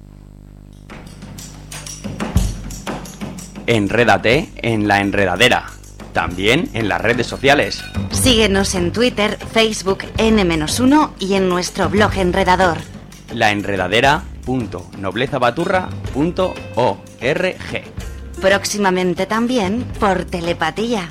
Enrédate en La Enredadera. También en las redes sociales. Síguenos en Twitter, Facebook, ene uno y en nuestro blog enredador. laenredadera punto noblezabaturra punto org. Próximamente también por telepatía.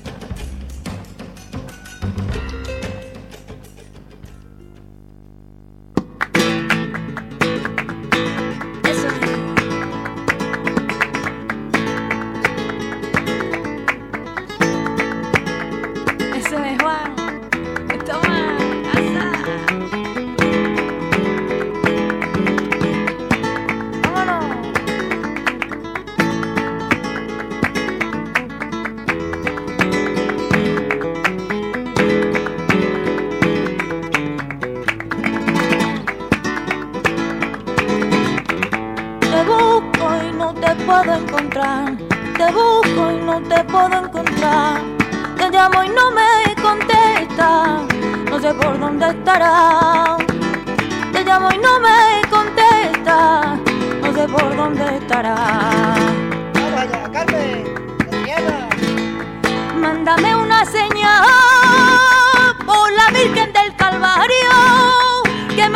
Mándame una señal por la Virgen del Calvario, que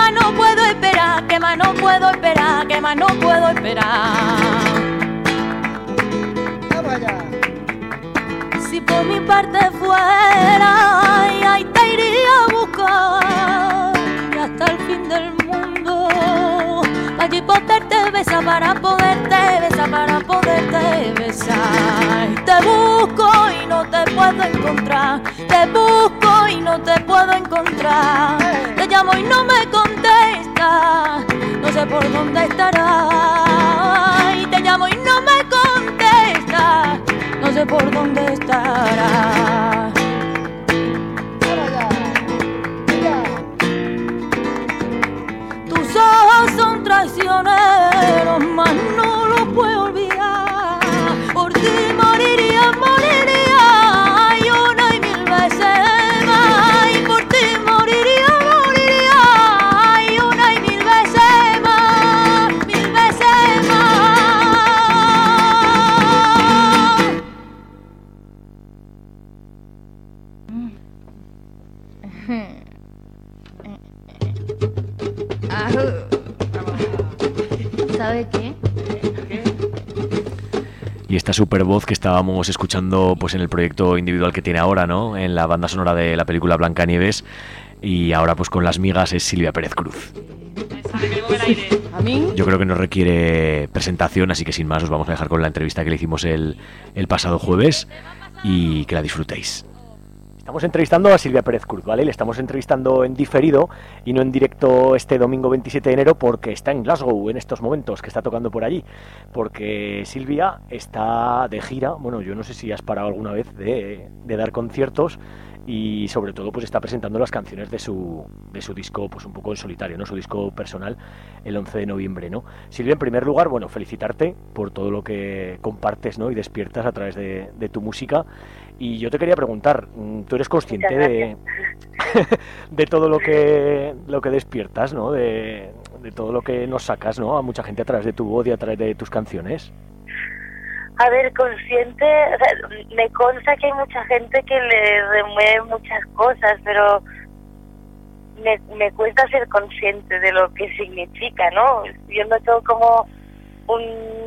será. Si por mi parte fuera, y ahí te iría a buscar, y hasta el fin del mundo, para allí poderte besar, para poderte besar, para poderte besar. Y te busco y no te puedo encontrar, te busco y no te puedo encontrar. Te llamo y no me contestas, no sé por dónde estará. Y te llamo y no me contestas, no sé por dónde estará. Tus ojos son traicioneros, mas no los puedo olvidar. Por ti moriría, moriría, y una y mil veces más. Y por ti moriría, moriría, y una y mil veces más, mil veces más. ¿Sabe qué? Y esta super voz que estábamos escuchando pues en el proyecto individual que tiene ahora, ¿no? En la banda sonora de la película Blancanieves, y ahora pues con las migas, es Silvia Pérez Cruz. ¿A mí? Yo creo que no requiere presentación, así que sin más os vamos a dejar con la entrevista que le hicimos el, el pasado jueves y que la disfrutéis. Estamos entrevistando a Silvia Pérez Cruz, ¿vale? Le estamos entrevistando en diferido y no en directo este domingo veintisiete de enero porque está en Glasgow en estos momentos, que está tocando por allí. Porque Silvia está de gira, bueno, yo no sé si has parado alguna vez de, de dar conciertos, y sobre todo pues está presentando las canciones de su, de su disco, pues un poco en solitario, ¿no? Su disco personal, el once de noviembre, ¿no? Silvia, en primer lugar, bueno, felicitarte por todo lo que compartes, ¿no? Y despiertas a través de, de tu música. Y yo te quería preguntar, ¿tú eres consciente de, de todo lo que lo que despiertas, ¿no? De, de todo lo que nos sacas, ¿no? A mucha gente a través de tu voz y a través de tus canciones. A ver, consciente, o sea, me consta que hay mucha gente que le remueve muchas cosas, pero me, me cuesta ser consciente de lo que significa, ¿no? Yo noto como un,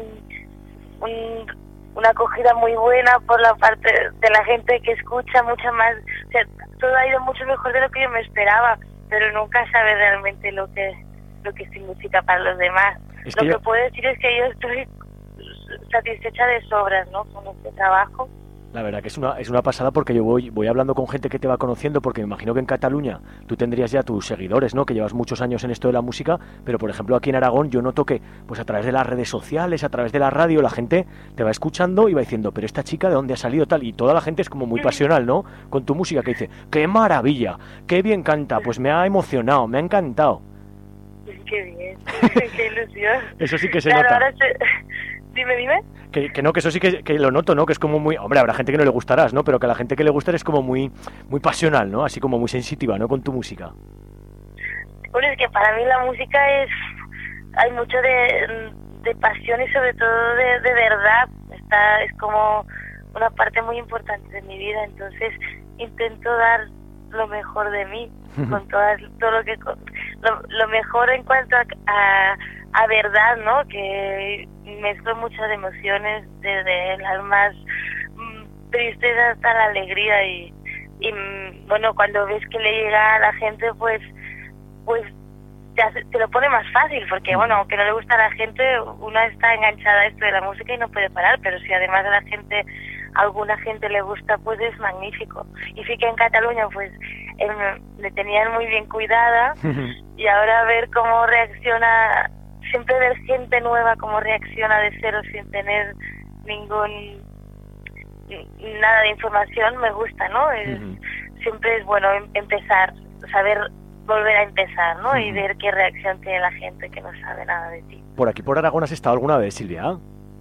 un, una acogida muy buena por la parte de la gente que escucha, mucha más, o sea, todo ha ido mucho mejor de lo que yo me esperaba, pero nunca sabe realmente lo que lo que significa para los demás. Es lo que que yo... puedo decir es que yo estoy satisfecha de sobras, ¿no? Con este trabajo. La verdad que es una es una pasada, porque yo voy voy hablando con gente que te va conociendo, porque me imagino que en Cataluña tú tendrías ya tus seguidores, ¿no? Que llevas muchos años en esto de la música, pero por ejemplo aquí en Aragón yo noto que pues a través de las redes sociales, a través de la radio, la gente te va escuchando y va diciendo, pero esta chica ¿de dónde ha salido tal? Y toda la gente es como muy pasional, ¿no? Con tu música, que dice, ¡qué maravilla! ¡Qué bien canta! Pues me ha emocionado, me ha encantado. Qué bien, qué ilusión. Eso sí que se claro, nota. Ahora se... Dime, dime. Que, que no, que eso sí que, que lo noto, ¿no? Que es como muy... Hombre, habrá gente que no le gustarás, ¿no? Pero que a la gente que le gusta es como muy muy pasional, ¿no? Así como muy sensitiva, ¿no? Con tu música. Bueno, es que para mí la música es... Hay mucho de, de pasión y sobre todo de, de verdad. Está, es como una parte muy importante de mi vida. Entonces intento dar lo mejor de mí, con todas, todo lo que... Lo, lo mejor en cuanto a, a, a verdad, ¿no? Que mezclo muchas emociones, desde las más mm, tristes hasta la alegría, y, y bueno, cuando ves que le llega a la gente, pues pues te, hace, te lo pone más fácil, porque bueno, aunque no le gusta a la gente, una está enganchada a esto de la música y no puede parar, pero si además de la gente, a alguna gente le gusta, pues es magnífico. Y sí que en Cataluña pues eh, me tenían muy bien cuidada, y ahora ver cómo reacciona, siempre ver gente nueva cómo reacciona de cero sin tener ningún nada de información, me gusta, ¿no? Es, uh-huh. Siempre es bueno em- empezar, saber volver a empezar, ¿no? Uh-huh. Y ver qué reacción tiene la gente que no sabe nada de ti. ¿Por aquí por Aragón has estado alguna vez, Silvia?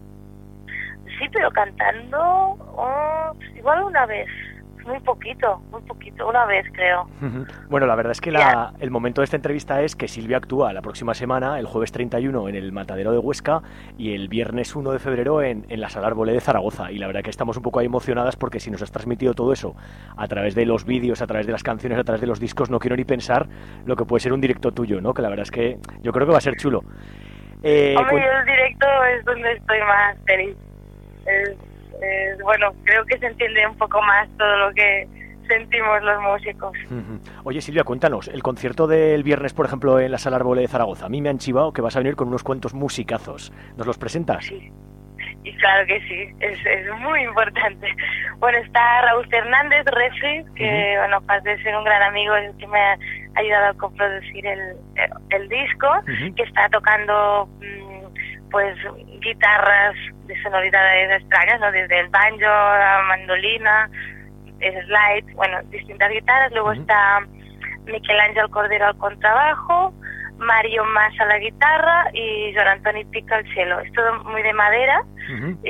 Sí, pero cantando oh, pues igual una vez. Muy poquito, muy poquito, una vez creo. Bueno, la verdad es que la, el momento de esta entrevista es que Silvia actúa la próxima semana, el jueves treinta y uno en el Matadero de Huesca y el viernes uno de febrero en, en la Sala Arbolé de Zaragoza. Y la verdad que estamos un poco ahí emocionadas, porque si nos has transmitido todo eso a través de los vídeos, a través de las canciones, a través de los discos, no quiero ni pensar lo que puede ser un directo tuyo, ¿no? Que la verdad es que yo creo que va a ser chulo. Eh, Hombre, cuen- yo el directo es donde estoy más feliz. Es, es, bueno, creo que se entiende un poco más todo lo que sentimos los músicos. Ujú. Oye, Silvia, cuéntanos, el concierto del viernes, por ejemplo, en la Sala Árbole de Zaragoza. A mí me han chivado que vas a venir con unos cuantos musicazos. ¿Nos los presentas? Sí. Y claro que sí, es, es muy importante. Bueno, está Raúl Fernández, Refi, que, bueno, aparte de ser un gran amigo, es el que me ha ayudado a coproducir el, el, el disco, Ujú. que está tocando, mm, pues, guitarras de sonoridades extrañas, ¿no? Desde el banjo, la mandolina, el slide, bueno, distintas guitarras. Luego está Miquel Ángel Cordero al contrabajo, Mario Mas a la guitarra y Joan Antoni Pica al cello. Es todo muy de madera. Y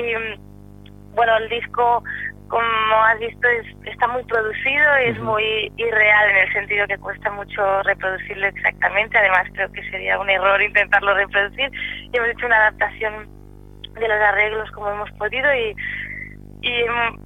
mm, bueno, el disco, como has visto, es, está muy producido y es Ujú. muy irreal en el sentido que cuesta mucho reproducirlo exactamente. Además, creo que sería un error intentarlo reproducir. Y hemos hecho una adaptación de los arreglos como hemos podido y, y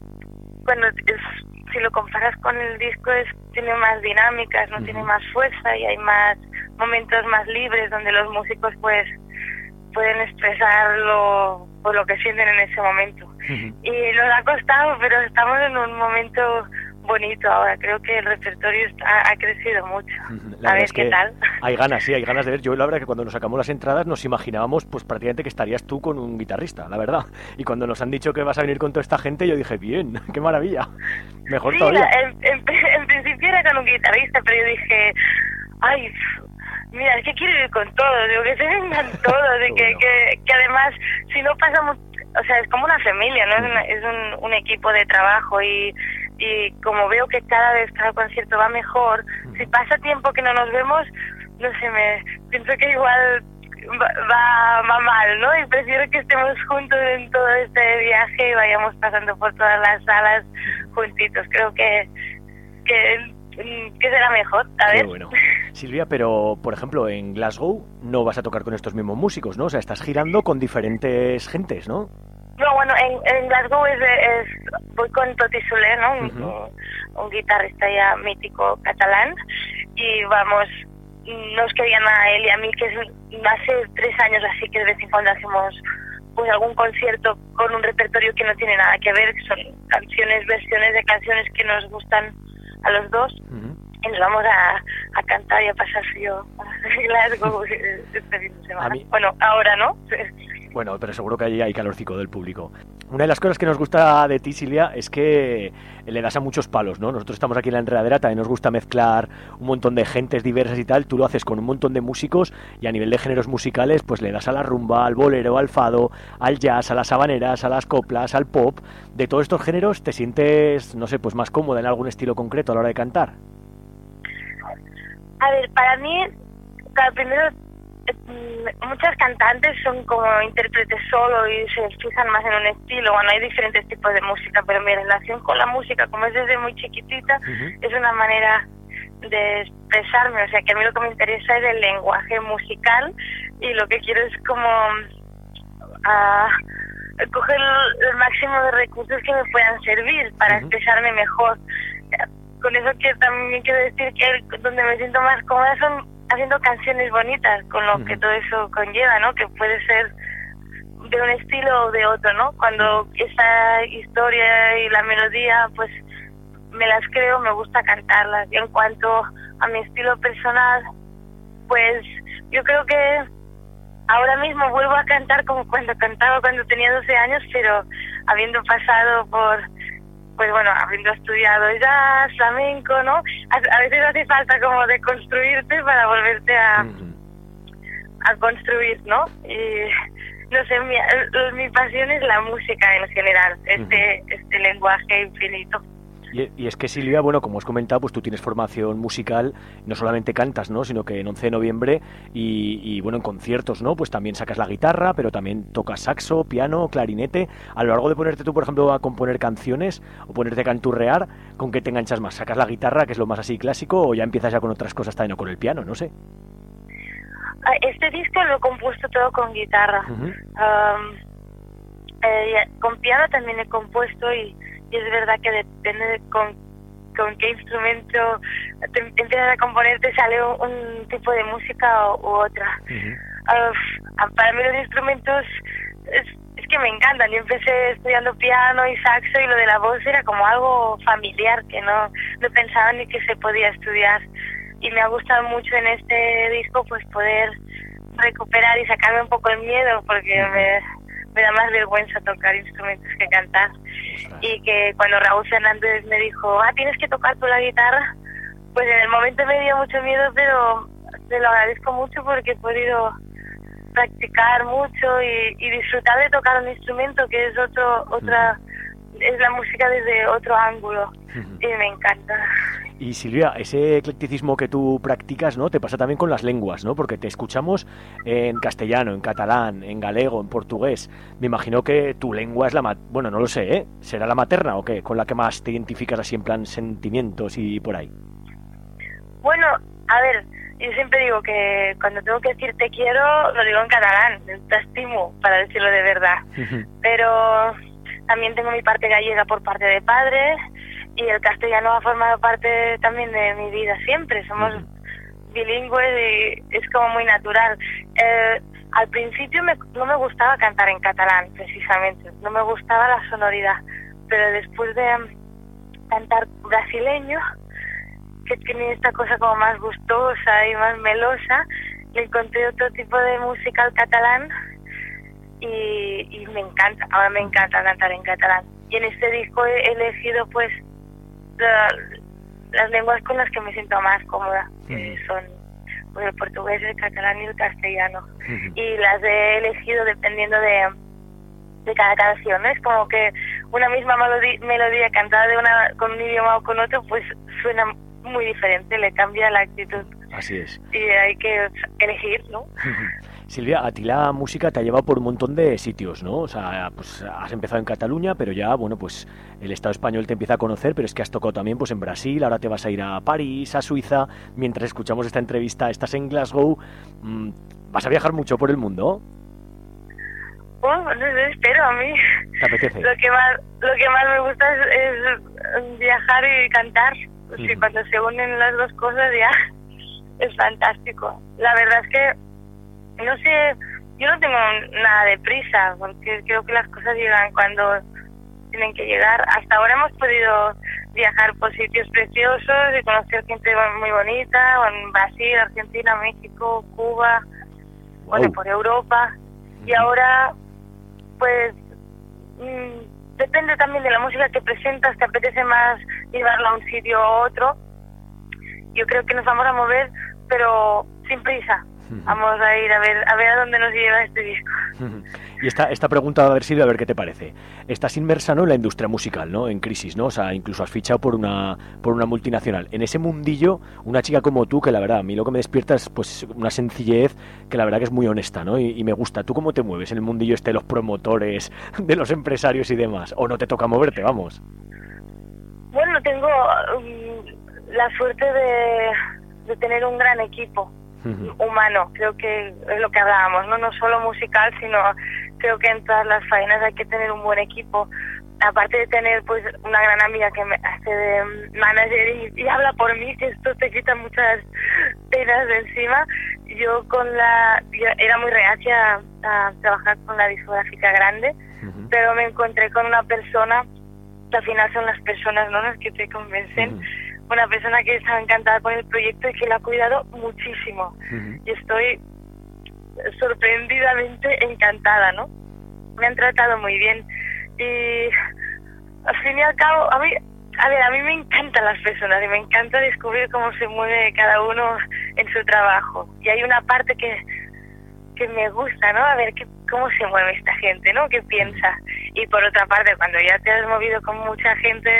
mm, bueno, es- si lo comparas con el disco, es tiene más dinámicas, no tiene más fuerza y hay más momentos más libres donde los músicos pues pueden expresar lo, pues, lo que sienten en ese momento. Y nos ha costado, pero estamos en un momento bonito ahora. Creo que el repertorio está- ha crecido mucho. La A verdad ver es qué que tal. hay ganas, sí, hay ganas de ver. Yo la verdad que cuando nos sacamos las entradas nos imaginábamos pues prácticamente que estarías tú con un guitarrista, la verdad. Y cuando nos han dicho que vas a venir con toda esta gente, yo dije, bien, qué maravilla. Mejor Sí, todavía. la- en, en- en principio era con un guitarrista, pero yo dije, ay, mira, es que quiero ir con todos, digo, que se vengan todos, y que, que, que además, si no pasamos, o sea, es como una familia, ¿no? Es, una- es un, un equipo de trabajo y, y como veo que cada vez cada concierto va mejor, si pasa tiempo que no nos vemos, no sé, me pienso que igual va, va, va mal, ¿no? Y prefiero que estemos juntos en todo este viaje y vayamos pasando por todas las salas juntitos. Creo que, que, que será mejor, a Qué ver. bueno. Silvia, pero por ejemplo en Glasgow no vas a tocar con estos mismos músicos, ¿no? O sea, estás girando con diferentes gentes, ¿no? No, bueno, en, en Glasgow es, es, voy con Toti Soler, ¿no? Un, un- un guitarrista ya mítico catalán, y vamos, nos querían a él y a mí, que es, hace tres años así que de vez en cuando hacemos pues algún concierto con un repertorio que no tiene nada que ver, que son canciones, versiones de canciones que nos gustan a los dos, y nos vamos a, a cantar y a pasar frío a Glasgow este fin de semana. A mí- Bueno, ahora, ¿no? Bueno, pero seguro que allí hay calorcico del público. Una de las cosas que nos gusta de ti, Silvia, es que le das a muchos palos, ¿no? Nosotros estamos aquí en la enredadera, también nos gusta mezclar un montón de gentes diversas y tal. Tú lo haces con un montón de músicos y a nivel de géneros musicales, pues le das a la rumba, al bolero, al fado, al jazz, a las habaneras, a las coplas, al pop. De todos estos géneros, ¿te sientes, no sé, pues más cómoda en algún estilo concreto a la hora de cantar? A ver, para mí, claro, primero, eh, mm, muchas cantantes son como intérpretes solo y se fijan más en un estilo. Bueno, hay diferentes tipos de música, pero mi relación con la música, como es desde muy chiquitita, es una manera de expresarme. O sea, que a mí lo que me interesa es el lenguaje musical y lo que quiero es como ah, coger el, el máximo de recursos que me puedan servir para expresarme mejor. Con eso que también quiero decir que donde me siento más cómoda son haciendo canciones bonitas, con lo que todo eso conlleva, ¿no? Que puede ser de un estilo o de otro, ¿no? Cuando esa historia y la melodía, pues me las creo, me gusta cantarlas. Y en cuanto a mi estilo personal, pues yo creo que ahora mismo vuelvo a cantar como cuando cantaba cuando tenía doce años, pero habiendo pasado por, pues bueno, habiendo estudiado jazz, flamenco, ¿no? A, a veces hace falta como de construirte para volverte a, a construir, ¿no? Y no sé, mi, mi pasión es la música en general, este, este lenguaje infinito. Y, y es que Silvia, bueno, como has comentado, pues tú tienes formación musical, no solamente cantas, ¿no? Sino que en once de noviembre y, y, bueno, en conciertos, ¿no? Pues también sacas la guitarra, pero también tocas saxo, piano, clarinete. A lo largo de ponerte tú, por ejemplo, a componer canciones o ponerte a canturrear, ¿con qué te enganchas más? ¿Sacas la guitarra, que es lo más así clásico, o ya empiezas ya con otras cosas también, o con el piano? No sé. Este disco lo he compuesto todo con guitarra. Um, eh, con piano también he compuesto y, y es verdad que depende de con, con qué instrumento te empiezas a componer, te sale un, un tipo de música u, u otra. uh, para mí los instrumentos es, es que me encantan. Yo empecé estudiando piano y saxo y lo de la voz era como algo familiar que no, no pensaba ni que se podía estudiar. Y me ha gustado mucho en este disco pues poder recuperar y sacarme un poco el miedo porque me, me da más vergüenza tocar instrumentos que cantar. Y que cuando Raúl Fernández me dijo, ah, tienes que tocar tú la guitarra, pues en el momento me dio mucho miedo, pero te lo agradezco mucho porque he podido practicar mucho y, y disfrutar de tocar un instrumento que es otro, otra, es la música desde otro ángulo y me encanta. Y Silvia, ese eclecticismo que tú practicas, ¿no? Te pasa también con las lenguas, ¿no? Porque te escuchamos en castellano, en catalán, en galego, en portugués. Me imagino que tu lengua es la... Ma- bueno, no lo sé, ¿eh? ¿Será la materna o qué? ¿Con la que más te identificas así en plan sentimientos y por ahí? Bueno, a ver, yo siempre digo que cuando tengo que decir te quiero, lo digo en catalán, te estimo, para decirlo de verdad. Pero también tengo mi parte gallega por parte de padre y el castellano ha formado parte también de mi vida siempre. Somos bilingües y es como muy natural. Eh, al principio me, no me gustaba cantar en catalán, precisamente. No me gustaba la sonoridad. Pero después de um, cantar brasileño, que tiene esta cosa como más gustosa y más melosa, le encontré otro tipo de música al catalán y, y me encanta, ahora me encanta cantar en catalán. Y en este disco he elegido pues la, las lenguas con las que me siento más cómoda, que son pues, el portugués, el catalán y el castellano. Y las he elegido dependiendo de, de cada canción, ¿no? Es como que una misma melodía, melodía cantada de una con un idioma o con otro, pues suena muy diferente, le cambia la actitud. Así es. Y hay que elegir, ¿no? Silvia, a ti la música te ha llevado por un montón de sitios, ¿no? O sea, pues has empezado en Cataluña, pero ya, bueno, pues el Estado español te empieza a conocer, pero es que has tocado también pues en Brasil, ahora te vas a ir a París, a Suiza. Mientras escuchamos esta entrevista, estás en Glasgow. Mmm, ¿vas a viajar mucho por el mundo? Bueno, no sé, espero a mí. ¿Te apetece? Lo que más, lo que más me gusta es, es viajar y cantar. Sí, uh-huh. Cuando se unen las dos cosas ya es fantástico. La verdad es que, no sé, yo no tengo nada de prisa, porque creo que las cosas llegan cuando tienen que llegar. Hasta ahora hemos podido viajar por sitios preciosos y conocer gente muy bonita, en Brasil, Argentina, México, Cuba, wow. Bueno, por Europa. Y ahora, pues, mmm, depende también de la música que presentas, te apetece más llevarla a un sitio u otro. Yo creo que nos vamos a mover, pero sin prisa. Vamos a ir a ver a ver a dónde nos lleva este disco. Y esta, esta pregunta, a ver, Silvia, a ver qué te parece. Estás inmersa, ¿no?, en la industria musical, ¿no?, en crisis, ¿no? O sea, incluso has fichado por una por una multinacional. En ese mundillo, una chica como tú, que la verdad, a mí lo que me despierta es pues una sencillez que la verdad que es muy honesta, ¿no? Y, y me gusta. ¿Tú cómo te mueves en el mundillo este de los promotores, de los empresarios y demás? ¿O no te toca moverte, vamos? Bueno, tengo um, la suerte de, de tener un gran equipo humano, creo que es lo que hablábamos, no no solo musical, sino creo que en todas las faenas hay que tener un buen equipo, aparte de tener pues una gran amiga que me hace de manager y, y habla por mí, que esto te quita muchas penas de encima. Yo con la yo era muy reacia a, a trabajar con la discográfica grande, uh-huh. pero me encontré con una persona que al final son las personas, ¿no?, las que te convencen. Uh-huh. Una persona que está encantada con el proyecto y que lo ha cuidado muchísimo. Uh-huh. Y estoy sorprendidamente encantada, ¿no? Me han tratado muy bien. Y al fin y al cabo, a mí, a ver, a mí me encantan las personas y me encanta descubrir cómo se mueve cada uno en su trabajo. Y hay una parte que, que me gusta, ¿no? A ver qué, cómo se mueve esta gente, ¿no? ¿Qué piensa? Y por otra parte, cuando ya te has movido con mucha gente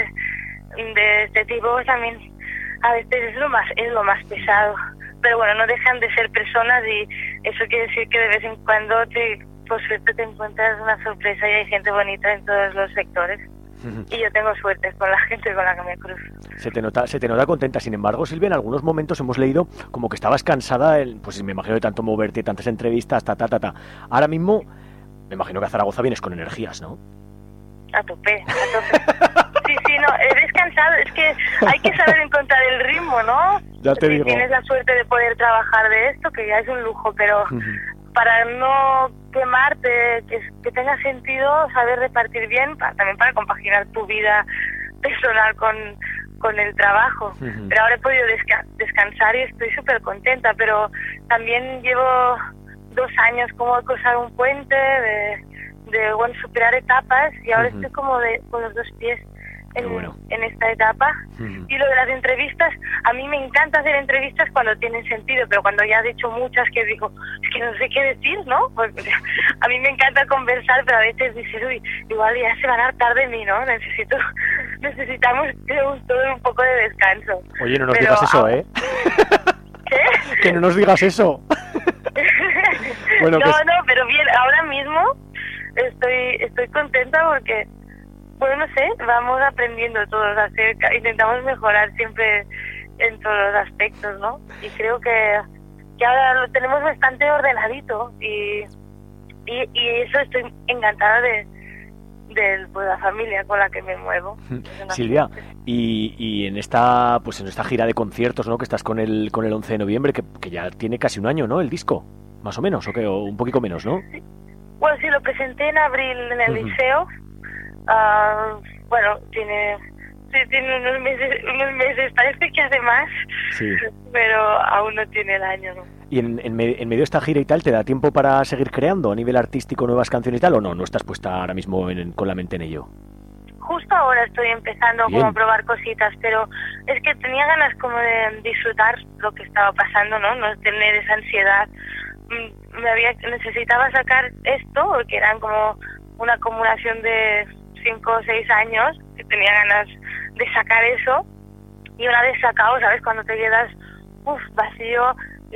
de este tipo, también a veces es lo más es lo más pesado, pero bueno, no dejan de ser personas y eso quiere decir que de vez en cuando te, por suerte te encuentras una sorpresa y hay gente bonita en todos los sectores. Uh-huh. Y yo tengo suerte con la gente con la que me cruzo. Se te nota, se te nota contenta. Sin embargo, Silvia, en algunos momentos hemos leído como que estabas cansada, pues me imagino de tanto moverte, tantas entrevistas, ta, ta, ta, ta. Ahora mismo, me imagino que a Zaragoza vienes con energías, ¿no? A tope, a tope. Sí, sí, no, he descansado, es que hay que saber encontrar el ritmo, ¿no? Ya te si digo. Tienes la suerte de poder trabajar de esto, que ya es un lujo, pero uh-huh. para no quemarte, que, que tenga sentido saber repartir bien, para, también para compaginar tu vida personal con, con el trabajo. Uh-huh. Pero ahora he podido desca- descansar y estoy súper contenta, pero también llevo dos años como de cruzar un puente, de, de bueno, superar etapas, y ahora uh-huh. estoy como de, con los dos pies en, bueno. en esta etapa. Uh-huh. Y lo de las entrevistas, a mí me encanta hacer entrevistas cuando tienen sentido, pero cuando ya has hecho muchas que digo, es que no sé qué decir, ¿no? Pues a mí me encanta conversar, pero a veces dices, uy, igual ya se van a hartar de mí, ¿no? Necesito, necesitamos todo un poco de descanso. Oye, no nos pero, digas eso, ¿eh? ¿Qué? Que no nos digas eso. Bueno, no, que... no, pero bien, ahora mismo estoy, estoy contenta porque, bueno, no sé, vamos aprendiendo todos acerca, intentamos mejorar siempre en todos los aspectos, ¿no? Y creo que, que ahora lo tenemos bastante ordenadito y, y, y eso estoy encantada de, de pues, la familia con la que me muevo. Silvia, y, y en esta pues en esta gira de conciertos, ¿no? Que estás con el con el once de noviembre, que, que ya tiene casi un año, ¿no? El disco, más o menos, o que o un poquito menos, ¿no? Sí. Bueno, sí, lo presenté en abril en el uh-huh. liceo. Uh, bueno, tiene, sí, tiene unos meses, unos meses, parece que hace más, sí. Pero aún no tiene el año, ¿no? ¿Y en, en, me, en medio de esta gira y tal, te da tiempo para seguir creando a nivel artístico nuevas canciones y tal, o no? ¿No estás puesta ahora mismo en, con la mente en ello? Justo ahora estoy empezando Bien. como a probar cositas, pero es que tenía ganas como de disfrutar lo que estaba pasando, ¿no? No tener esa ansiedad. Me había necesitaba sacar esto, que eran como una acumulación de cinco o seis años, que tenía ganas de sacar eso, y una vez sacado, ¿sabes? Cuando te quedas uf, vacío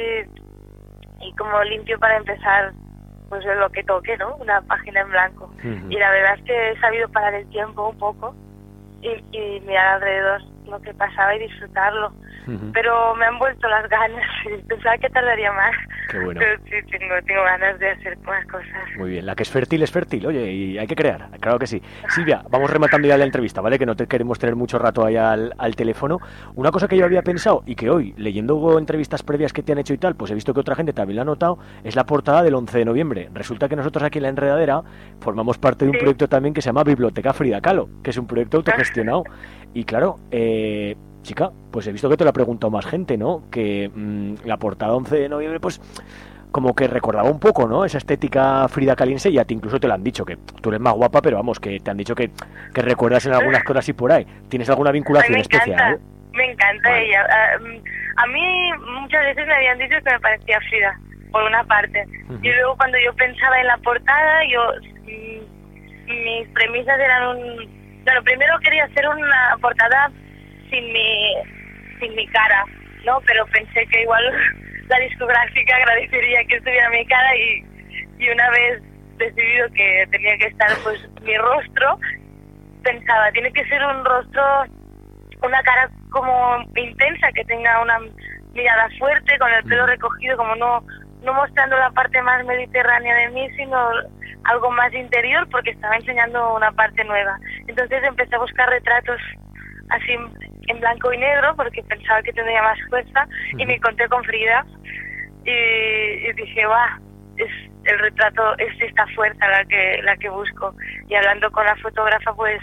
y, y como limpio para empezar pues lo que toque, ¿no? Una página en blanco. Uh-huh. Y la verdad es que he sabido parar el tiempo un poco y, y mirar alrededor lo que pasaba y disfrutarlo. Uh-huh. Pero me han vuelto las ganas, pensaba que tardaría más. Qué bueno. Pero sí, tengo, tengo ganas de hacer más cosas. Muy bien, la que es fértil es fértil, oye, y hay que crear, claro que sí. Silvia, vamos rematando ya la entrevista, ¿vale? Que no te queremos tener mucho rato ahí al, al teléfono. Una cosa que yo había pensado y que hoy, leyendo entrevistas previas que te han hecho y tal, pues he visto que otra gente también la ha notado, es la portada del once de noviembre. Resulta que nosotros aquí en La Enredadera formamos parte de un sí. proyecto también que se llama Biblioteca Frida Kahlo, que es un proyecto autogestionado. Y claro, eh... chica, pues he visto que te lo ha preguntado más gente, ¿no? Que mmm, la portada once de noviembre, pues como que recordaba un poco, ¿no? Esa estética Frida Kahlense, y a ti incluso te lo han dicho, que tú eres más guapa, pero vamos, que te han dicho que, que recuerdas en algunas cosas y por ahí. ¿Tienes alguna vinculación me especial? Encanta, ¿eh? Me encanta vale. ella. A, a mí muchas veces me habían dicho que me parecía Frida, por una parte. Uh-huh. Y luego cuando yo pensaba en la portada, yo mm, mis premisas eran un... Bueno, primero quería hacer una portada sin mi sin mi cara, ¿no? Pero pensé que igual la discográfica agradecería que estuviera mi cara y, y una vez decidido que tenía que estar pues mi rostro, pensaba, tiene que ser un rostro, una cara como intensa, que tenga una mirada fuerte, con el pelo recogido, como no, no mostrando la parte más mediterránea de mí, sino algo más interior, porque estaba enseñando una parte nueva. Entonces empecé a buscar retratos así en blanco y negro, porque pensaba que tendría más fuerza, uh-huh. y me encontré con Frida y, y dije, va, es el retrato, es esta fuerza la que la que busco. Y hablando con la fotógrafa, pues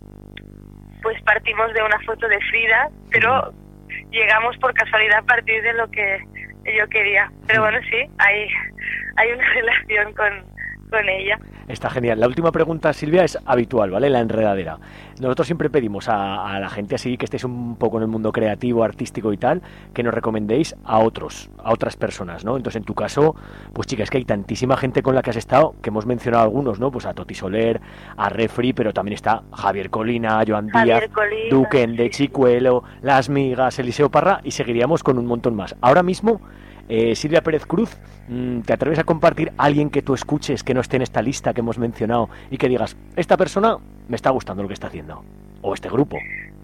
pues partimos de una foto de Frida, pero uh-huh. llegamos por casualidad a partir de lo que yo quería. Pero uh-huh. bueno, sí, hay hay una relación con con ella. Está genial. La última pregunta, Silvia, es habitual, ¿vale? La enredadera. Nosotros siempre pedimos a, a la gente así que estéis un poco en el mundo creativo, artístico y tal, que nos recomendéis a otros, a otras personas, ¿no? Entonces, en tu caso, pues chica, es que hay tantísima gente con la que has estado, que hemos mencionado algunos, ¿no? Pues a Toti Soler, a Refri, pero también está Javier Colina, Joan Javier Díaz, Colina, Duquen, de Chicuelo, Las Migas, Eliseo Parra, y seguiríamos con un montón más. Ahora mismo, Eh, Silvia Pérez Cruz, ¿te atreves a compartir a alguien que tú escuches que no esté en esta lista que hemos mencionado y que digas, esta persona me está gustando lo que está haciendo? O este grupo.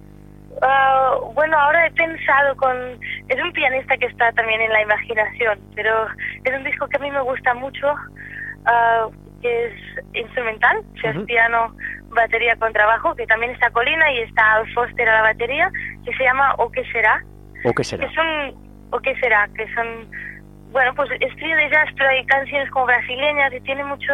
Uh, bueno, ahora he pensado con... Es un pianista que está también en la imaginación, pero es un disco que a mí me gusta mucho, uh, que es instrumental, o sea, uh-huh. es piano, batería con trabajo, que también está Colina y está Al Foster a la batería, que se llama O qué será. O qué será. Que son... ¿O qué será? Que son bueno, pues es trío de jazz, pero hay canciones como brasileñas y tiene mucho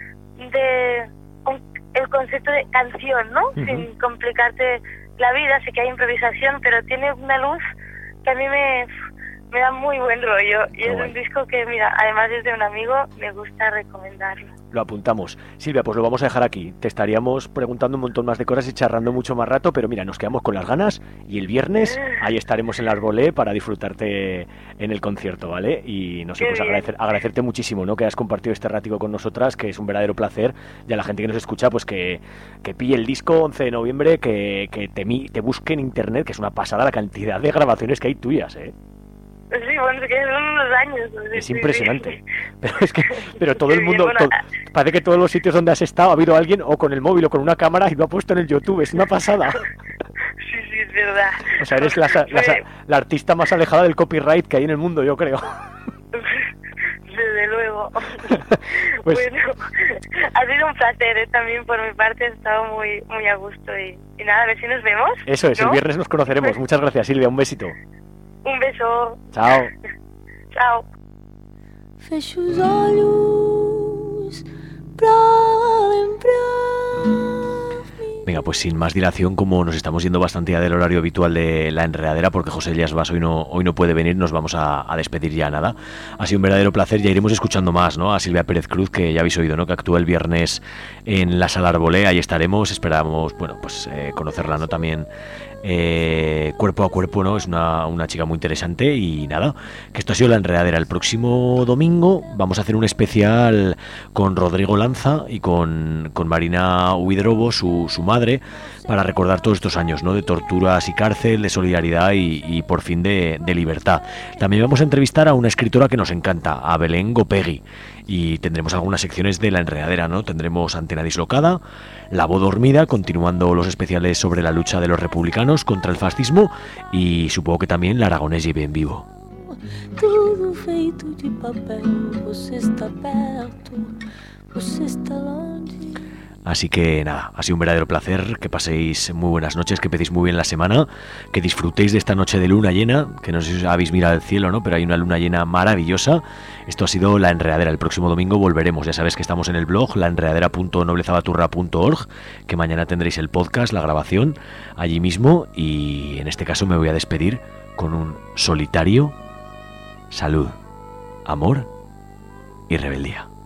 de un, el concepto de canción, ¿no? Uh-huh. Sin complicarte la vida, sé que hay improvisación, pero tiene una luz que a mí me, me da muy buen rollo. Y oh, es un disco que, mira, además es de un amigo, me gusta recomendarlo. Lo apuntamos. Silvia, pues lo vamos a dejar aquí. Te estaríamos preguntando un montón más de cosas y charlando mucho más rato, pero mira, nos quedamos con las ganas y el viernes ahí estaremos en la Arbolé para disfrutarte en el concierto, ¿vale? Y no sé, pues agradecer, agradecerte muchísimo, ¿no? Que hayas compartido este ratico con nosotras, que es un verdadero placer. Y a la gente que nos escucha, pues que, que pille el disco once de noviembre, que, que te, te busque en internet, que es una pasada la cantidad de grabaciones que hay tuyas, ¿eh? Sí, bueno, es que son unos años. Es sí, impresionante. Sí. Pero es que, pero todo el mundo, to, parece que todos los sitios donde has estado ha habido alguien o con el móvil o con una cámara y lo ha puesto en el YouTube. Es una pasada. Sí, sí, es verdad. O sea, eres la, la, la, la artista más alejada del copyright que hay en el mundo, yo creo. Desde luego. Pues, bueno, ha sido un placer, ¿eh? También por mi parte, he estado muy, muy a gusto y, y nada, a ver si nos vemos. Eso es, ¿no? El viernes nos conoceremos. Pues, muchas gracias, Silvia, un besito. Um beso. Chao. Chao. Fecho os olhos pra lembrar. Venga, pues sin más dilación, como nos estamos yendo bastante ya del horario habitual de La Enredadera, porque José Elías Bas hoy no, hoy no puede venir, nos vamos a, a despedir ya, nada. Ha sido un verdadero placer, ya iremos escuchando más, ¿no? A Silvia Pérez Cruz, que ya habéis oído, ¿no? Que actúa el viernes en la Sala Arbolé, ahí estaremos, esperamos, bueno, pues eh, conocerla, ¿no? También eh, cuerpo a cuerpo, ¿no? Es una, una chica muy interesante y nada, que esto ha sido La Enredadera. El próximo domingo vamos a hacer un especial con Rodrigo Lanza y con, con Marina Huidrobo, su, su madre, para recordar todos estos años, ¿no? De torturas y cárcel, de solidaridad y, y por fin de, de libertad. También vamos a entrevistar a una escritora que nos encanta, a Belén Gopegui, y tendremos algunas secciones de La Enredadera, ¿no? Tendremos Antena Dislocada, La Voz Dormida, continuando los especiales sobre la lucha de los republicanos contra el fascismo, y supongo que también La Aragonesa y Bien Vivo. Tudo feito de papel, você está perto, você está longe. Así que nada, ha sido un verdadero placer, que paséis muy buenas noches, que empecéis muy bien la semana, que disfrutéis de esta noche de luna llena, que no sé si habéis mirado el cielo, ¿no? Pero hay una luna llena maravillosa. Esto ha sido La Enredadera. El próximo domingo volveremos, ya sabes que estamos en el blog la enredadera punto noblezabaturra punto org, que mañana tendréis el podcast, la grabación, allí mismo, y en este caso me voy a despedir con un solitario salud, amor y rebeldía.